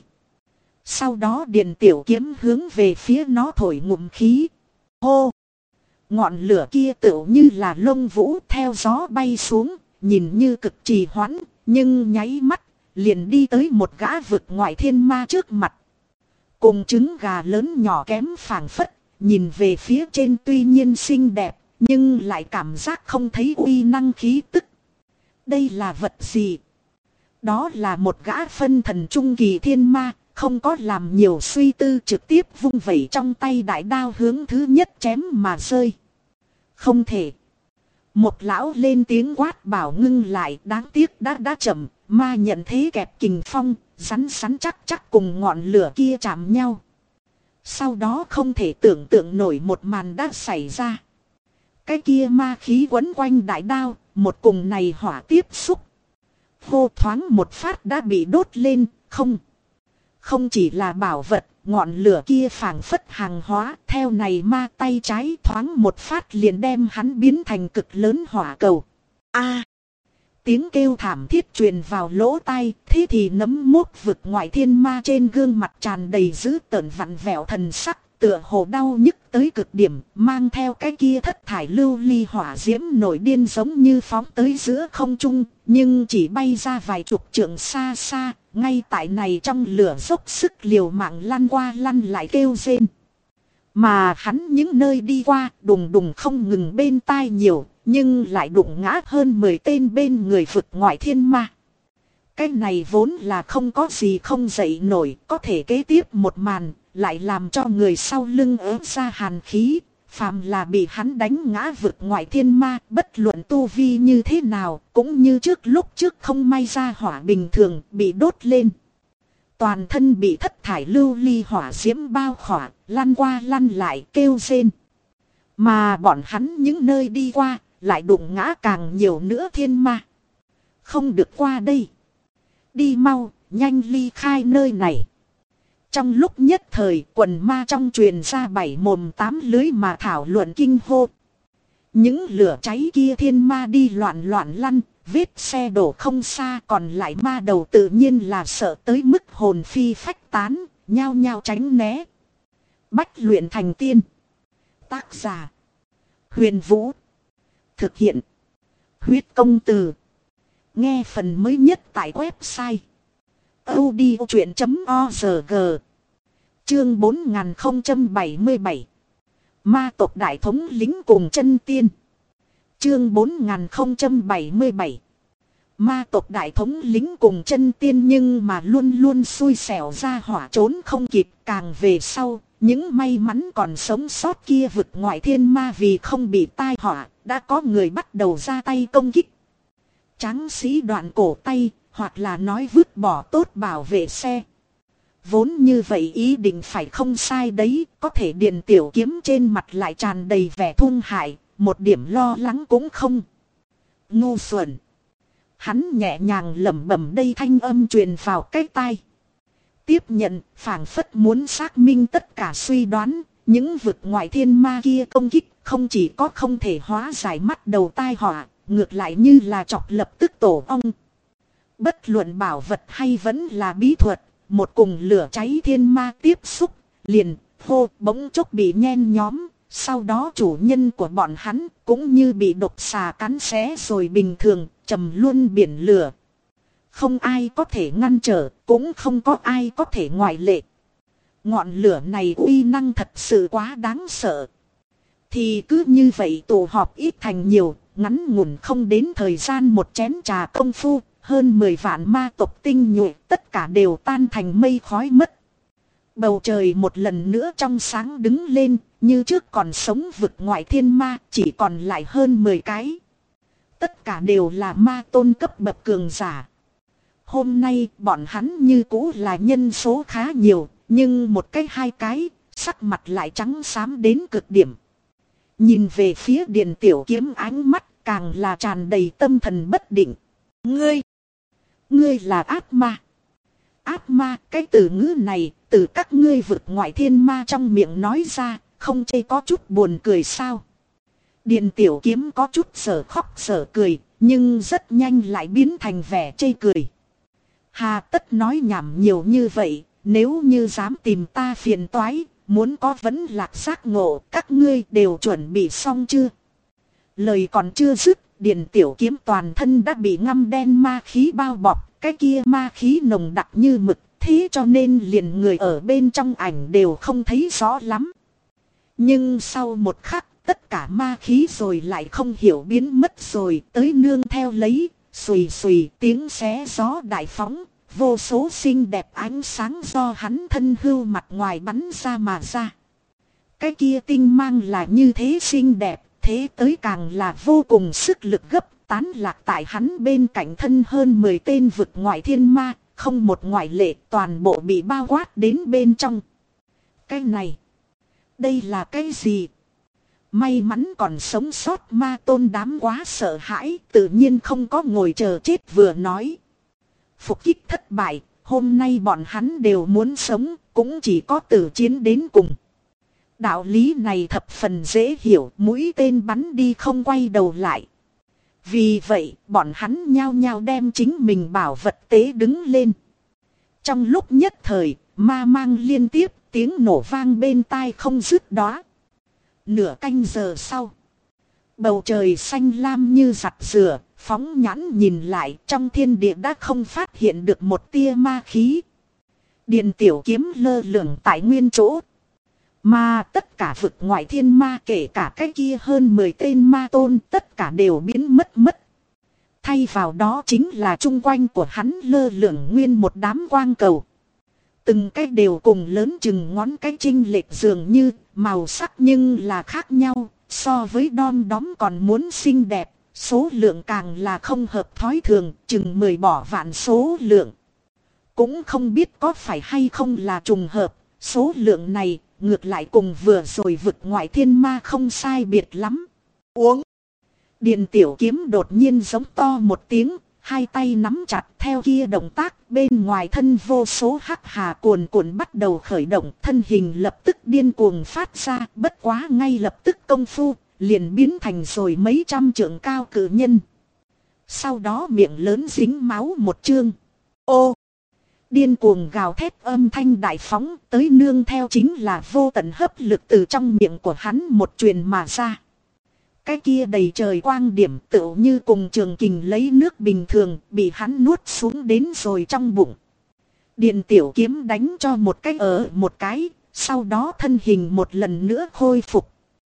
Sau đó Điền Tiểu Kiếm hướng về phía nó thổi ngụm khí. Hô! Ngọn lửa kia tựu như là lông vũ theo gió bay xuống, nhìn như cực trì hoãn, nhưng nháy mắt, liền đi tới một gã vực ngoại thiên ma trước mặt. Cùng trứng gà lớn nhỏ kém phảng phất, nhìn về phía trên tuy nhiên xinh đẹp, nhưng lại cảm giác không thấy uy năng khí tức. Đây là vật gì? Đó là một gã phân thần trung kỳ thiên ma, không có làm nhiều suy tư trực tiếp vung vẩy trong tay đại đao hướng thứ nhất chém mà rơi. Không thể. Một lão lên tiếng quát bảo ngưng lại, đáng tiếc đã chậm, ma nhận thế kẹp kình phong, rắn chắc cùng ngọn lửa kia chạm nhau. Sau đó không thể tưởng tượng nổi một màn đã xảy ra. Cái kia ma khí quấn quanh đại đao, một cùng này hỏa tiếp xúc. Hô thoáng một phát đã bị đốt lên, không chỉ là bảo vật, ngọn lửa kia phảng phất hàng hóa, theo này ma tay trái thoáng một phát liền đem hắn biến thành cực lớn hỏa cầu. A! Tiếng kêu thảm thiết truyền vào lỗ tai, thế thì nấm mốt vực ngoại thiên ma trên gương mặt tràn đầy dữ tợn vặn vẹo thần sắc, tựa hồ đau nhức tới cực điểm, mang theo cái kia thất thải lưu ly hỏa diễm nổi điên giống như phóng tới giữa không trung, nhưng chỉ bay ra vài chục trượng xa xa, ngay tại này trong lửa dốc sức liều mạng lăn qua lăn lại kêu rên. Mà hắn những nơi đi qua, đùng đùng không ngừng bên tai nhiều, nhưng lại đụng ngã hơn 10 tên bên người vực ngoại thiên ma. Cái này vốn là không có gì không dậy nổi, có thể kế tiếp một màn, lại làm cho người sau lưng ớt ra hàn khí. Phàm là bị hắn đánh ngã vực ngoại thiên ma, bất luận tu vi như thế nào, cũng như lúc trước không may ra hỏa bình thường bị đốt lên. Toàn thân bị thất thải lưu ly hỏa diễm bao khỏa, lăn qua lăn lại kêu rên. Mà bọn hắn những nơi đi qua, lại đụng ngã càng nhiều nữa thiên ma. Không được qua đây. Đi mau, nhanh ly khai nơi này. Trong lúc nhất thời, quần ma trong truyền ra 7 mồm 8 lưới mà thảo luận kinh hô. Những lửa cháy kia thiên ma đi loạn lăn, vết xe đổ không xa, còn lại ma đầu tự nhiên là sợ tới mức hồn phi phách tán, nhao nhao tránh né. Bách luyện thành tiên. Tác giả: Huyền Vũ. Thực hiện: Huyết Công Từ. Nghe phần mới nhất tại website audiochuyện.org. Chương 4077. Ma tộc đại thống lĩnh cùng chân tiên. Chương 4077. Ma tộc đại thống lĩnh cùng chân tiên nhưng mà luôn luôn xui xẻo ra hỏa trốn không kịp. Càng về sau, những may mắn còn sống sót kia vực ngoại thiên ma vì không bị tai họa, đã có người bắt đầu ra tay công kích. Tráng sĩ đoạn cổ tay, hoặc là nói vứt bỏ tốt bảo vệ xe. Vốn như vậy ý định phải không sai đấy, có thể Điền Tiểu Kiếm trên mặt lại tràn đầy vẻ thung hại, một điểm lo lắng cũng không. Ngu xuẩn. Hắn nhẹ nhàng lẩm bẩm đây thanh âm truyền vào cái tai. Tiếp nhận, phảng phất muốn xác minh tất cả suy đoán, những vực ngoại thiên ma kia công kích không chỉ có không thể hóa giải mắt đầu tai họa, ngược lại như là chọc lập tức tổ ong. Bất luận bảo vật hay vẫn là bí thuật, một cùng lửa cháy thiên ma tiếp xúc, liền, hô bỗng chốc bị nhen nhóm, sau đó chủ nhân của bọn hắn cũng như bị độc xà cắn xé rồi bình thường, trầm luôn biển lửa. Không ai có thể ngăn trở, cũng không có ai có thể ngoại lệ. Ngọn lửa này uy năng thật sự quá đáng sợ. Thì cứ như vậy tụ họp ít thành nhiều, ngắn ngủn không đến thời gian một chén trà công phu, hơn 10 vạn ma tộc tinh nhuệ tất cả đều tan thành mây khói mất. Bầu trời một lần nữa trong sáng đứng lên, như trước còn sống vực ngoại thiên ma, chỉ còn lại hơn 10 cái. Tất cả đều là ma tôn cấp bậc cường giả. Hôm nay bọn hắn như cũ là nhân số khá nhiều, nhưng một cái hai cái, sắc mặt lại trắng xám đến cực điểm. Nhìn về phía Điền Tiểu Kiếm ánh mắt càng là tràn đầy tâm thần bất định. Ngươi là ác ma. Ác ma, cái từ ngữ này, từ các ngươi vực ngoại thiên ma trong miệng nói ra, không chê có chút buồn cười sao. Điền Tiểu Kiếm có chút sở khóc sở cười, nhưng rất nhanh lại biến thành vẻ chê cười. Hà tất nói nhảm nhiều như vậy, nếu như dám tìm ta phiền toái, muốn có vấn lạc giác ngộ, các ngươi đều chuẩn bị xong chưa? Lời còn chưa dứt, Điền Tiểu Kiếm toàn thân đã bị ngăm đen ma khí bao bọc, cái kia ma khí nồng đặc như mực, thế cho nên liền người ở bên trong ảnh đều không thấy rõ lắm. Nhưng sau một khắc, tất cả ma khí rồi lại không hiểu biến mất rồi, tới nương theo lấy, xùy xùy tiếng xé gió đại phóng, vô số xinh đẹp ánh sáng do hắn thân hưu mặt ngoài bắn ra mà ra. Cái kia tinh mang là như thế xinh đẹp, thế tới càng là vô cùng sức lực gấp, tán lạc tại hắn bên cạnh thân hơn 10 tên vực ngoại thiên ma, không một ngoại lệ, toàn bộ bị bao quát đến bên trong. Cái này, đây là cái gì? May mắn còn sống sót ma tôn đám quá sợ hãi, tự nhiên không có ngồi chờ chết vừa nói. Phục kích thất bại, hôm nay bọn hắn đều muốn sống, cũng chỉ có tử chiến đến cùng. Đạo lý này thập phần dễ hiểu, mũi tên bắn đi không quay đầu lại. Vì vậy, bọn hắn nhao nhao đem chính mình bảo vật tế đứng lên. Trong lúc nhất thời, ma mang liên tiếp, tiếng nổ vang bên tai không dứt đó. Nửa canh giờ sau, bầu trời xanh lam như giặt rửa, phóng nhãn nhìn lại trong thiên địa đã không phát hiện được một tia ma khí. Điền Tiểu Kiếm lơ lửng tại nguyên chỗ. Mà tất cả vực ngoại thiên ma kể cả cái kia hơn 10 tên ma tôn tất cả đều biến mất. Thay vào đó chính là chung quanh của hắn lơ lửng nguyên một đám quang cầu. Từng cái đều cùng lớn chừng ngón cái chênh lệch dường như màu sắc nhưng là khác nhau, so với đom đóm còn muốn xinh đẹp, số lượng càng là không hợp thói thường, chừng 10 bỏ vạn số lượng. Cũng không biết có phải hay không là trùng hợp, số lượng này ngược lại cùng vừa rồi vực ngoại thiên ma không sai biệt lắm. Uống. Điền Tiểu Kiếm đột nhiên giống to một tiếng, hai tay nắm chặt theo kia động tác, bên ngoài thân vô số hắc hà cuồn cuộn bắt đầu khởi động, thân hình lập tức điên cuồng phát ra, bất quá ngay lập tức công phu, liền biến thành rồi mấy trăm trượng cao cự nhân. Sau đó miệng lớn dính máu một chương. Ô! Điên cuồng gào thét âm thanh đại phóng, tới nương theo chính là vô tận hấp lực từ trong miệng của hắn một truyền mà ra. Cái kia đầy trời quang điểm tựu như cùng trường kình lấy nước bình thường, bị hắn nuốt xuống đến rồi trong bụng. Điền Tiểu Kiếm đánh cho một cái ở một cái, sau đó thân hình một lần nữa khôi phục.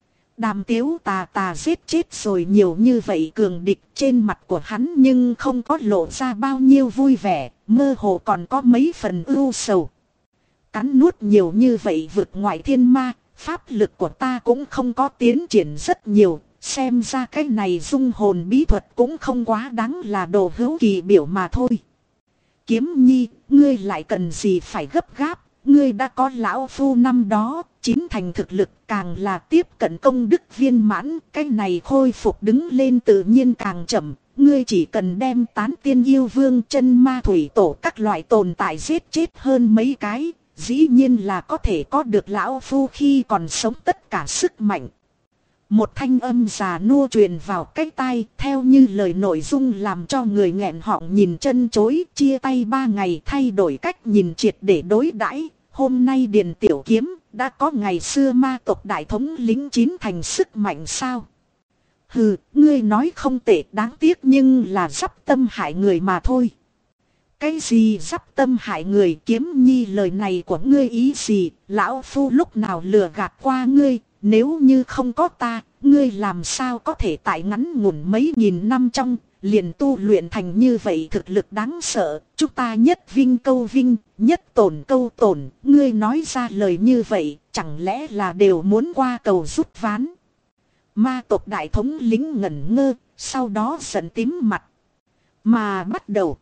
Đàm Tiếu tà tà giết chết rồi nhiều như vậy cường địch, trên mặt của hắn nhưng không có lộ ra bao nhiêu vui vẻ, mơ hồ còn có mấy phần ưu sầu. Cắn nuốt nhiều như vậy vượt ngoại thiên ma, pháp lực của ta cũng không có tiến triển rất nhiều, xem ra cái này dung hồn bí thuật cũng không quá đáng là đồ hữu kỳ biểu mà thôi. Kiếm Nhi, ngươi lại cần gì phải gấp gáp, ngươi đã có lão phu năm đó, chín thành thực lực càng là tiếp cận công đức viên mãn, cái này khôi phục đứng lên tự nhiên càng chậm, ngươi chỉ cần đem tán tiên yêu vương chân ma thủy tổ các loại tồn tại giết chết hơn mấy cái, dĩ nhiên là có thể có được lão phu khi còn sống tất cả sức mạnh. Một thanh âm già nua truyền vào cái tai, theo như lời nội dung làm cho người nghẹn họng nhìn chân chối, chia tay 3 ngày thay đổi cách nhìn triệt để đối đãi. Hôm nay Điền Tiểu Kiếm đã có ngày xưa ma tộc đại thống lĩnh chín thành sức mạnh sao? Hừ, ngươi nói không tệ, đáng tiếc nhưng là sắp tâm hại người mà thôi. Cái gì sắp tâm hại người? Kiếm Nhi, lời này của ngươi ý gì? Lão phu lúc nào lừa gạt qua ngươi? Nếu như không có ta, ngươi làm sao có thể tại ngắn ngủn mấy nghìn năm trong, liền tu luyện thành như vậy thực lực đáng sợ. Chúng ta nhất vinh câu vinh, nhất tổn câu tổn. Ngươi nói ra lời như vậy, chẳng lẽ là đều muốn qua cầu rút ván? Ma tộc đại thống lĩnh ngẩn ngơ, sau đó giận tím mặt. Mà bắt đầu.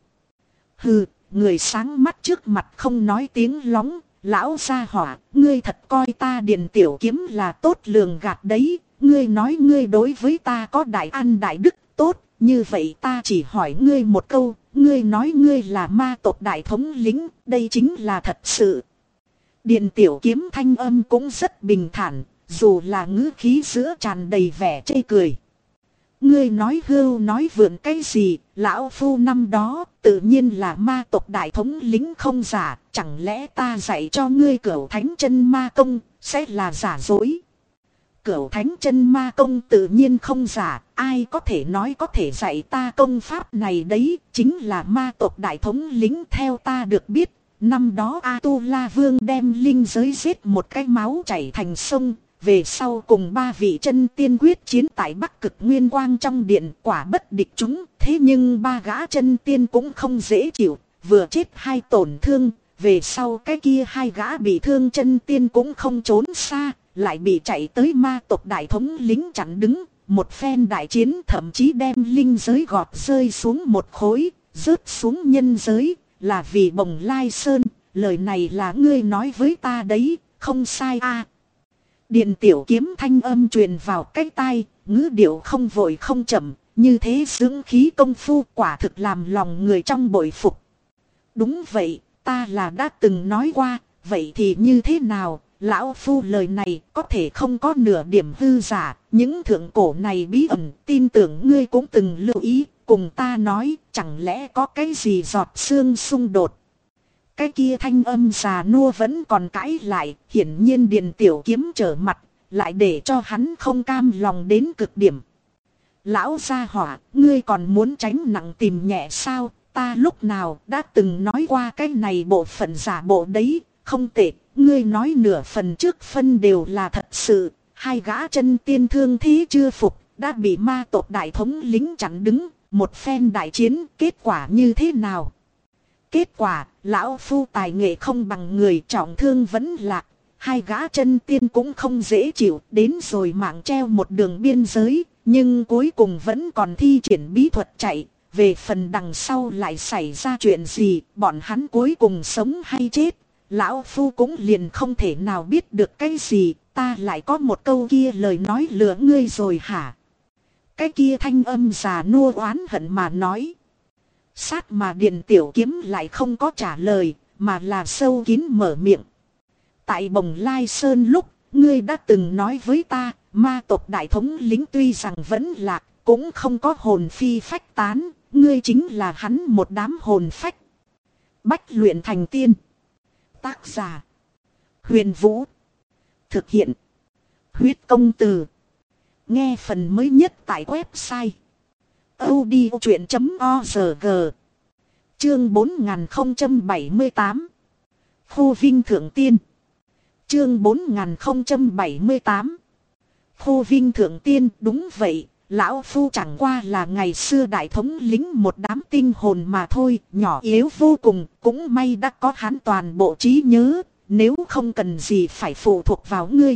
Hừ, người sáng mắt trước mặt không nói tiếng lóng. Lão gia hỏa, ngươi thật coi ta Điền Tiểu Kiếm là tốt lường gạt đấy. Ngươi nói ngươi đối với ta có đại ăn đại đức tốt. Như vậy ta chỉ hỏi ngươi một câu. Ngươi nói ngươi là ma tộc đại thống lĩnh. Đây chính là thật sự. Điền Tiểu Kiếm thanh âm cũng rất bình thản. Dù là ngữ khí giữa tràn đầy vẻ chê cười. Ngươi nói hưu nói vượn cái gì, lão phu năm đó tự nhiên là ma tộc đại thống lĩnh không giả, chẳng lẽ ta dạy cho ngươi Cửu Thánh Chân Ma Công sẽ là giả dối? Cửu Thánh Chân Ma Công tự nhiên không giả, ai có thể nói có thể dạy ta công pháp này đấy, chính là ma tộc đại thống lĩnh. Theo ta được biết, năm đó A-tu-la Vương đem linh giới giết một cái máu chảy thành sông. Về sau cùng 3 vị chân tiên quyết chiến tại Bắc Cực Nguyên Quang trong điện, quả bất địch chúng. Thế nhưng 3 gã chân tiên cũng không dễ chịu, vừa chết 2 tổn thương. Về sau cái kia 2 gã bị thương chân tiên cũng không trốn xa, lại bị chạy tới ma tộc đại thống lính chặn đứng. Một phen đại chiến thậm chí đem linh giới gọt rơi xuống một khối, rớt xuống nhân giới, là vì Bồng Lai Sơn. Lời này là ngươi nói với ta đấy, không sai à. Điền Tiểu Kiếm thanh âm truyền vào cái tai, ngữ điệu không vội không chậm, như thế dưỡng khí công phu quả thực làm lòng người trong bội phục. Đúng vậy, ta là đã từng nói qua, vậy thì như thế nào? Lão phu lời này có thể không có nửa điểm hư giả, những thượng cổ này bí ẩn, tin tưởng ngươi cũng từng lưu ý, cùng ta nói, chẳng lẽ có cái gì giọt xương xung đột. Cái kia thanh âm già nua vẫn còn cãi lại, hiển nhiên Điền Tiểu Kiếm trở mặt, lại để cho hắn không cam lòng đến cực điểm. Lão gia hỏa, ngươi còn muốn tránh nặng tìm nhẹ sao? Ta lúc nào đã từng nói qua cái này bộ phận giả bộ đấy, không tệ, ngươi nói nửa phần trước phân đều là thật sự. 2 gã chân tiên thương thế chưa phục, đã bị ma tộc đại thống lính chặn đứng, một phen đại chiến, kết quả như thế nào? Kết quả, lão phu tài nghệ không bằng người, trọng thương vẫn lạc. 2 gã chân tiên cũng không dễ chịu, đến rồi mạng treo một đường biên giới, nhưng cuối cùng vẫn còn thi triển bí thuật chạy. Về phần đằng sau lại xảy ra chuyện gì, bọn hắn cuối cùng sống hay chết, lão phu cũng liền không thể nào biết được cái gì. Ta lại có một câu kia lời nói lừa ngươi rồi hả? Cái kia thanh âm già nua oán hận mà nói. Sát mà Điền Tiểu Kiếm lại không có trả lời, mà là sâu kín mở miệng. Tại Bồng Lai Sơn lúc, ngươi đã từng nói với ta, ma tộc đại thống lĩnh tuy rằng vẫn lạc, cũng không có hồn phi phách tán, ngươi chính là hắn một đám hồn phách. Bách luyện thành tiên. Tác giả: Huyền Vũ. Thực hiện: Huyết Công Từ. Nghe phần mới nhất tại website audiochuyện.org. Chương 4078. Khu Vinh Thượng Tiên. Chương 4078. Khô Vinh thượng tiên, đúng vậy, lão phu chẳng qua là ngày xưa đại thống lĩnh một đám tinh hồn mà thôi, nhỏ yếu vô cùng, cũng may đã có hắn toàn bộ trí nhớ, nếu không cần gì phải phụ thuộc vào ngươi.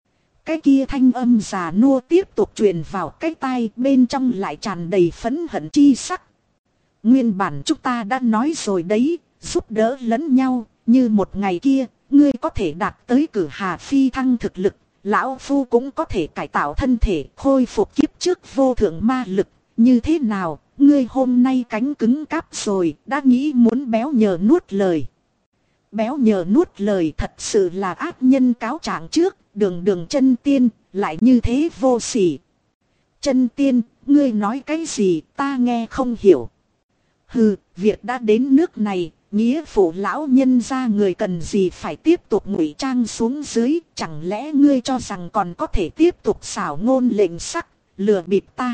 Cái kia thanh âm già nua tiếp tục truyền vào cái tai, bên trong lại tràn đầy phẫn hận chi sắc. Nguyên bản chúng ta đã nói rồi đấy, giúp đỡ lẫn nhau, như một ngày kia, ngươi có thể đạt tới cử hà phi thăng thực lực, lão phu cũng có thể cải tạo thân thể, khôi phục kiếp trước vô thượng ma lực, như thế nào, ngươi hôm nay cánh cứng cáp rồi, đã nghĩ muốn béo nhờ nuốt lời. Béo nhờ nuốt lời thật sự là ác nhân cáo trạng trước, đường chân tiên, lại như thế vô sỉ. Chân tiên, ngươi nói cái gì ta nghe không hiểu. Hừ, việc đã đến nước này, nghĩa phụ lão nhân ra người cần gì phải tiếp tục ngụy trang xuống dưới, chẳng lẽ ngươi cho rằng còn có thể tiếp tục xảo ngôn lệnh sắc, lừa bịp ta.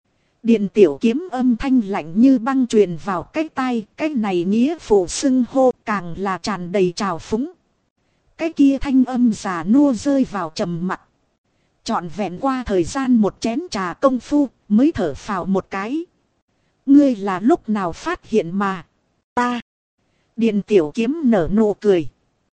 Điện tiểu kiếm âm thanh lạnh như băng truyền vào cái tai, cái này nghĩa phụ xưng hô càng là tràn đầy trào phúng. Cái kia thanh âm già nua rơi vào trầm mặc. Trọn vẹn qua thời gian một chén trà công phu mới thở phào một cái. Ngươi là lúc nào phát hiện mà ta. Điện tiểu kiếm nở nụ cười.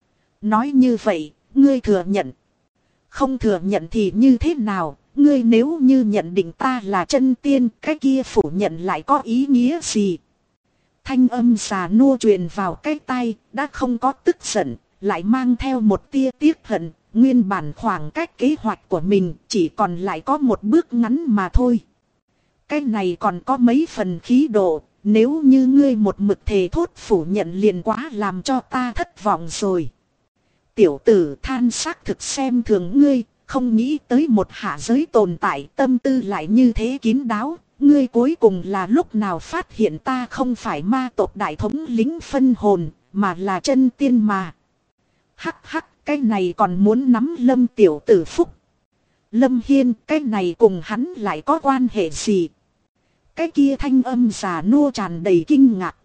Nói như vậy, ngươi thừa nhận. Không thừa nhận thì như thế nào, ngươi nếu như nhận định ta là chân tiên, cái kia phủ nhận lại có ý nghĩa gì? Thanh âm già nua truyền vào cái tai, đã không có tức giận, lại mang theo một tia tiếc hận, nguyên bản khoảng cách kế hoạch của mình chỉ còn lại có một bước ngắn mà thôi. Cái này còn có mấy phần khí độ, nếu như ngươi một mực thề thốt phủ nhận liền quá làm cho ta thất vọng rồi. Tiểu tử than xác thực xem thường ngươi, không nghĩ tới một hạ giới tồn tại tâm tư lại như thế kín đáo. Ngươi cuối cùng là lúc nào phát hiện ta không phải ma tộc đại thống lĩnh phân hồn, mà là chân tiên mà. Hắc hắc, cái này còn muốn nắm Lâm tiểu tử phúc. Lâm Hiên, cái này cùng hắn lại có quan hệ gì? Cái kia thanh âm già nua tràn đầy kinh ngạc.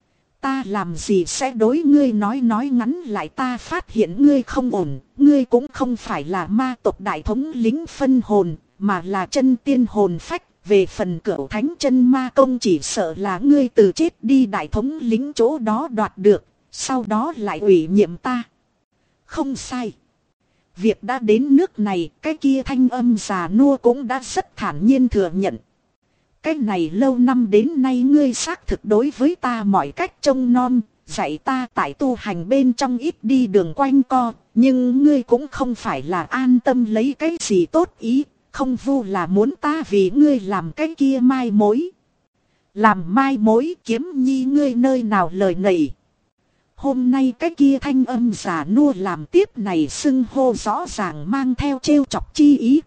Ta làm gì sẽ đối ngươi nói ngắn lại, ta phát hiện ngươi không ổn, ngươi cũng không phải là ma tộc đại thống lĩnh phân hồn, mà là chân tiên hồn phách. Về phần cửu thánh chân ma công chỉ sợ là ngươi từ chết đi đại thống lĩnh chỗ đó đoạt được, sau đó lại ủy nhiệm ta. Không sai. Việc đã đến nước này, cái kia thanh âm già nua cũng đã rất thản nhiên thừa nhận. Cái này lâu năm đến nay ngươi xác thực đối với ta mọi cách trông nom, dạy ta tại tu hành bên trong ít đi đường quanh co, nhưng ngươi cũng không phải là an tâm lấy cái gì tốt ý, không vu là muốn ta vì ngươi làm cái kia mai mối. Làm mai mối kiếm nhi ngươi nơi nào lời nầy. Hôm nay cái kia thanh âm giả nua làm tiếp này xưng hô rõ ràng mang theo trêu chọc chi ý.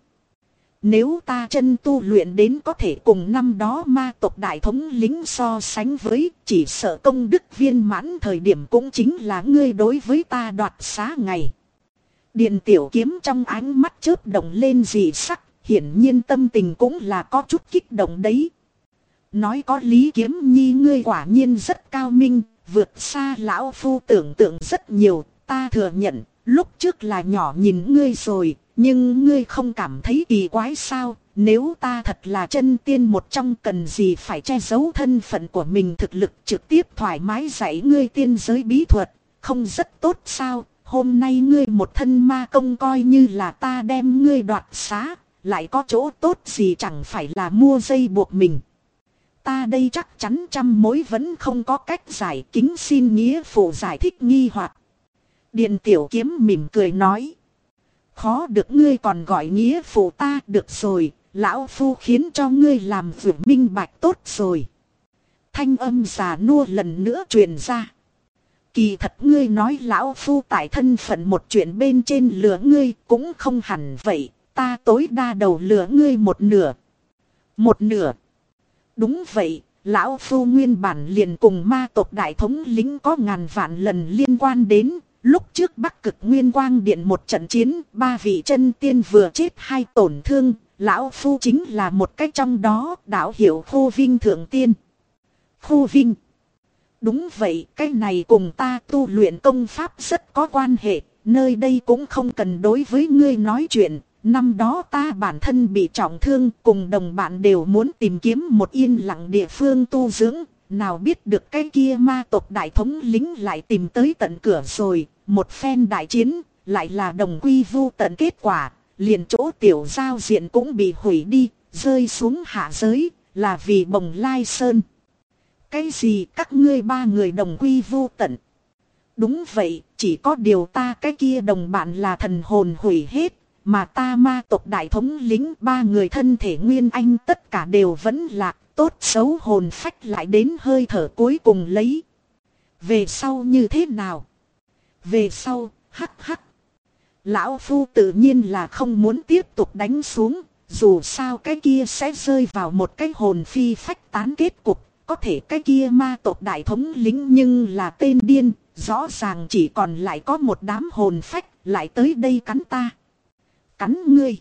Nếu ta chân tu luyện đến có thể cùng năm đó ma tộc đại thống lĩnh so sánh với, chỉ sợ công đức viên mãn thời điểm cũng chính là ngươi đối với ta đoạt xá ngày. Điện tiểu kiếm trong ánh mắt chớp động lên dị sắc, hiển nhiên tâm tình cũng là có chút kích động đấy. Nói có lý, kiếm nhi ngươi quả nhiên rất cao minh, vượt xa lão phu tưởng tượng rất nhiều, ta thừa nhận, lúc trước là nhỏ nhìn ngươi rồi. Nhưng ngươi không cảm thấy kỳ quái sao, nếu ta thật là chân tiên một trong cần gì phải che giấu thân phận của mình, thực lực trực tiếp thoải mái dạy ngươi tiên giới bí thuật, không rất tốt sao, hôm nay ngươi một thân ma công coi như là ta đem ngươi đoạt xá, lại có chỗ tốt gì chẳng phải là mua dây buộc mình. Ta đây chắc chắn trăm mối vẫn không có cách giải, kính xin nghĩa phụ giải thích nghi hoặc. Điện tiểu kiếm mỉm cười nói. Khó được ngươi còn gọi nghĩa phụ ta, được rồi, lão phu khiến cho ngươi làm việc minh bạch tốt rồi. Thanh âm già nua lần nữa truyền ra. Kỳ thật ngươi nói lão phu tại thân phận một chuyện bên trên lừa ngươi cũng không hẳn vậy, ta tối đa đầu lừa ngươi một nửa. Một nửa. Đúng vậy, lão phu nguyên bản liền cùng ma tộc đại thống lĩnh có ngàn vạn lần liên quan đến. Lúc trước Bắc Cực Nguyên Quang Điện một trận chiến, 3 vị chân tiên vừa chết 2 tổn thương, lão phu chính là một cách trong đó, đạo hiệu Khô Vinh thượng tiên. Khô Vinh. Đúng vậy, cái này cùng ta tu luyện công pháp rất có quan hệ, nơi đây cũng không cần đối với ngươi nói chuyện, năm đó ta bản thân bị trọng thương, cùng đồng bạn đều muốn tìm kiếm một yên lặng địa phương tu dưỡng. Nào biết được cái kia ma tộc đại thống lính lại tìm tới tận cửa rồi, một phen đại chiến, lại là đồng quy vu tận kết quả, liền chỗ tiểu giao diện cũng bị hủy đi, rơi xuống hạ giới, là vì Bồng Lai Sơn. Cái gì các ngươi ba người đồng quy vu tận? Đúng vậy, chỉ có điều ta cái kia đồng bạn là thần hồn hủy hết, mà ta ma tộc đại thống lính ba người thân thể nguyên anh tất cả đều vẫn lạc, tốt xấu hồn phách lại đến hơi thở cuối cùng lấy. Về sau như thế nào? Về sau, hắc hắc. Lão Phu tự nhiên là không muốn tiếp tục đánh xuống, dù sao cái kia sẽ rơi vào một cái hồn phi phách tán kết cục. Có thể cái kia ma tộc đại thống lính nhưng là tên điên, rõ ràng chỉ còn lại có một đám hồn phách, lại tới đây cắn ta. Cắn ngươi.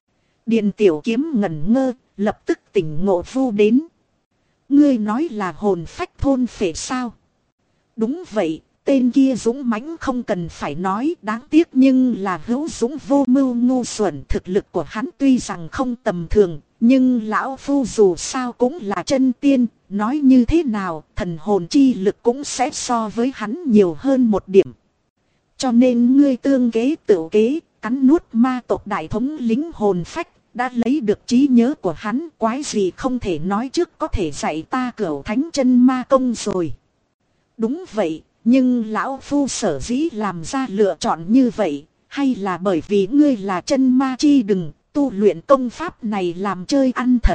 Điền tiểu kiếm ngẩn ngơ, lập tức tỉnh ngộ Vu đến. Ngươi nói là hồn phách thôn phệ sao? Đúng vậy, tên kia dũng mãnh không cần phải nói, đáng tiếc nhưng là hữu dũng vô mưu ngu xuẩn. Thực lực của hắn tuy rằng không tầm thường, nhưng lão Phu dù sao cũng là chân tiên. Nói như thế nào, thần hồn chi lực cũng sẽ so với hắn nhiều hơn một điểm. Cho nên ngươi tương kế tự kế, cắn nuốt ma tộc đại thống lính hồn phách, đã lấy được trí nhớ của hắn, quái gì không thể nói trước có thể dạy ta cửu thánh chân ma công rồi. Đúng vậy, nhưng lão Phu sở dĩ làm ra lựa chọn như vậy, hay là bởi vì ngươi là chân ma chi đừng, tu luyện công pháp này làm chơi ăn thật.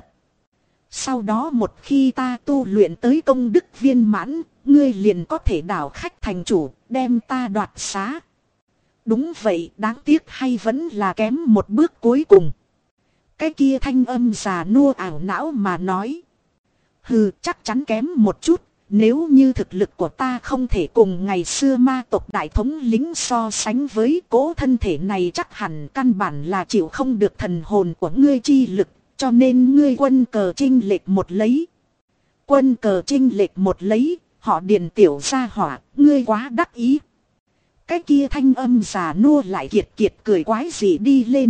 Sau đó một khi ta tu luyện tới công đức viên mãn, ngươi liền có thể đảo khách thành chủ, đem ta đoạt xá. Đúng vậy, đáng tiếc hay vẫn là kém một bước cuối cùng. Cái kia thanh âm già nua ảo não mà nói. Hừ, chắc chắn kém một chút, nếu như thực lực của ta không thể cùng ngày xưa ma tộc đại thống lính so sánh với cố thân thể này, chắc hẳn căn bản là chịu không được thần hồn của ngươi chi lực. Cho nên ngươi quân cờ chênh lệch một lấy. Quân cờ chênh lệch một lấy, họ Điền tiểu gia hỏa, ngươi quá đắc ý. Cái kia thanh âm già nua lại kiệt kiệt cười quái gì đi lên.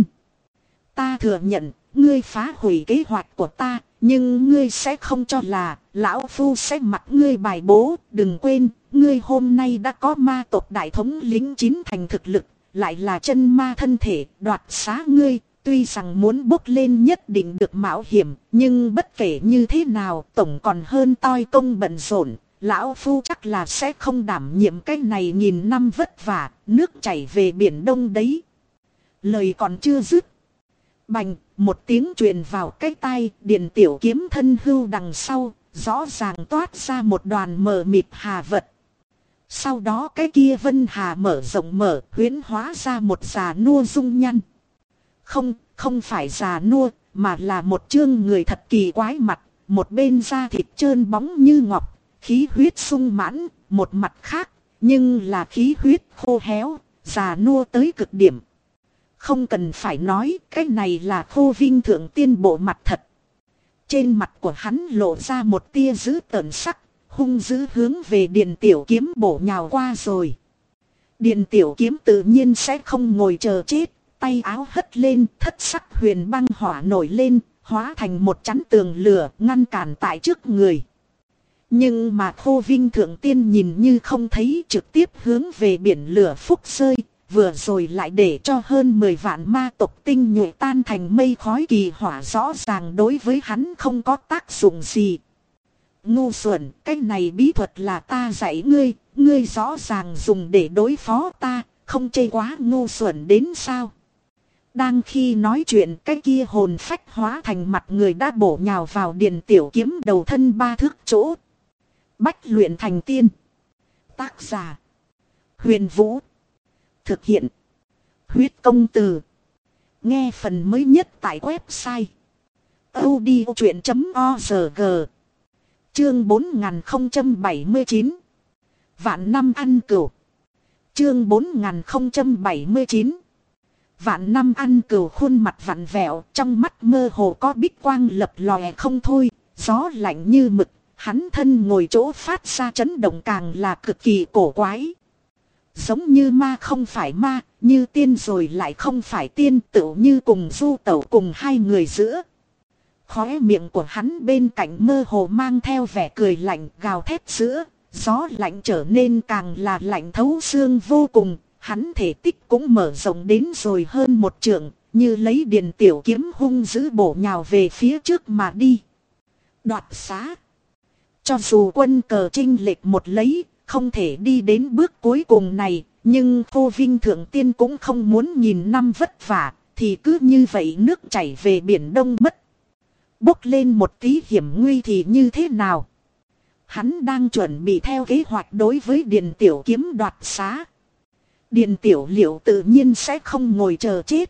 Ta thừa nhận, ngươi phá hủy kế hoạch của ta, nhưng ngươi sẽ không cho là lão Phu sẽ mặc ngươi bài bố. Đừng quên, ngươi hôm nay đã có ma tộc đại thống lính 9 thành thực lực, lại là chân ma thân thể, đoạt xá ngươi. Tuy rằng muốn bốc lên nhất định được mạo hiểm, nhưng bất kể như thế nào tổng còn hơn toi công bận rộn. Lão Phu chắc là sẽ không đảm nhiệm cái này nghìn năm vất vả, nước chảy về biển đông đấy. Lời còn chưa dứt. Bành, một tiếng truyền vào cái tai, Điền tiểu kiếm thân hưu đằng sau, rõ ràng toát ra một đoàn mờ mịt hà vật. Sau đó cái kia vân hà mở rộng mở, huyễn hóa ra một già nua dung nhăn. Không phải già nua, mà là một chương người thật kỳ quái mặt, một bên da thịt trơn bóng như ngọc, khí huyết sung mãn, một mặt khác, nhưng là khí huyết khô héo, già nua tới cực điểm. Không cần phải nói, cái này là Khô Vinh thượng tiên bộ mặt thật. Trên mặt của hắn lộ ra một tia dữ tợn sắc, hung dữ hướng về Điền tiểu kiếm bổ nhào qua rồi. Điền tiểu kiếm tự nhiên sẽ không ngồi chờ chết. Tay áo hất lên, thất sắc huyền băng hỏa nổi lên, hóa thành một chắn tường lửa ngăn cản tại trước người. Nhưng mà Khô Vinh thượng tiên nhìn như không thấy, trực tiếp hướng về biển lửa phúc rơi, vừa rồi lại để cho hơn 10 vạn ma tộc tinh nhuệ tan thành mây khói, kỳ hỏa rõ ràng đối với hắn không có tác dụng gì. Ngu xuẩn, cái này bí thuật là ta dạy ngươi, ngươi rõ ràng dùng để đối phó ta, không chê quá ngu xuẩn đến sao? Đang khi nói chuyện, cái kia hồn phách hóa thành mặt người đã bổ nhào vào Điền tiểu kiếm đầu thân 3 thước chỗ. Bách luyện thành tiên. Tác giả: Huyền Vũ. Thực hiện: Huyết Công Từ. Nghe phần mới nhất tại website audiochuyện.org. Chương 4079. Vạn năm ăn cửu. Chương 4079. Vạn năm ăn cửu, khuôn mặt vặn vẹo, trong mắt mơ hồ có bích quang lập lòe không thôi, gió lạnh như mực, hắn thân ngồi chỗ phát ra chấn động càng là cực kỳ cổ quái. Giống như ma không phải ma, như tiên rồi lại không phải tiên, tựu như cùng du tẩu cùng hai người giữa. Khóe miệng của hắn bên cạnh mơ hồ mang theo vẻ cười lạnh gào thét giữa, gió lạnh trở nên càng là lạnh thấu xương vô cùng, hắn thể tích cũng mở rộng đến rồi hơn một trượng, như lấy điền tiểu kiếm hung dữ bổ nhào về phía trước mà đi. Đoạt xá. Cho dù quân cờ chênh lệch một lấy, không thể đi đến bước cuối cùng này, nhưng Khô Vinh Thượng Tiên cũng không muốn nhìn năm vất vả, thì cứ như vậy nước chảy về biển đông mất. Bốc lên một tí hiểm nguy thì như thế nào? Hắn đang chuẩn bị theo kế hoạch đối với Điền Tiểu Kiếm đoạt xá. Điền Tiểu Liệu tự nhiên sẽ không ngồi chờ chết.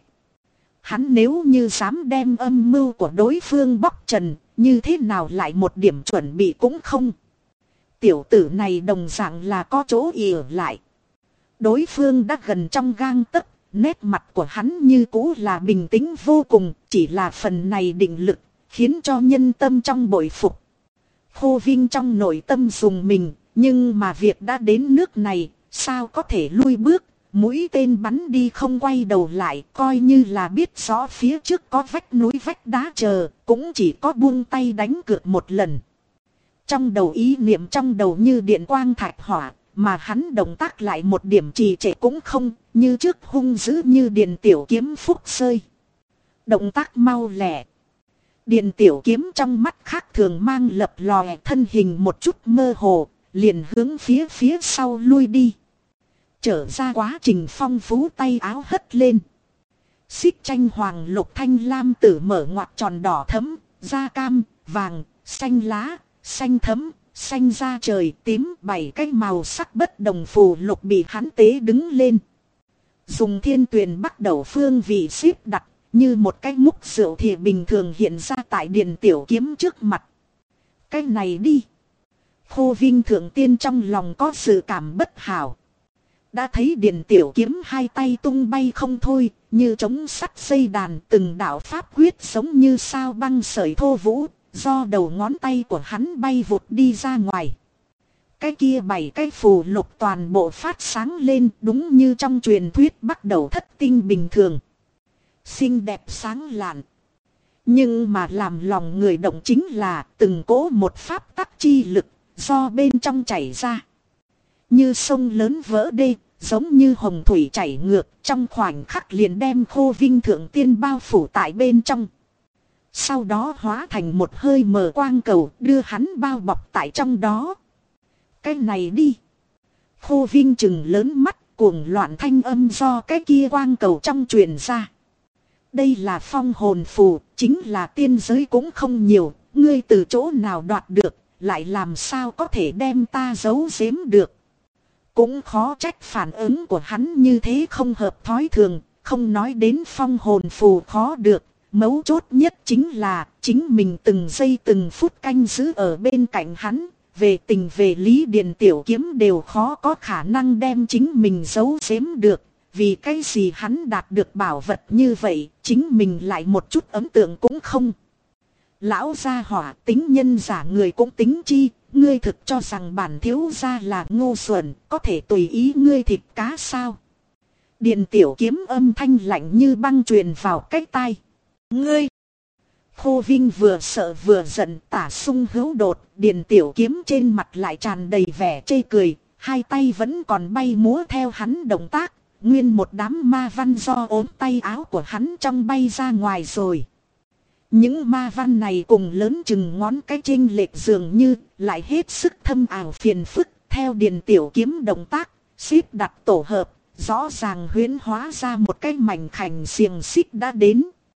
Hắn nếu như dám đem âm mưu của đối phương bóc trần, như thế nào lại một điểm chuẩn bị cũng không. Tiểu tử này đồng dạng là có chỗ ỉa lại. Đối phương đã gần trong gang tấc, nét mặt của hắn như cũ là bình tĩnh vô cùng, chỉ là phần này định lực, khiến cho nhân tâm trong bội phục. Khô Vinh trong nội tâm dùng mình, nhưng mà việc đã đến nước này, sao có thể lui bước, mũi tên bắn đi không quay đầu lại, coi như là biết rõ phía trước có vách núi vách đá chờ, cũng chỉ có buông tay đánh cược một lần. Trong đầu ý niệm trong đầu như điện quang thạch hỏa, mà hắn động tác lại một điểm trì trệ cũng không, như trước hung dữ như Điền Tiểu Kiếm phúc sơi. Động tác mau lẹ. Điền Tiểu Kiếm trong mắt khác thường mang lập lòe, thân hình một chút mơ hồ, liền hướng phía sau lui đi. Trở ra quá trình phong phú, tay áo hất lên. Xích tranh hoàng lục thanh lam tử mở ngoặt tròn đỏ thẫm, da cam, vàng, xanh lá, xanh thẫm, xanh da trời, tím, 7 cái màu sắc bất đồng phù lục bị hắn tế đứng lên. Dùng thiên tuyền bắt đầu phương vị xếp đặt, như một cái múc rượu thì bình thường hiện ra tại Điền Tiểu Kiếm trước mặt. Cái này đi. Khô Vinh Thượng Tiên trong lòng có sự cảm bất hảo. Đã thấy Điền Tiểu Kiếm hai tay tung bay không thôi, như trống sắt dây đàn, từng đạo pháp quyết giống như sao băng sợi thô vũ, do đầu ngón tay của hắn bay vụt đi ra ngoài. Cái kia 7 cái phù lục toàn bộ phát sáng lên, đúng như trong truyền thuyết bắt đầu thất tinh bình thường. Xinh đẹp sáng lạn. Nhưng mà làm lòng người động chính là từng cỗ một pháp tắc chi lực, do bên trong chảy ra. Như sông lớn vỡ đê, giống như hồng thủy chảy ngược, trong khoảnh khắc liền đem Khô Vinh Thượng Tiên bao phủ tại bên trong. Sau đó hóa thành một hơi mờ quang cầu, đưa hắn bao bọc tại trong đó. Cái này đi. Khô Vinh trừng lớn mắt, cuồng loạn thanh âm do cái kia quang cầu trong truyền ra. Đây là phong hồn phù, chính là tiên giới cũng không nhiều, ngươi từ chỗ nào đoạt được, lại làm sao có thể đem ta giấu giếm được. Cũng khó trách phản ứng của hắn như thế không hợp thói thường, không nói đến phong hồn phù khó được, mấu chốt nhất chính là chính mình từng giây từng phút canh giữ ở bên cạnh hắn, về tình về lý Điền Tiểu Kiếm đều khó có khả năng đem chính mình giấu giếm được. Vì cái gì hắn đạt được bảo vật như vậy, chính mình lại một chút ấn tượng cũng không. Lão gia hỏa tính nhân giả người cũng tính chi, ngươi thực cho rằng bản thiếu gia là ngu xuẩn, có thể tùy ý ngươi thịt cá sao? Điền Tiểu Kiếm âm thanh lạnh như băng truyền vào cái tai. Ngươi! Khô Vinh vừa sợ vừa giận, tả sung hữu đột, Điền Tiểu Kiếm trên mặt lại tràn đầy vẻ chê cười, hai tay vẫn còn bay múa theo hắn động tác. Nguyên một đám ma văn do ốm tay áo của hắn trong bay ra ngoài rồi. Những ma văn này cùng lớn chừng ngón cái chênh lệch dường như lại hết sức thâm ảo phiền phức. Theo Điền Tiểu Kiếm động tác, xếp đặt tổ hợp, rõ ràng huyễn hóa ra một cái mảnh khảnh xiềng xích đã đến.